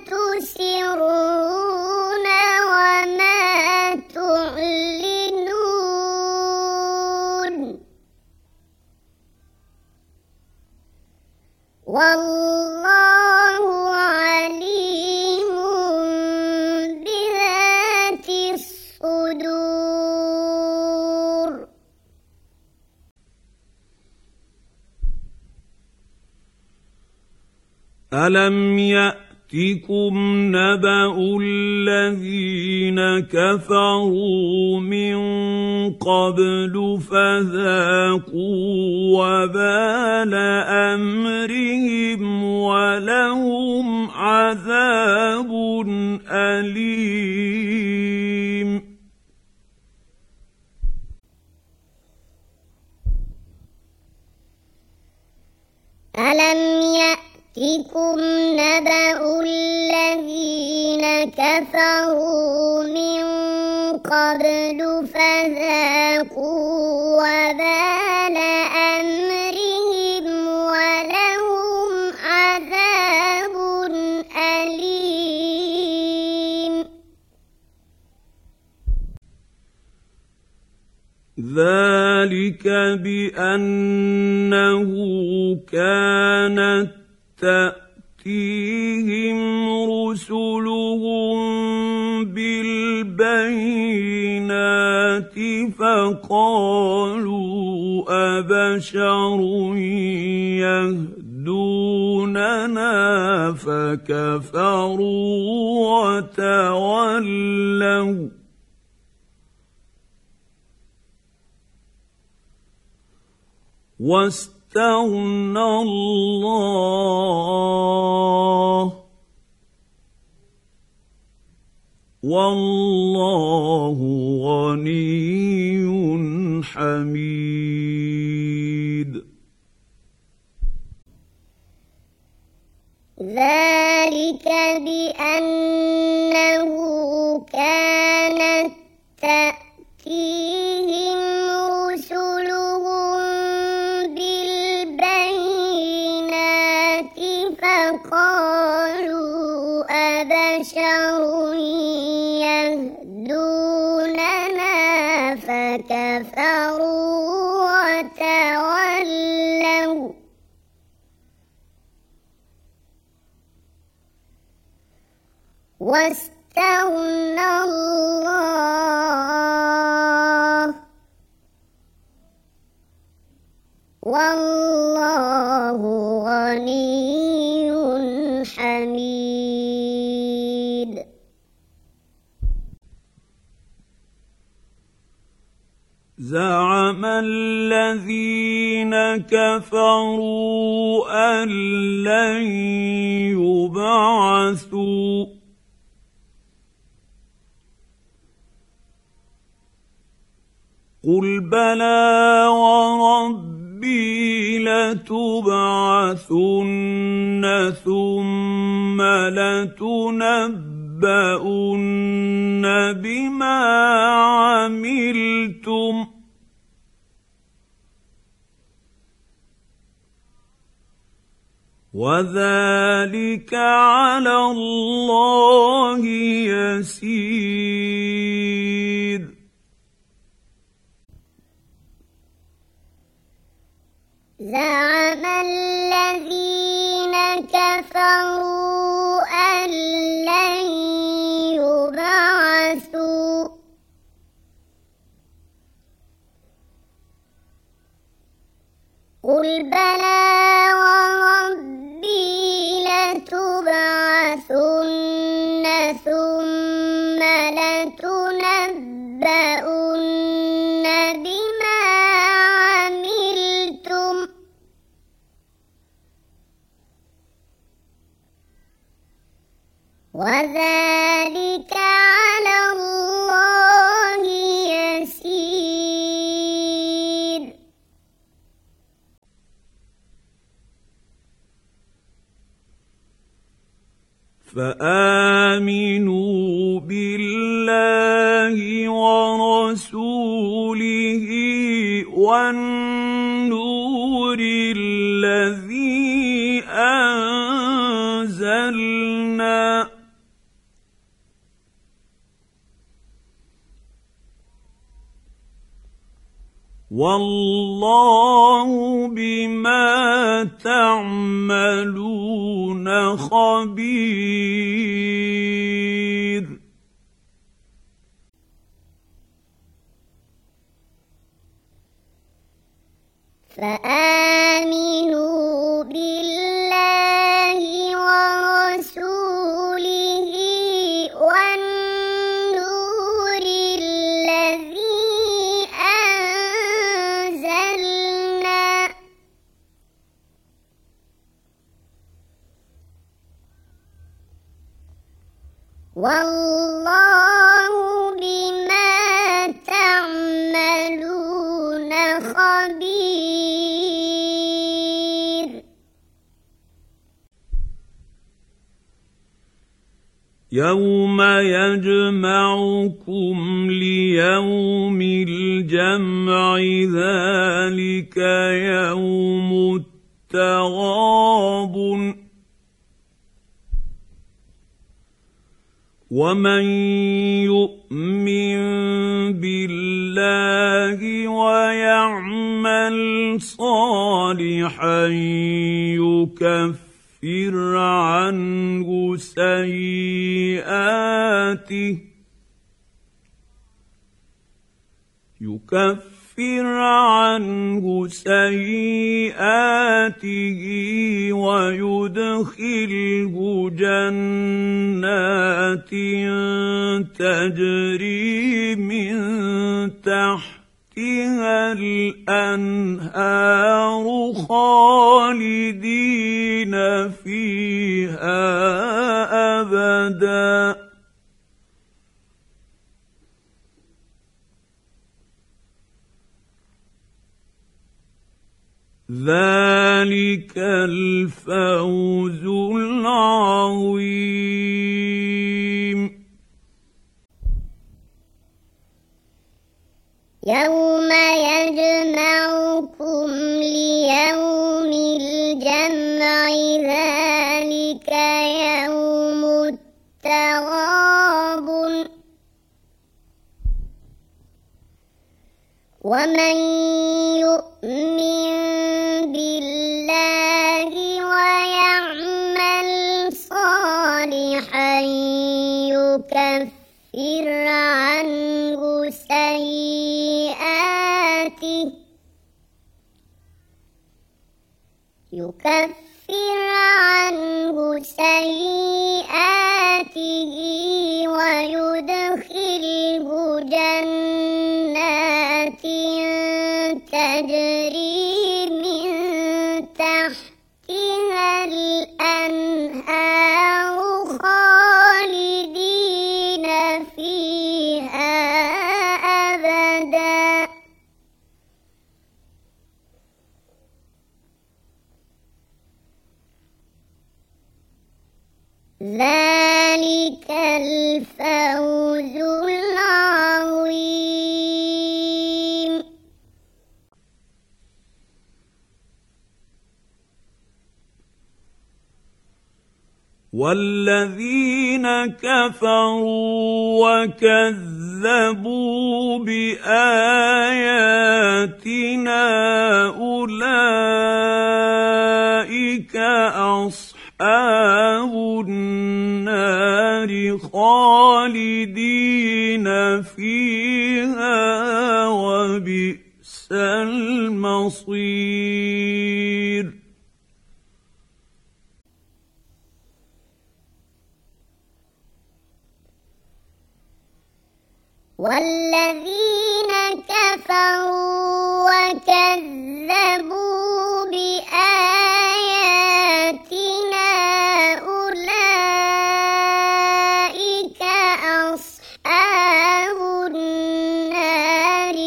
تسرون وما تعلنون والله عليم بذات الصدور ألم يأتكم نبأ الذين كفروا من قبل فذاقوا وبال أمرهم ولهم عذاب أليم ألم يأتكم نبأ الذين كفروا من قبل فذاقوا وبال أمرهم ولهم عذاب أليم ذلك بأنه كانت تأتيهم رسلهم بالبينات فقالوا أبشر يهدوننا فكفروا وتولوا واستغنى الله والله غني حميد ذلك بأنه كانت تأتيهم رسلهم بالبينات فقالوا أبشر يهدوننا فكفروا وتولوا واستغنى الله والله غني حميد. زعم الذين كفروا أن لن يبعثوا قل بلى وربي لتبعثن ثم لتنبؤن بما عملتم وذلك على الله يسير. زعم الذين كفروا أن لن يبعثوا قل بلى وربي لتبعثن ثم لتنبؤن بما عملتم وذلك على الله يسير. فآمنوا بالله ورسوله والنور الذي أنزلنا والله بما تعملون خبير. فآمنوا بالله ورسوله والنور الذي أنزلنا والله بما تعملون خبير. يوم يجمعكم ليوم الجمع ذلك يوم التغابن ومن يؤمن بالله ويعمل صالحا يكفر عنه سيئاته ويدخله جنات تجري من تحتها الأنهار خالدين فيها أبدا ذلك ذلك الفوز العظيم. يوم يجمعكم ليوم الجمع ذلك يوم التغابن ومن يؤمن بالله ويعمل صالحا يكفر عنه سيئاته ويدخله جنات تجري من تحتها الأنهار خالدين فيها أبدا ذلك الفوز العظيم. والذين كفروا وكذبوا بآياتنا أولئك أصحاب النار خالدين فيها وبئس المصير. والذين كفروا وكذبوا بآياتنا أولئك أصحاب النار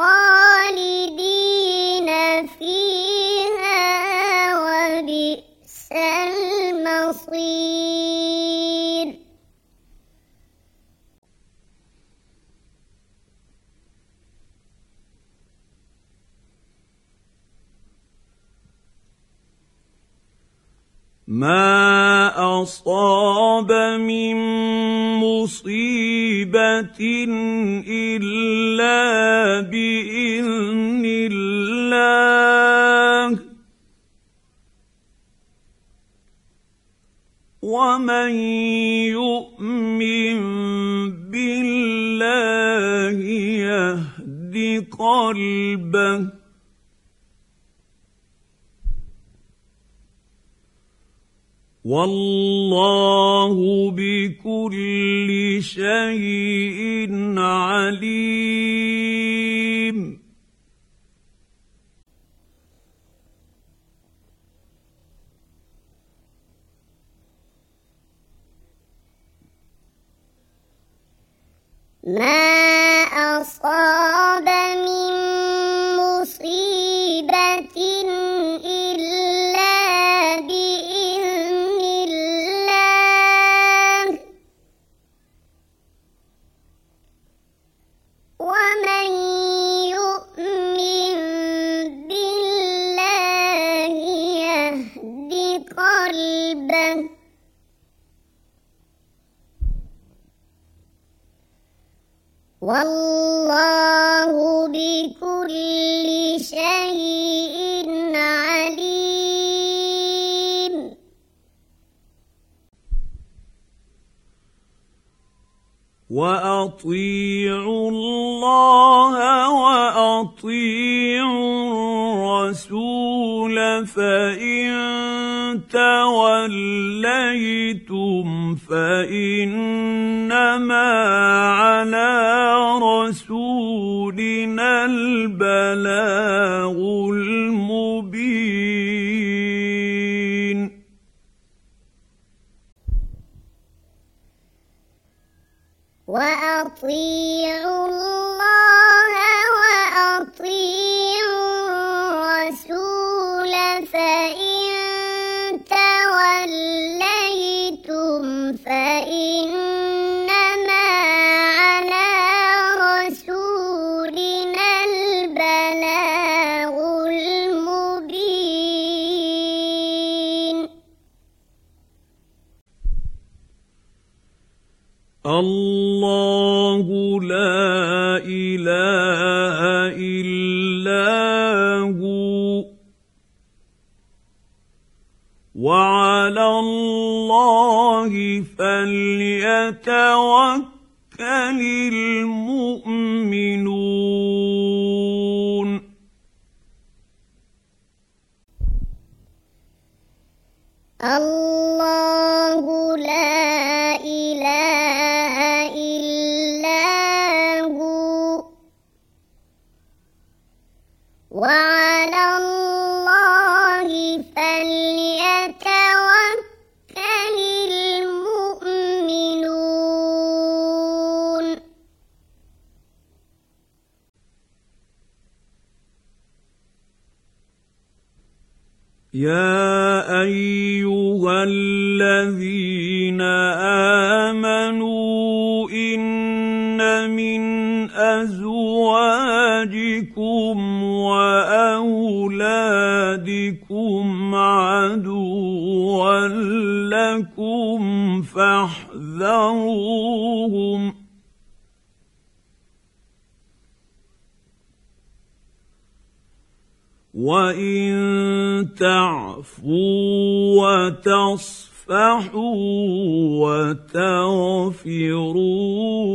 خالدين فيها وبئس المصير. ما أصاب من مصيبة إلا بإذن الله ومن يؤمن بالله يهد قلبه والله بكل شيء عليم. ما أصاب من مصيبة إلا بإذن الله ومن يؤمن بالله يهد قلبه والله بكل شيء عليم. وأطيعوا الله وأطيعوا الرسول فإن توليتم فإنما على رسولنا البلاغ المبين. وأطيعوا الله وأطيعوا الرسول فإن الله لا إله إلا هو وعلى الله فليتوكل المؤمنون الله لا إله إلا هو وعلى الله فليتوكل المؤمنون يا أيها الذين آمنوا إن من أزواجكم وأولادكم عدوا لكم فاحذروهم وإن تعفوا وتصفحوا وتغفروا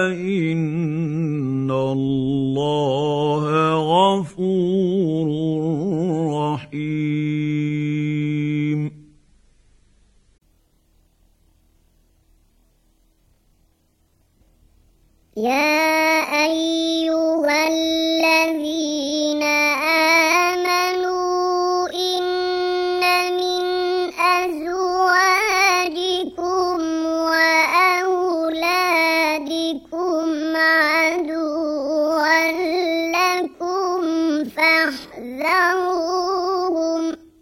فإن الله غفور رحيم يا أيها الذين آمنوا إن من أزواجكم وأولادكم عدوا لكم فاحذروهم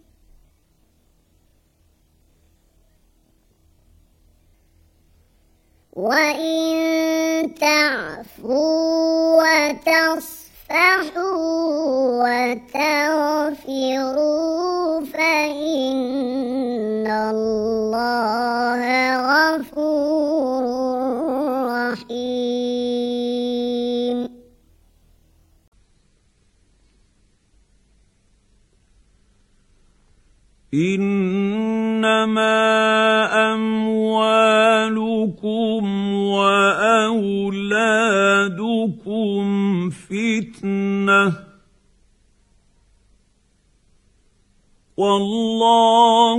وإن تعفوا وتصفحوا وتغفروا فإن الله غفور رحيم إنما أموالكم وأولادكم فتنة والله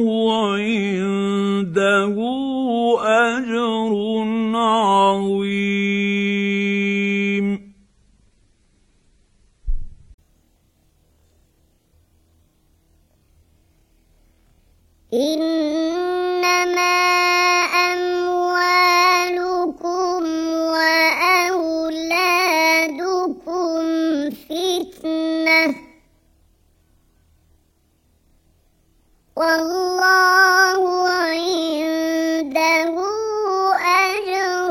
عنده أجر عظيم إنما أموالكم وأولادكم فتنة والله عنده أجر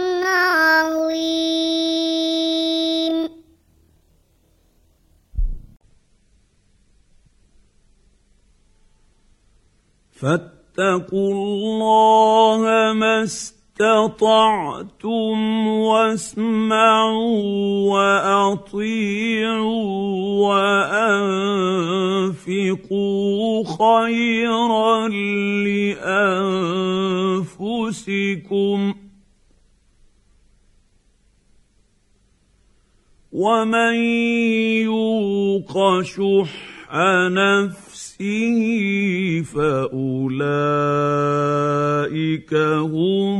عظيم فاتقوا الله ما استطعتم واسمعوا وأطيعوا وأنفقوا خيرا لأنفسكم ومن يوق شح نفسه فأولئك هم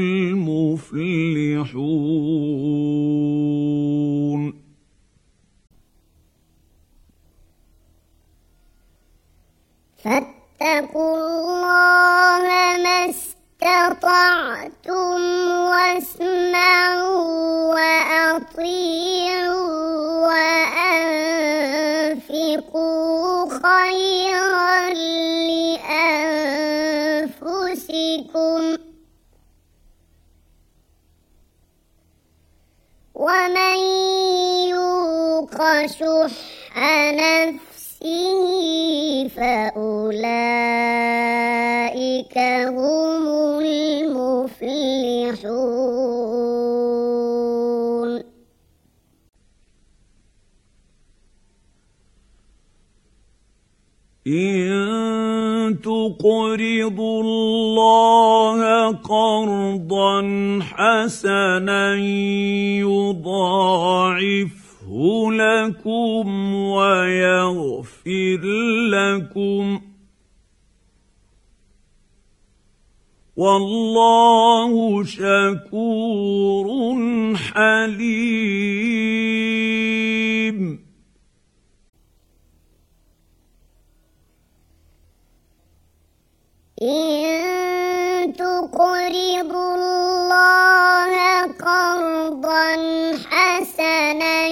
المفلحون فاتقوا الله ما استطعتم واسمعوا وأطيعوا وأنفقوا خيرا لأنفسكم ومن يوق شح نفسه فأولئك هم المفلحون تفلحون إن تقرضوا الله قرضا حسنا يضاعفه لكم ويغفر لكم والله شكور حليم إن تقرضوا الله قرضا حسنا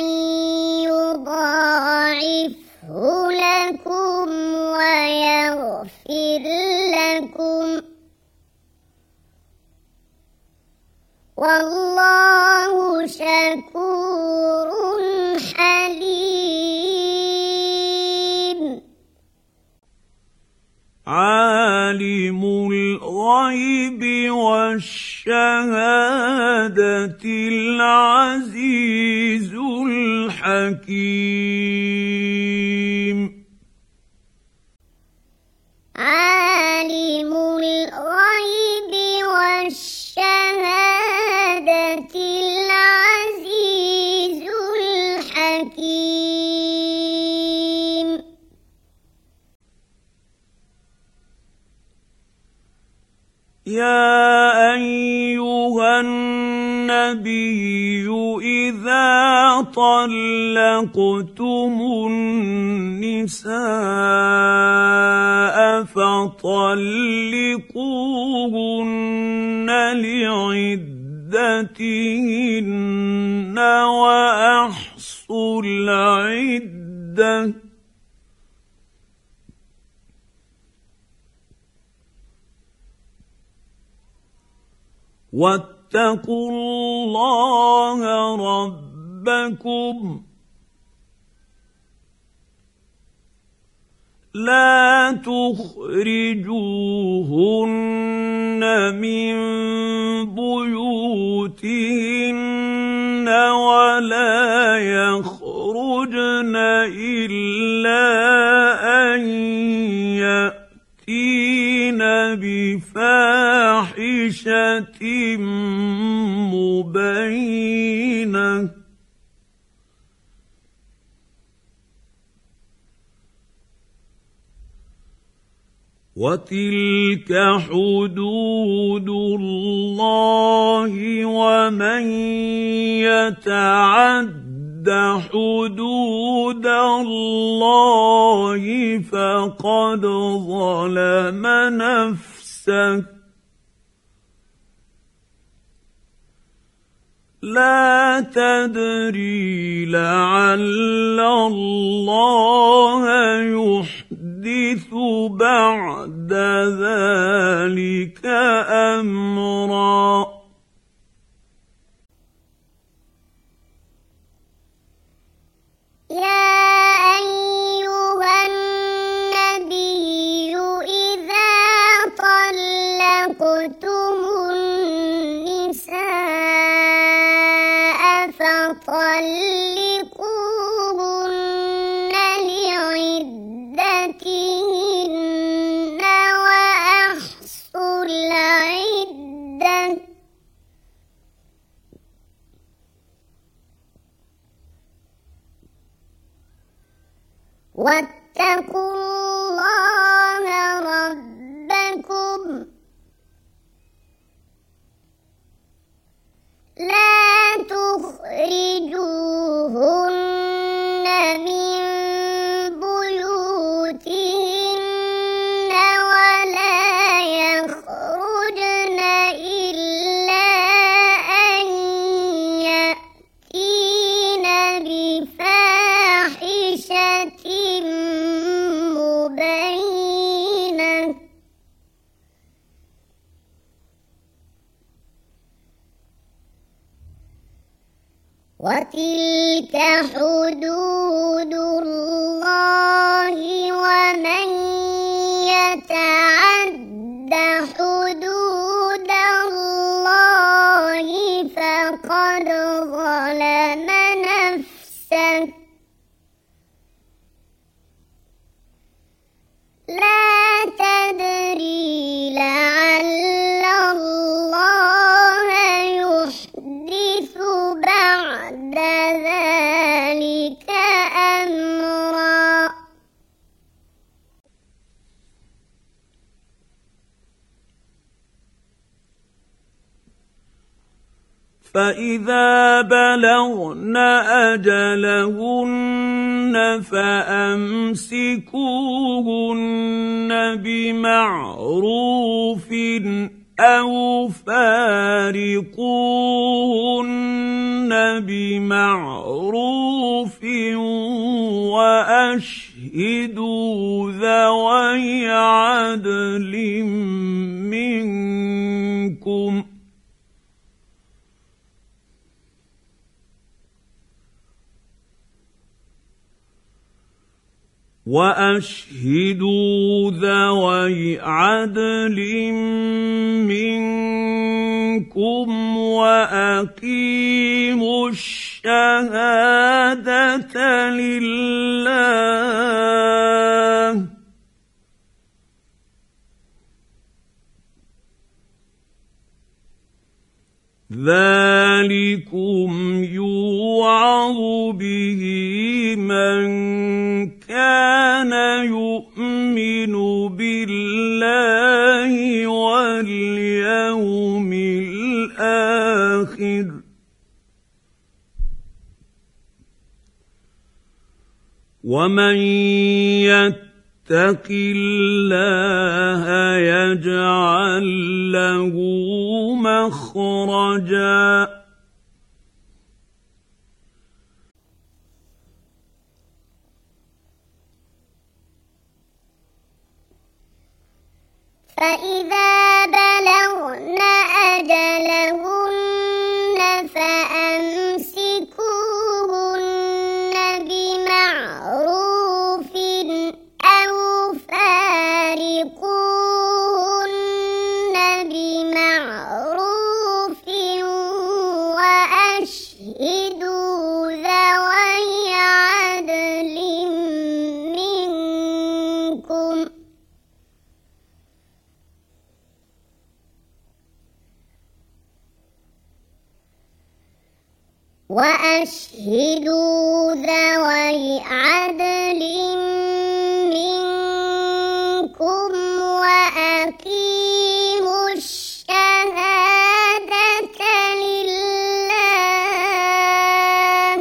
يضاعفه لكم ويغفر لكم والله شكور حليم عالم الغيب والشهادة العزيز الحكيم عالم الغيب والشهادة العزيز الحكيم يا أيها النبي إذا طلقتم النساء فطلقوهن لعدتهن وأحصوا العدة واتقوا الله ربكم لا تخرجوهن من بيوتهن ولا يخرجن إلا أن يأتين بفاحشة مبينة وتلك حدود الله ومن يتعد حدود الله فقد ظلم نفسه لا تدري لعل الله يحدث بعد ذلك أمرا يا أيها النبي إذا طلقتم النساء فطلقوهن لعدتهن وأحصوا العدة واتقوا الله ربكم لا تخرجوهن من بيوتهن ولا يخرجن إلا أن يأتين بفاحشة مبينة وتلك حدود الله ومن يتعد حدود الله فإذا بلغن أجلهن فأمسكوهن بمعروف أو فارقوهن بمعروف وأشهدوا ذوي عدل منكم وأقيموا الشهادة لله ذلكم يوعظ به من كان يؤمن بالله واليوم الآخر ومن يتق الله يجعل له مخرجا فإذا بلغن أجلهن فأمسكوهن بمعروف أو فارقوهن بمعروف وأشهدوا ذوي عدل منكم وأقيموا الشهادة لله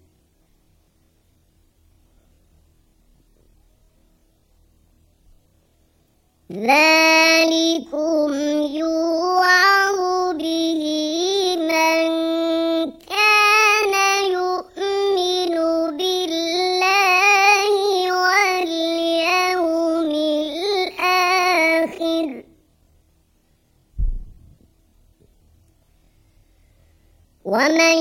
ذلكم يوعظ به من كان يؤمن بالله واليوم الآخر ومن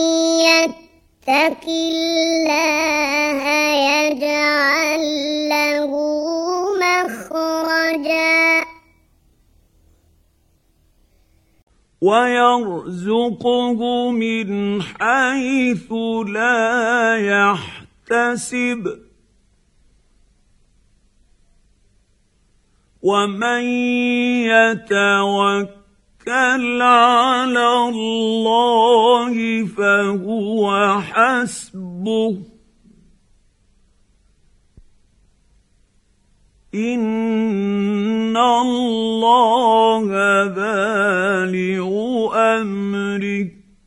يتق الله يجعل له مخرجا ويرزقه من حيث لا يحتسب ومن يتوكل على الله فهو حسبه إن الله بالغ أمره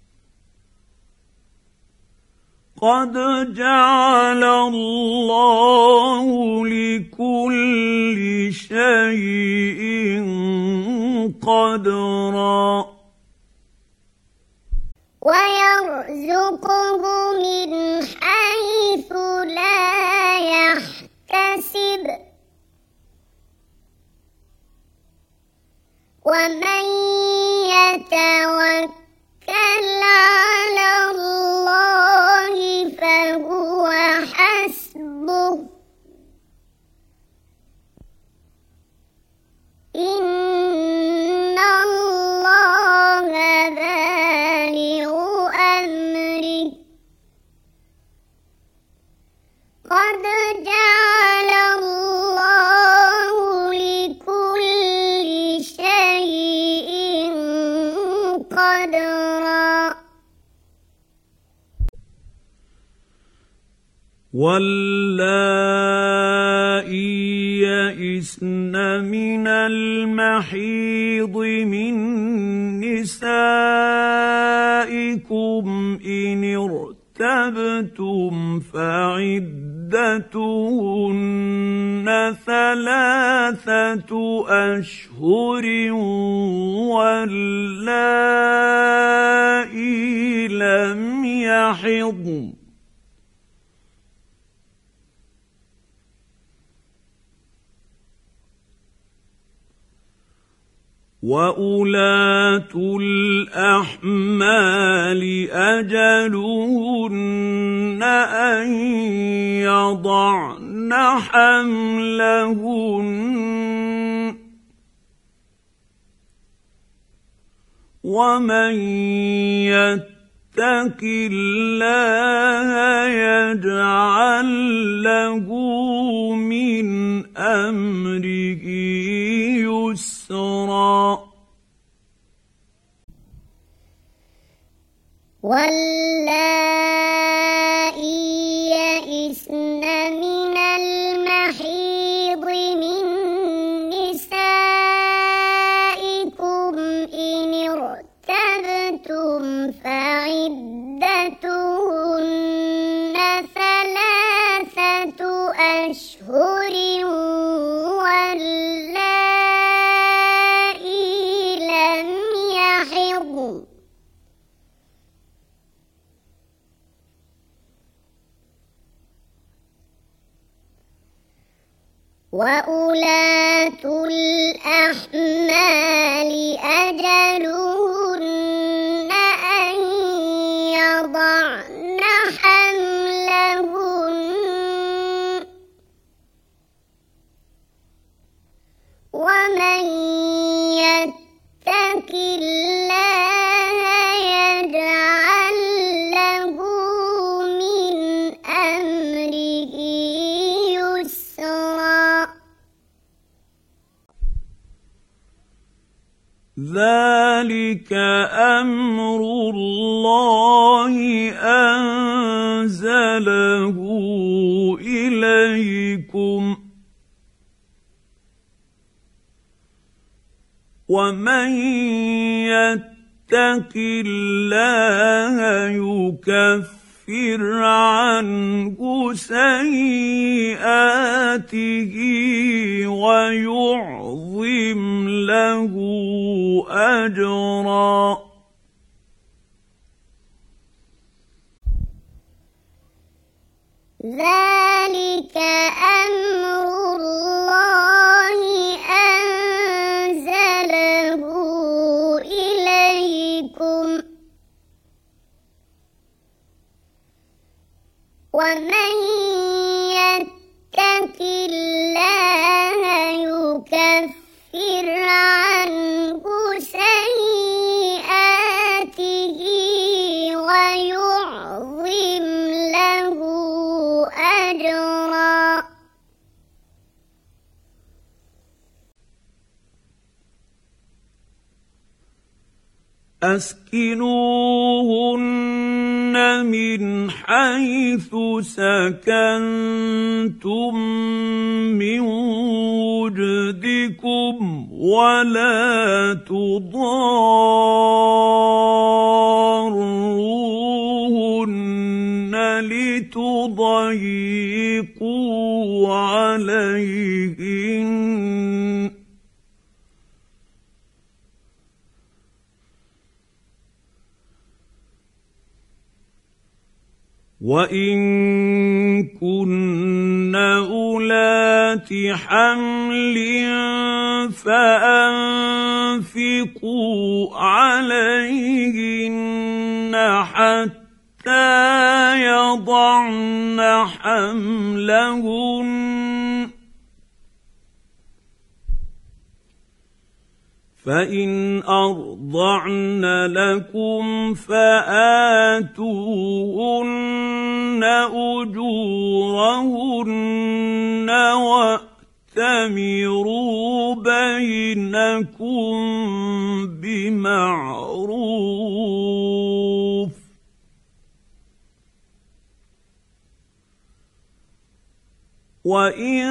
قد جعل الله لكل شيء قدرا ويرزقه من حيث لا يحتسب ومن يتوكل على الله فهو حسبه إن الله بالغ أمره قد جعل الله لكل شيء قدرا واللائي يئسن من المحيض من نسائكم نسائكم إن ارتبتم فعدتهن 3 أشهر واللائي لم يحضن وأولاة الأحمال أجلهن أن يضعن حملهن ومن يتق الله يجعل له من أمره يسرا واللائي يئسن من المحيض من نسائكم إن ارتبتم فعدتهن 3 أشهر واللائي لم يحضن وأولاة الأحمال أجلهن أن يضعن حملهن ومن يتق الله يجعل له من أمره يسرا ذلك أمر الله أنزله إليكم ومن يتق الله يكفر عنه سيئاته ويعظم له أجرا ذلك أمر الله أنزله إليكم ومن يتق الله يكفر عنه سيئاته ويعظم له أجرا أسكنوهن من حيث سكنتم من وجدكم ولا تضاروهن لتضيقوا عليهن وإن كن أولات حمل فأنفقوا عليهن حتى يضعن حملهن فإن أرضعن لكم فآتوهن أجورهن وأتمروا بينكم بمعروف ۖ وإن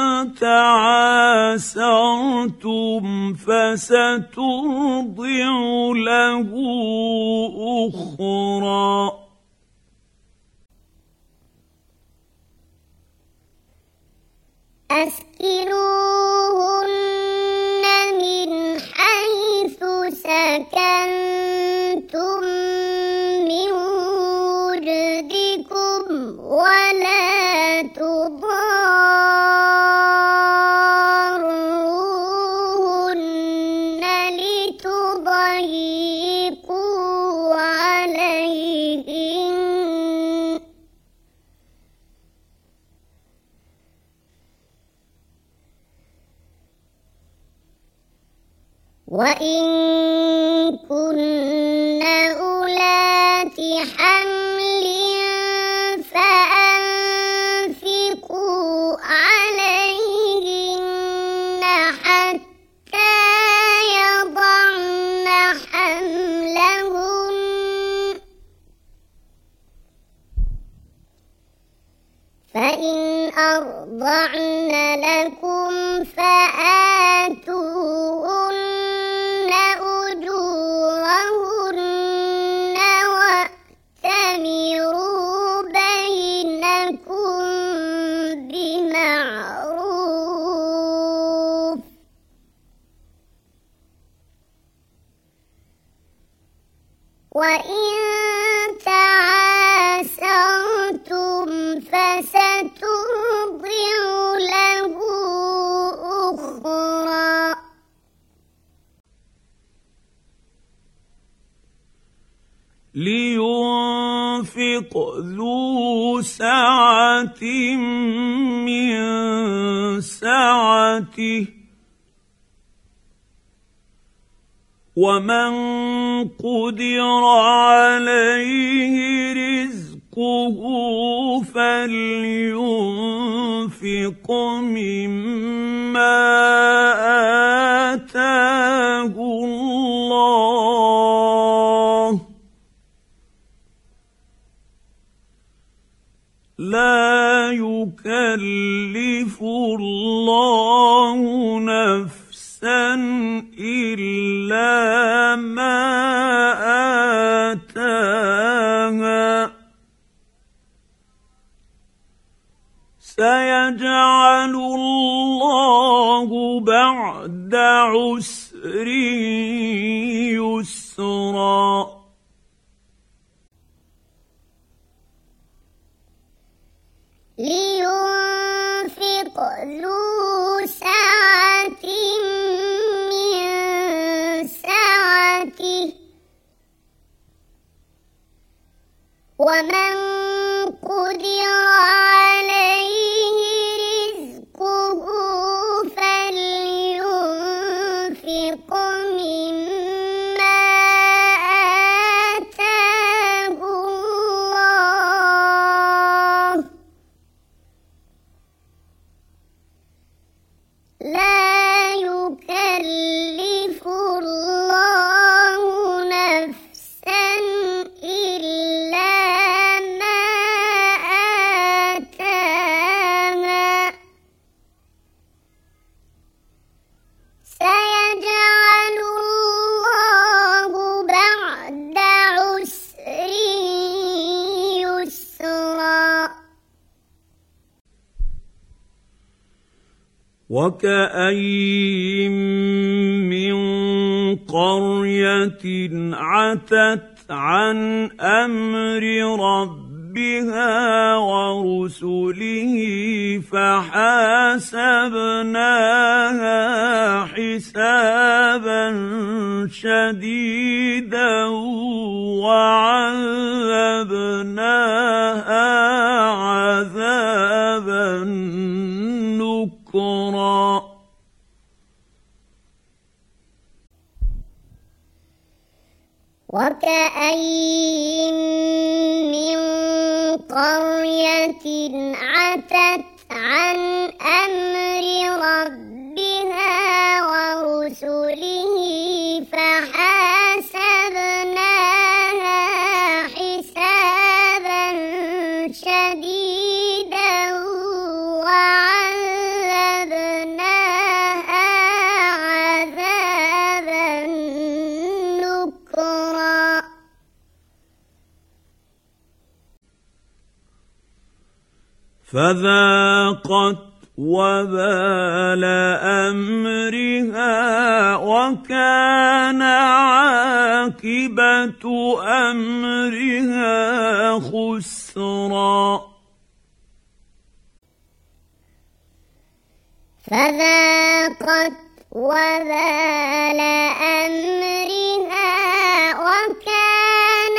تعاسرتم فسترضع له أخرى. أسكنوهن من حيث سكنتم من وجدكم ولا تضاروهن لتضيقوا عليهن وإن كن أولات حمل فأنفقوا عليهن حتى يضعن حملهن فإن أرضعن لكم فآتوهن أجورهن وأتمروا بينكم بمعروف وإن تعاسرتم فسترضع له أخرى. لينفق ذو سعة من سعته ومن قدر عليه رزقه فلينفق مما آتاه الله لا يكلف الله نفسا إلا ما آتاها سيجعل الله بعد عسر يسرا. لينفق ذو سعة من سعته ومن قدر عليه رزقه فلينفق مما آتاه الله لا يكلف الله نفسا إلا ما آتاها سيجعل الله بعد عسر يسرا. وكأين من قرية عتت عن أمر ربها ورسله فحاسبناها حسابا شديدا وعذبناها عذابا نكرا. وكأين من قرية عتت عن أمر ربها ورسله فحاسبناها حسابا شديدا وعذبناها فذاقت وبال أمرها وكان عاقبة أمرها خسرا فذاقت وبال أمرها وكان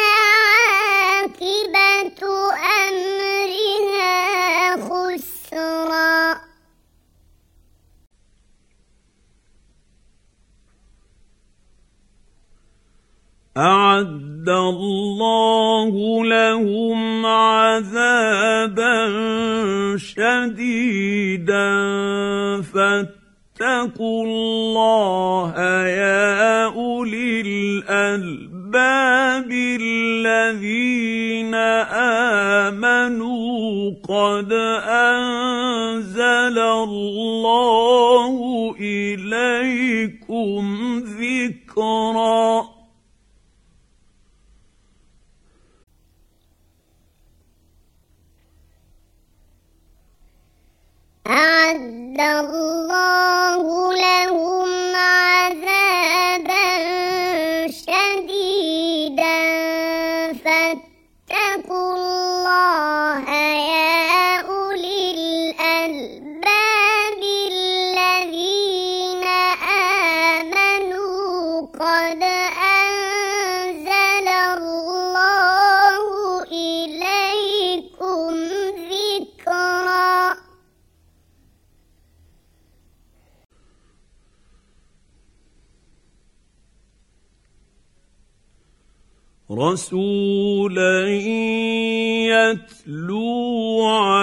عاقبة أمرها خسرا أعد الله لهم عذابا شديدا فاتقوا الله يا أولي الألباب الذين آمنوا قد أنزل الله إليكم ذكرا أعد الله لهم عذابا شديدا فاتقوا الله يا أولي الألباب الذين آمنوا قد أنزل الله إليكم ذكرا رسولا يتلو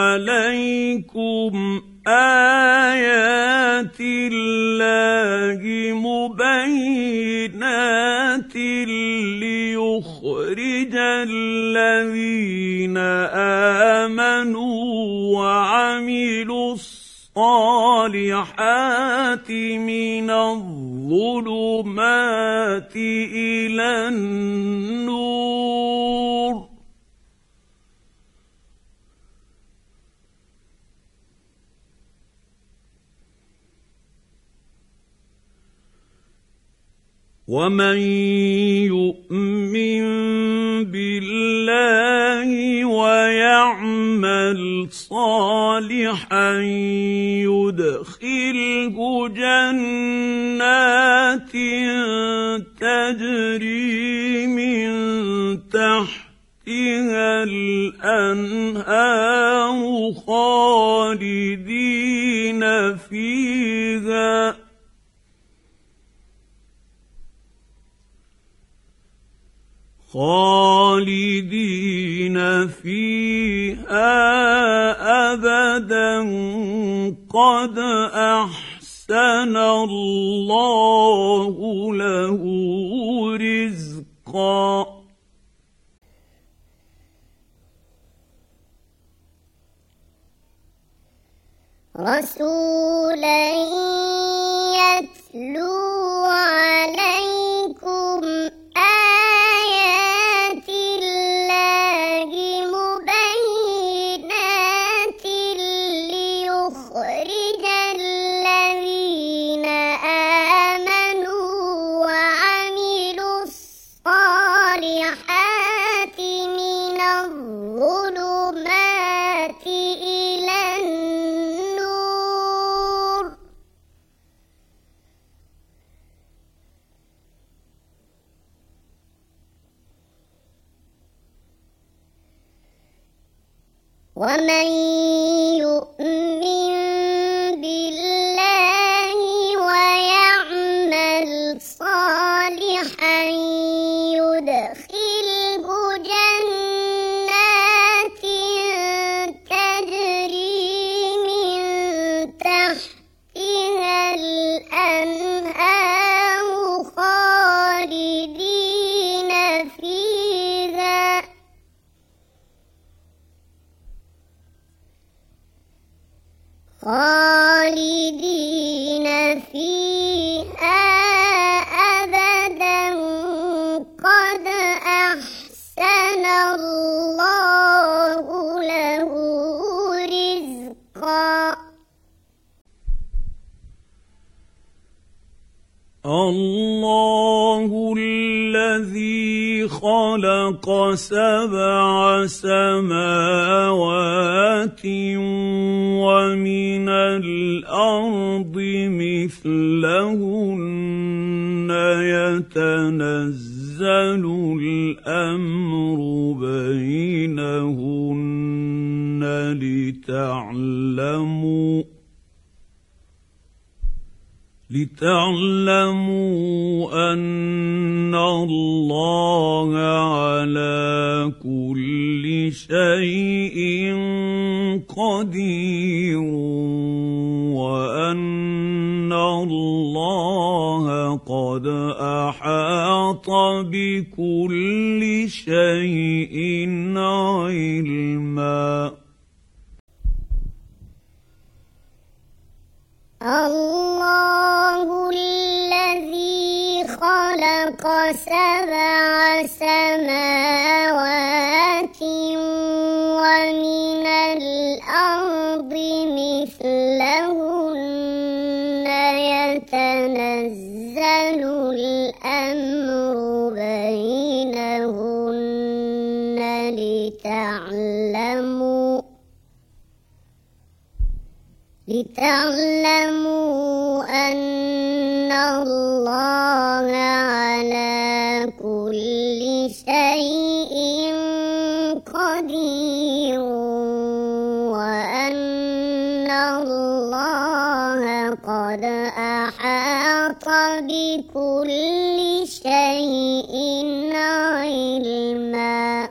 عليكم آيات الله مبينات ليخرج الذين آمنوا وعملوا الصالحات من الظلمات إلى النور ومن يؤمن بالله ويعمل صالحا يدخله جنات تجري من تحتها الأنهار خالدين فيها أبدا قد أحسن الله له رزقا رسولا يتلو عليكم آيات الله مبينات ليخرج الذين آمنوا وعملوا الصالحات من الظلمات إلى النور ومن يؤمن بالله ويعمل صالحا يدخله جنات تجري من تحتها الأنهار خالدين فيها أبدا قد أحسن الله له رزقا خلق 7 سماوات ومن الأرض مثلهن يتنزل الأمر بينهن لتعلموا أن الله على كل شيء قدير وأن الله قد أحاط بكل شيء علما. الله الذي خلق 7 سماوات ومن الأرض مثلهن يتنزل الأمر بينهن لتعلموا أن الله على كل شيء قدير وأن الله قد أحاط بكل شيء علما.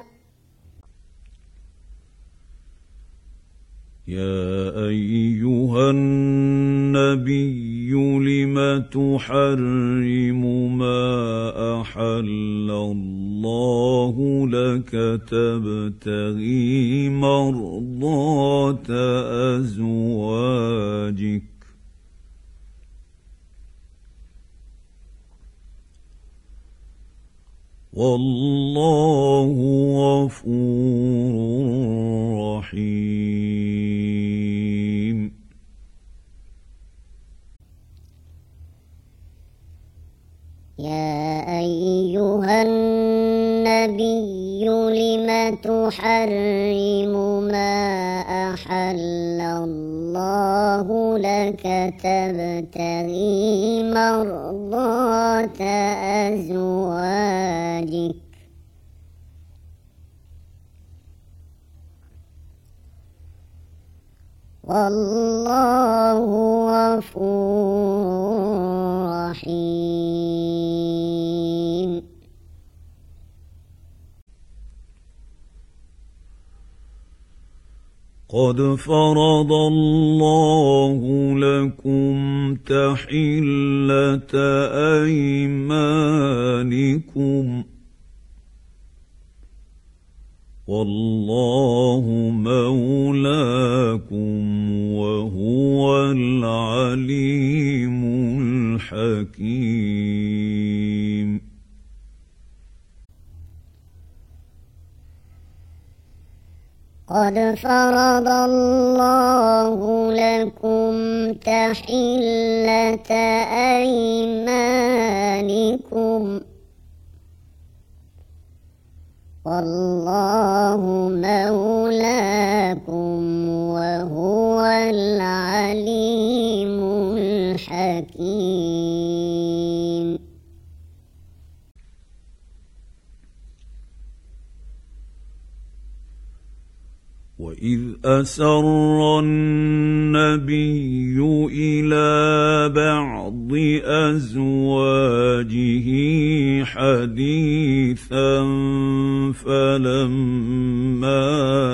يا أيها النبي لم تحرم ما أحل الله لك تبتغي مرضات أزواجك والله غفور رحيم. يا أيها النبي لم تحرم ما أحل الله لك تبتغي مرضات أزواجك والله غفور رحيم. قد فرض الله لكم تحلة أيمانكم والله مولاكم وهو العليم الحكيم. قد فرض الله لكم تحلة أيمانكم والله مولاكم وهو العليم الحكيم. وإذ أسر النبي إلى بعض أزواجه حديثا فلما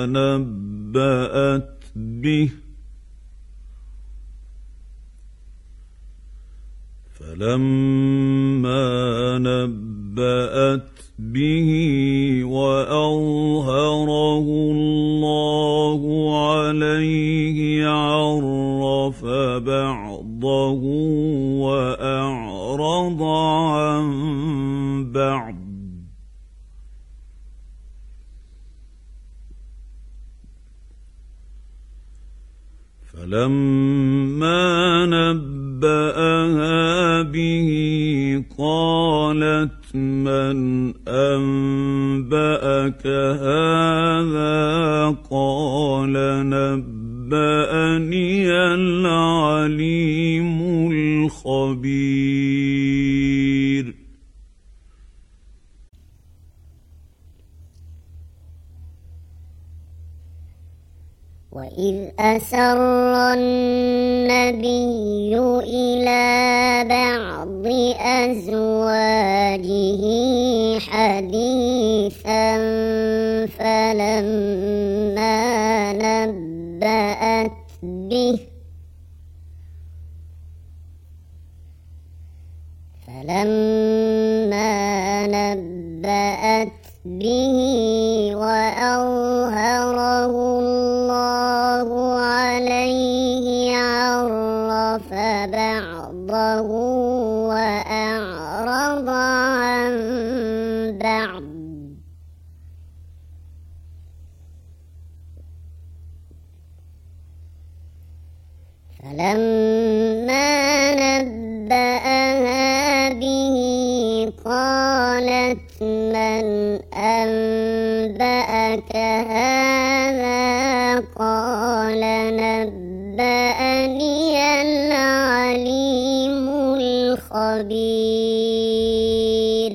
نبأت به وأظهره الله عليه عرف بعضه وأعرض عن بعض فلما نبأها به قالت من أنبأك أنبأك هذا قال نبأني العليم الخبير وإذ أسر النبي إلى بعض أزواجه حديثا فلما نبأت به وأظهره الله عليه عرف بعضه وأعرض عن بعض فلما نبأها به قالت من أنبأك هذا قال نبأني العليم الخبير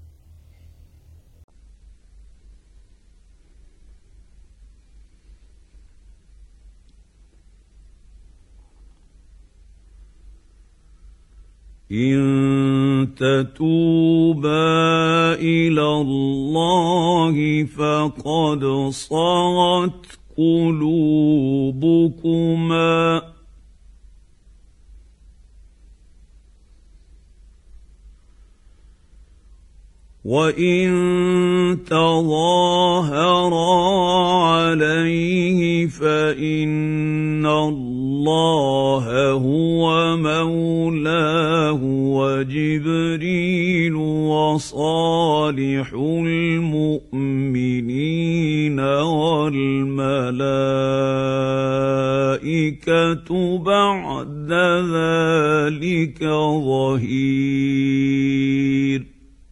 إن تتوبا إلى الله فقد صغت قلوبكما وإن تظاهرا عليه فإن الله هو مولاه وجبريل وصالح المؤمنين والملائكة بعد ذلك ظهير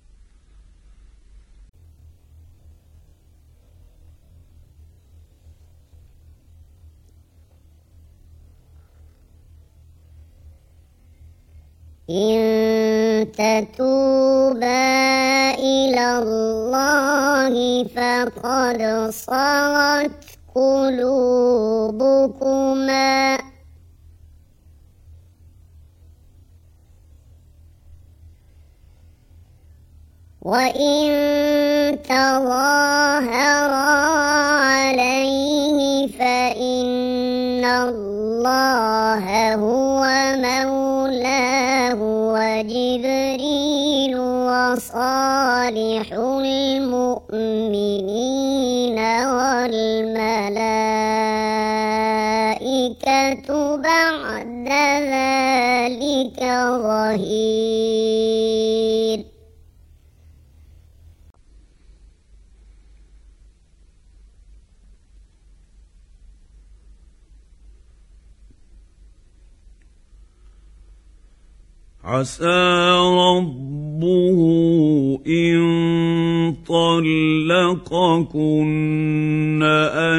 إن تتوبا إلى الله فقد صغت قلوبكما وإن تظاهرا عليه فإن الله هو مولاه وجبريل وصالح المؤمنين والملائكة بعد ذلك ظهير عسى ربه إن طلقكن أن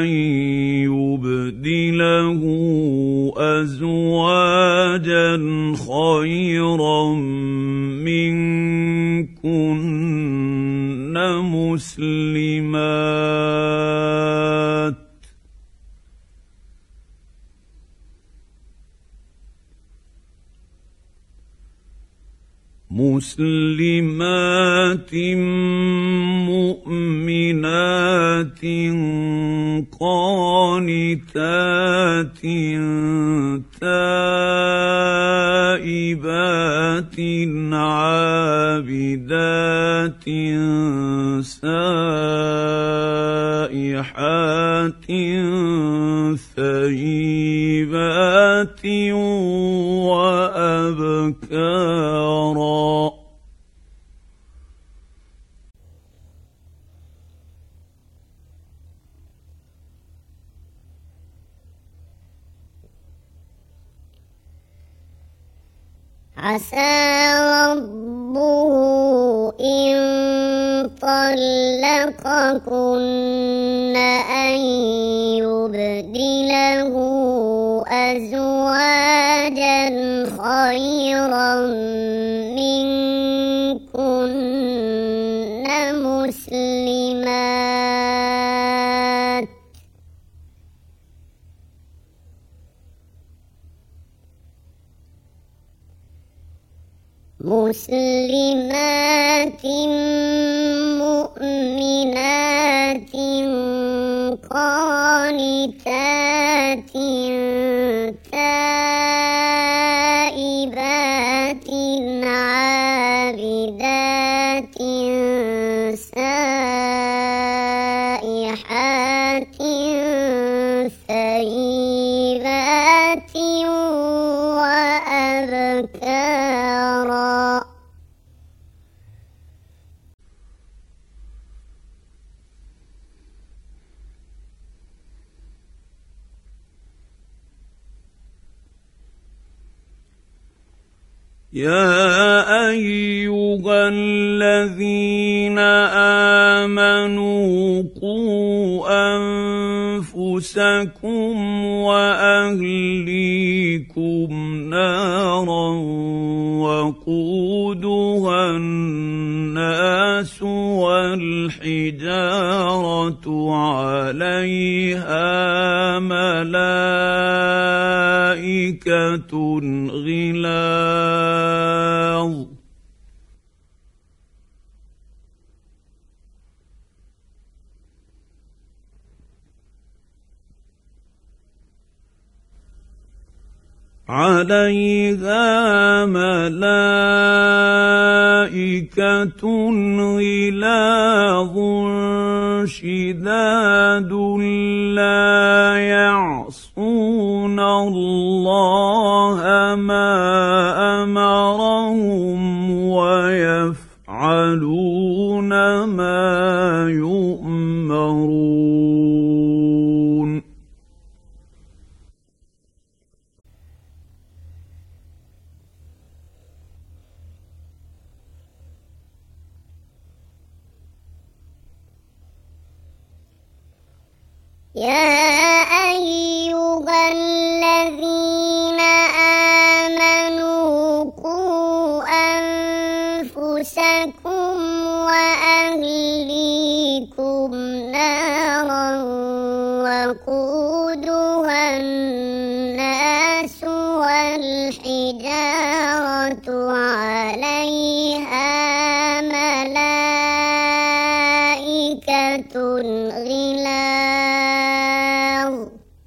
يبدله أزواجا خيرا منكن مسلمات مؤمنات قانتات تائبات عابدات سائحات ثيبات وأبكارا عسى ربه إن طلقكن طلقكن أن يبدله أزواجا خيرا منكن مسلمات مؤمنات قانتات تائبات عابدات سائحات ثيبات وأبكارا. يا أيها الذين آمنوا قوا أنفسكم وأهليكم نارا وقودها الناس والحجارة عليها ملائكة غلاظ شداد لا يعصون الله ما أمرهم ويفعلون ما يؤمرون. يا أيها الذين آمنوا قوا أنفسكم وأهليكم نارا وقودها الناس والحجارة عليها ملائكة غلاظ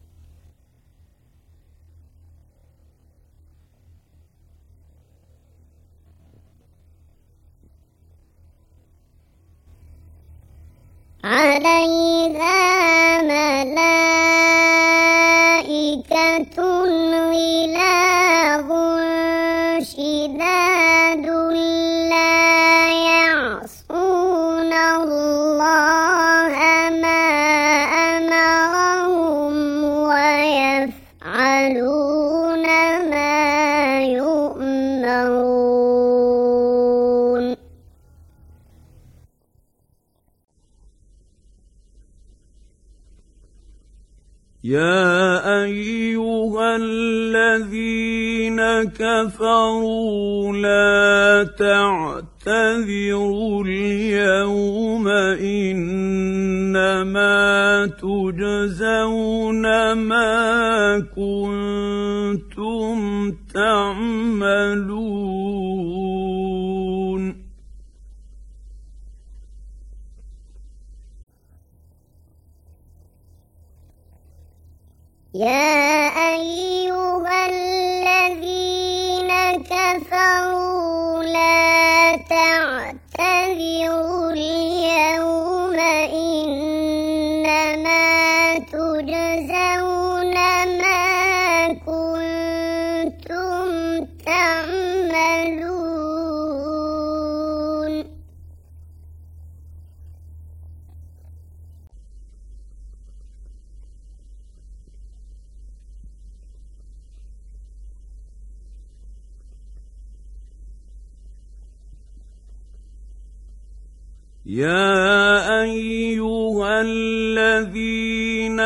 عليها ملائكة غلاظ شداد لا يعصون الله ما أمرهم ويفعلون ما يؤمرون. يا أيها الذين كفروا لا تعتذروا اليوم إنما تجزون ما كنتم تعملون. يا أيها الذين كفروا لا تعتذروا اليوم إنما تجزون ما كنتم تعملون. يا الذين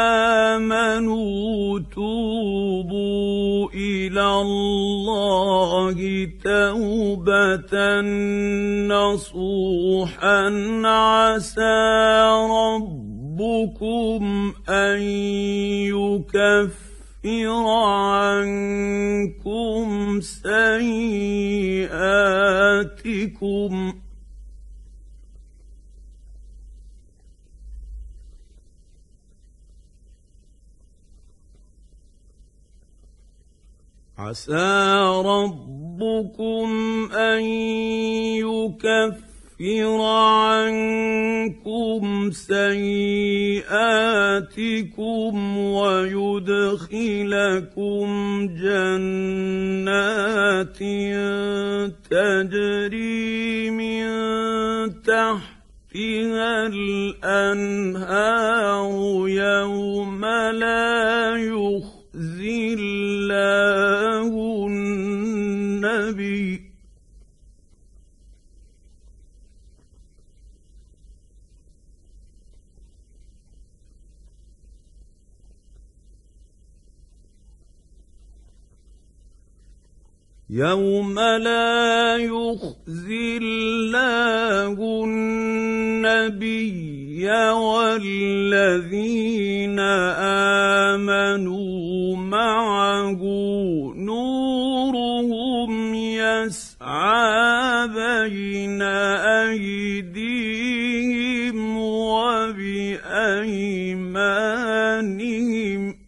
آمنوا توبوا إلى الله توبة نصوحا عسى ربكم أن يكفر عنكم سيئاتكم ويدخلكم جنات تجري من تحتها الأنهار يوم لا يخزي الله النبي يوم لا يخزي الله النبي والذين آمنوا معه نورهم يسعى بين أيديهم وبأيمانهم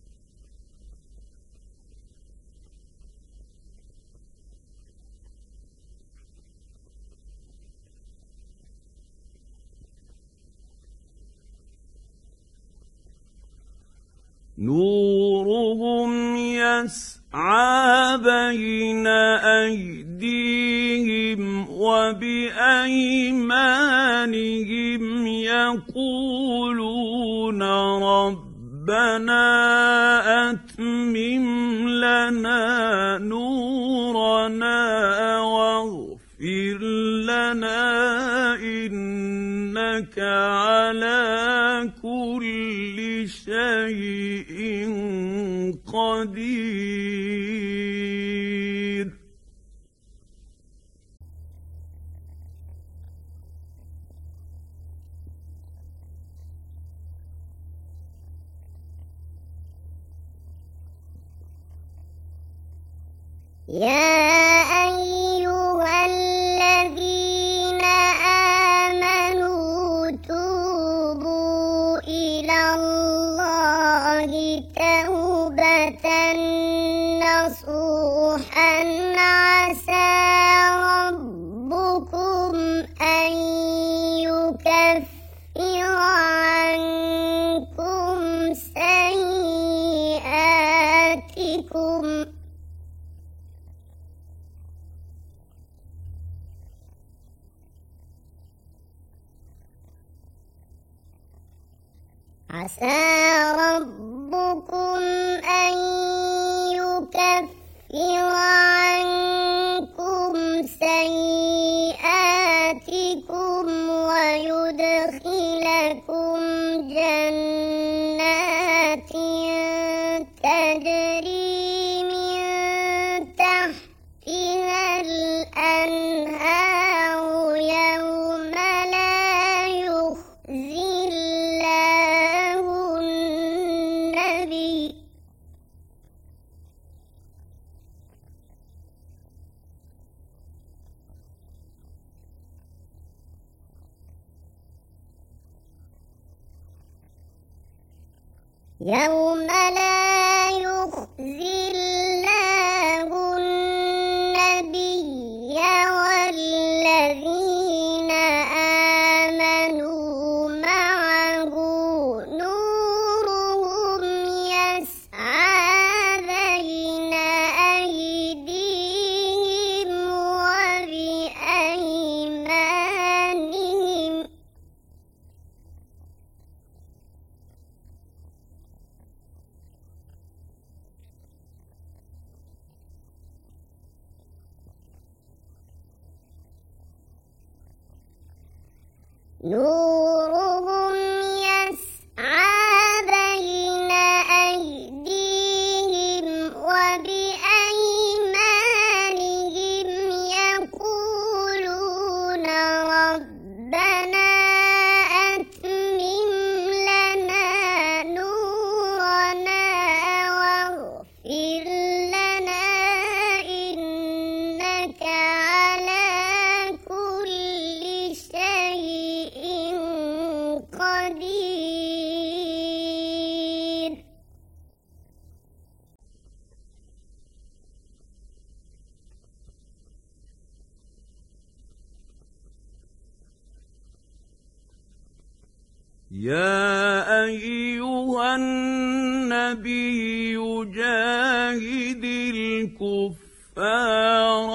نورهم يسعى بين أيديهم وبأيمانهم يقولون ربنا أتمم لنا نورنا واغفر لنا إنك على كل شيء قدير يا أيها الذين آمنوا توبوا إلى الله توبة نصوحا عسى ربكم أن يكفر عنكم سيئاتكم عسى ربكم أن يكفر عنكم سيئاتكم ويدخلكم جنات تجري من تحتها الأنهار يوم لا يخزي الله النبي يوم لا يخزي الله النبي والذين آمنوا معه نورهم يسعى بين أيديهم وبأيمانهم نورهم يا أيها النبي جاهد الكفار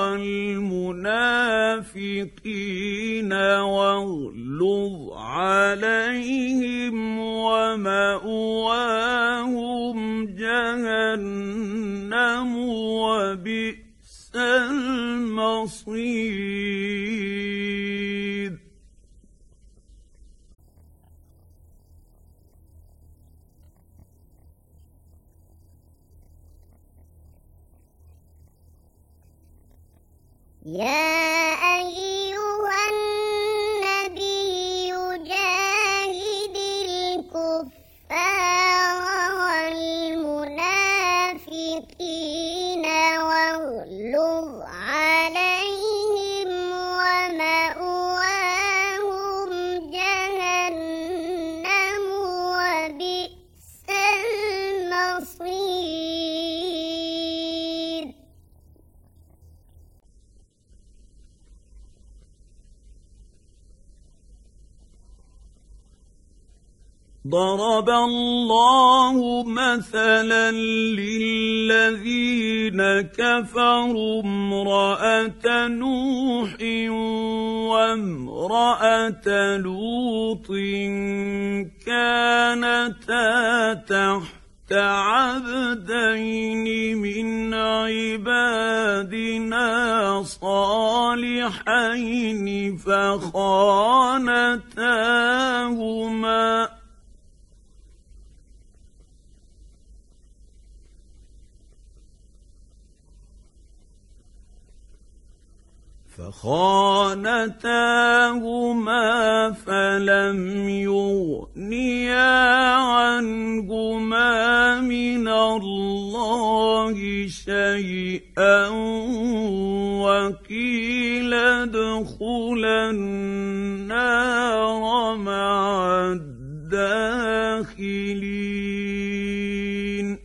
والمنافقين واغلظ عليهم ومأواهم جهنم وبئس المصير يا أيها النبي جاهد الكفار والمنافقين واغلظ عليهم ومأواهم جهنم وبئس المصير ضرب الله مثلا للذين كفروا امرأة نوح وامرأة لوط كانتا تحت عبدين من عبادنا صالحين فخانتاهما فلم يغنيا عنهما من الله شيئا وقيل ادخلا النار مع الداخلين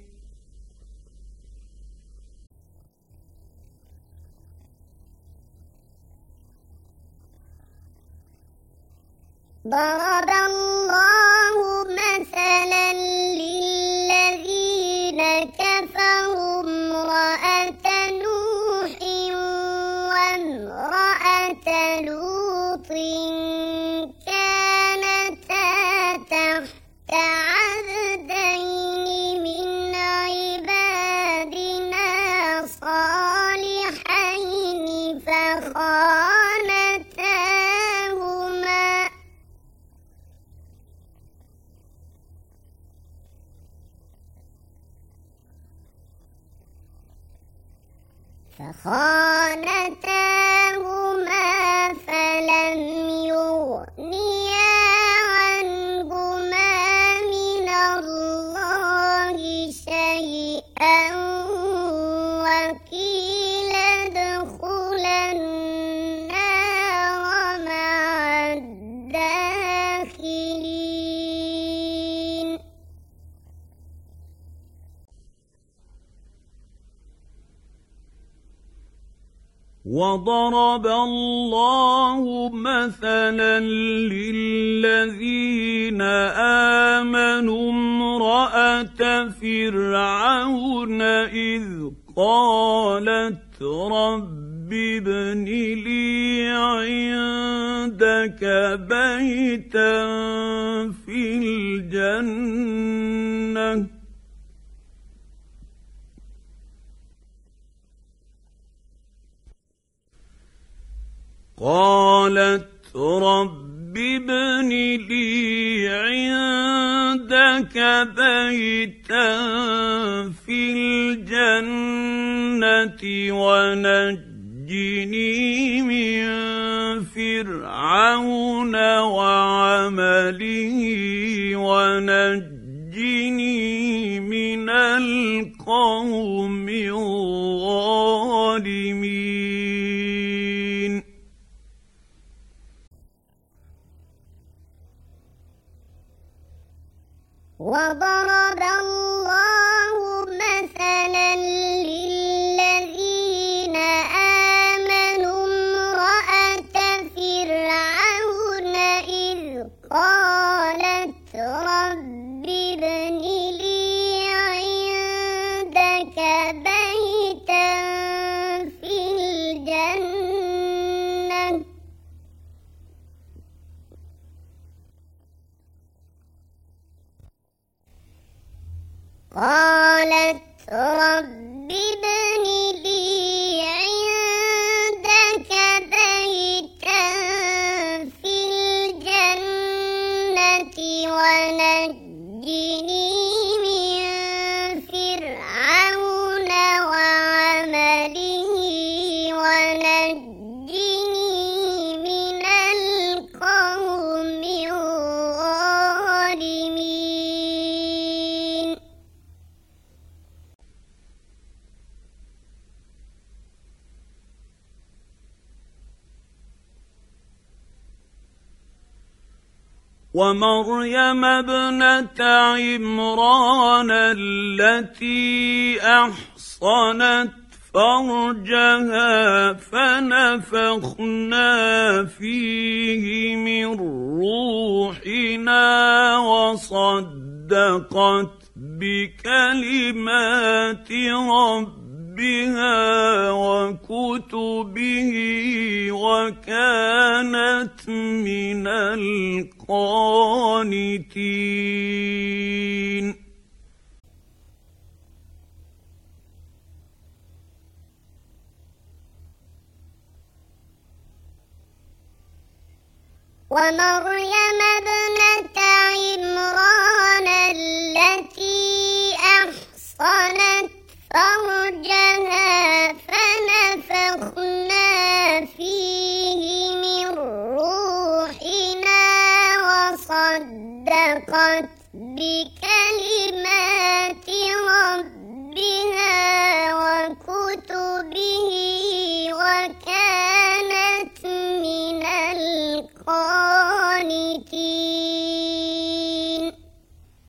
ضرب الله مثلا للذين كفروا امرأة نوح وامرأة لوط كانتا تحت عبدين من عبادنا صالحين فخانتاهما فلم يغنيا عنهما من الله شيئا وقيل ادخلا النار مع الداخلين وضرب الله مثلا للذين آمنوا امرأة فرعون إذ قالت رب ابن لي عندك بيتا في الجنة قالت رب ابن لي عندك بيتا في الجنة ونجني من فرعون وعمله ونجني من القوم الظالمين وضرب الله مثلا للذين آمنوا امرأة فرعون إذ قالت قالت رب ابن لي عندك بيتا في الجنة ونجني من فرعون وعمله ونجني من القوم الظالمين. ومريم ابنة عمران التي أحصنت فرجها فنفخنا فيه من روحنا وصدقت بكلمات ربها وكتبه وكانت من القانتين. ومريم ابنة عمران التي أحصنت فرجها فنفخنا فيه من روحنا وصدقت بكلمات ربها وكتبه وكانت من القانتين.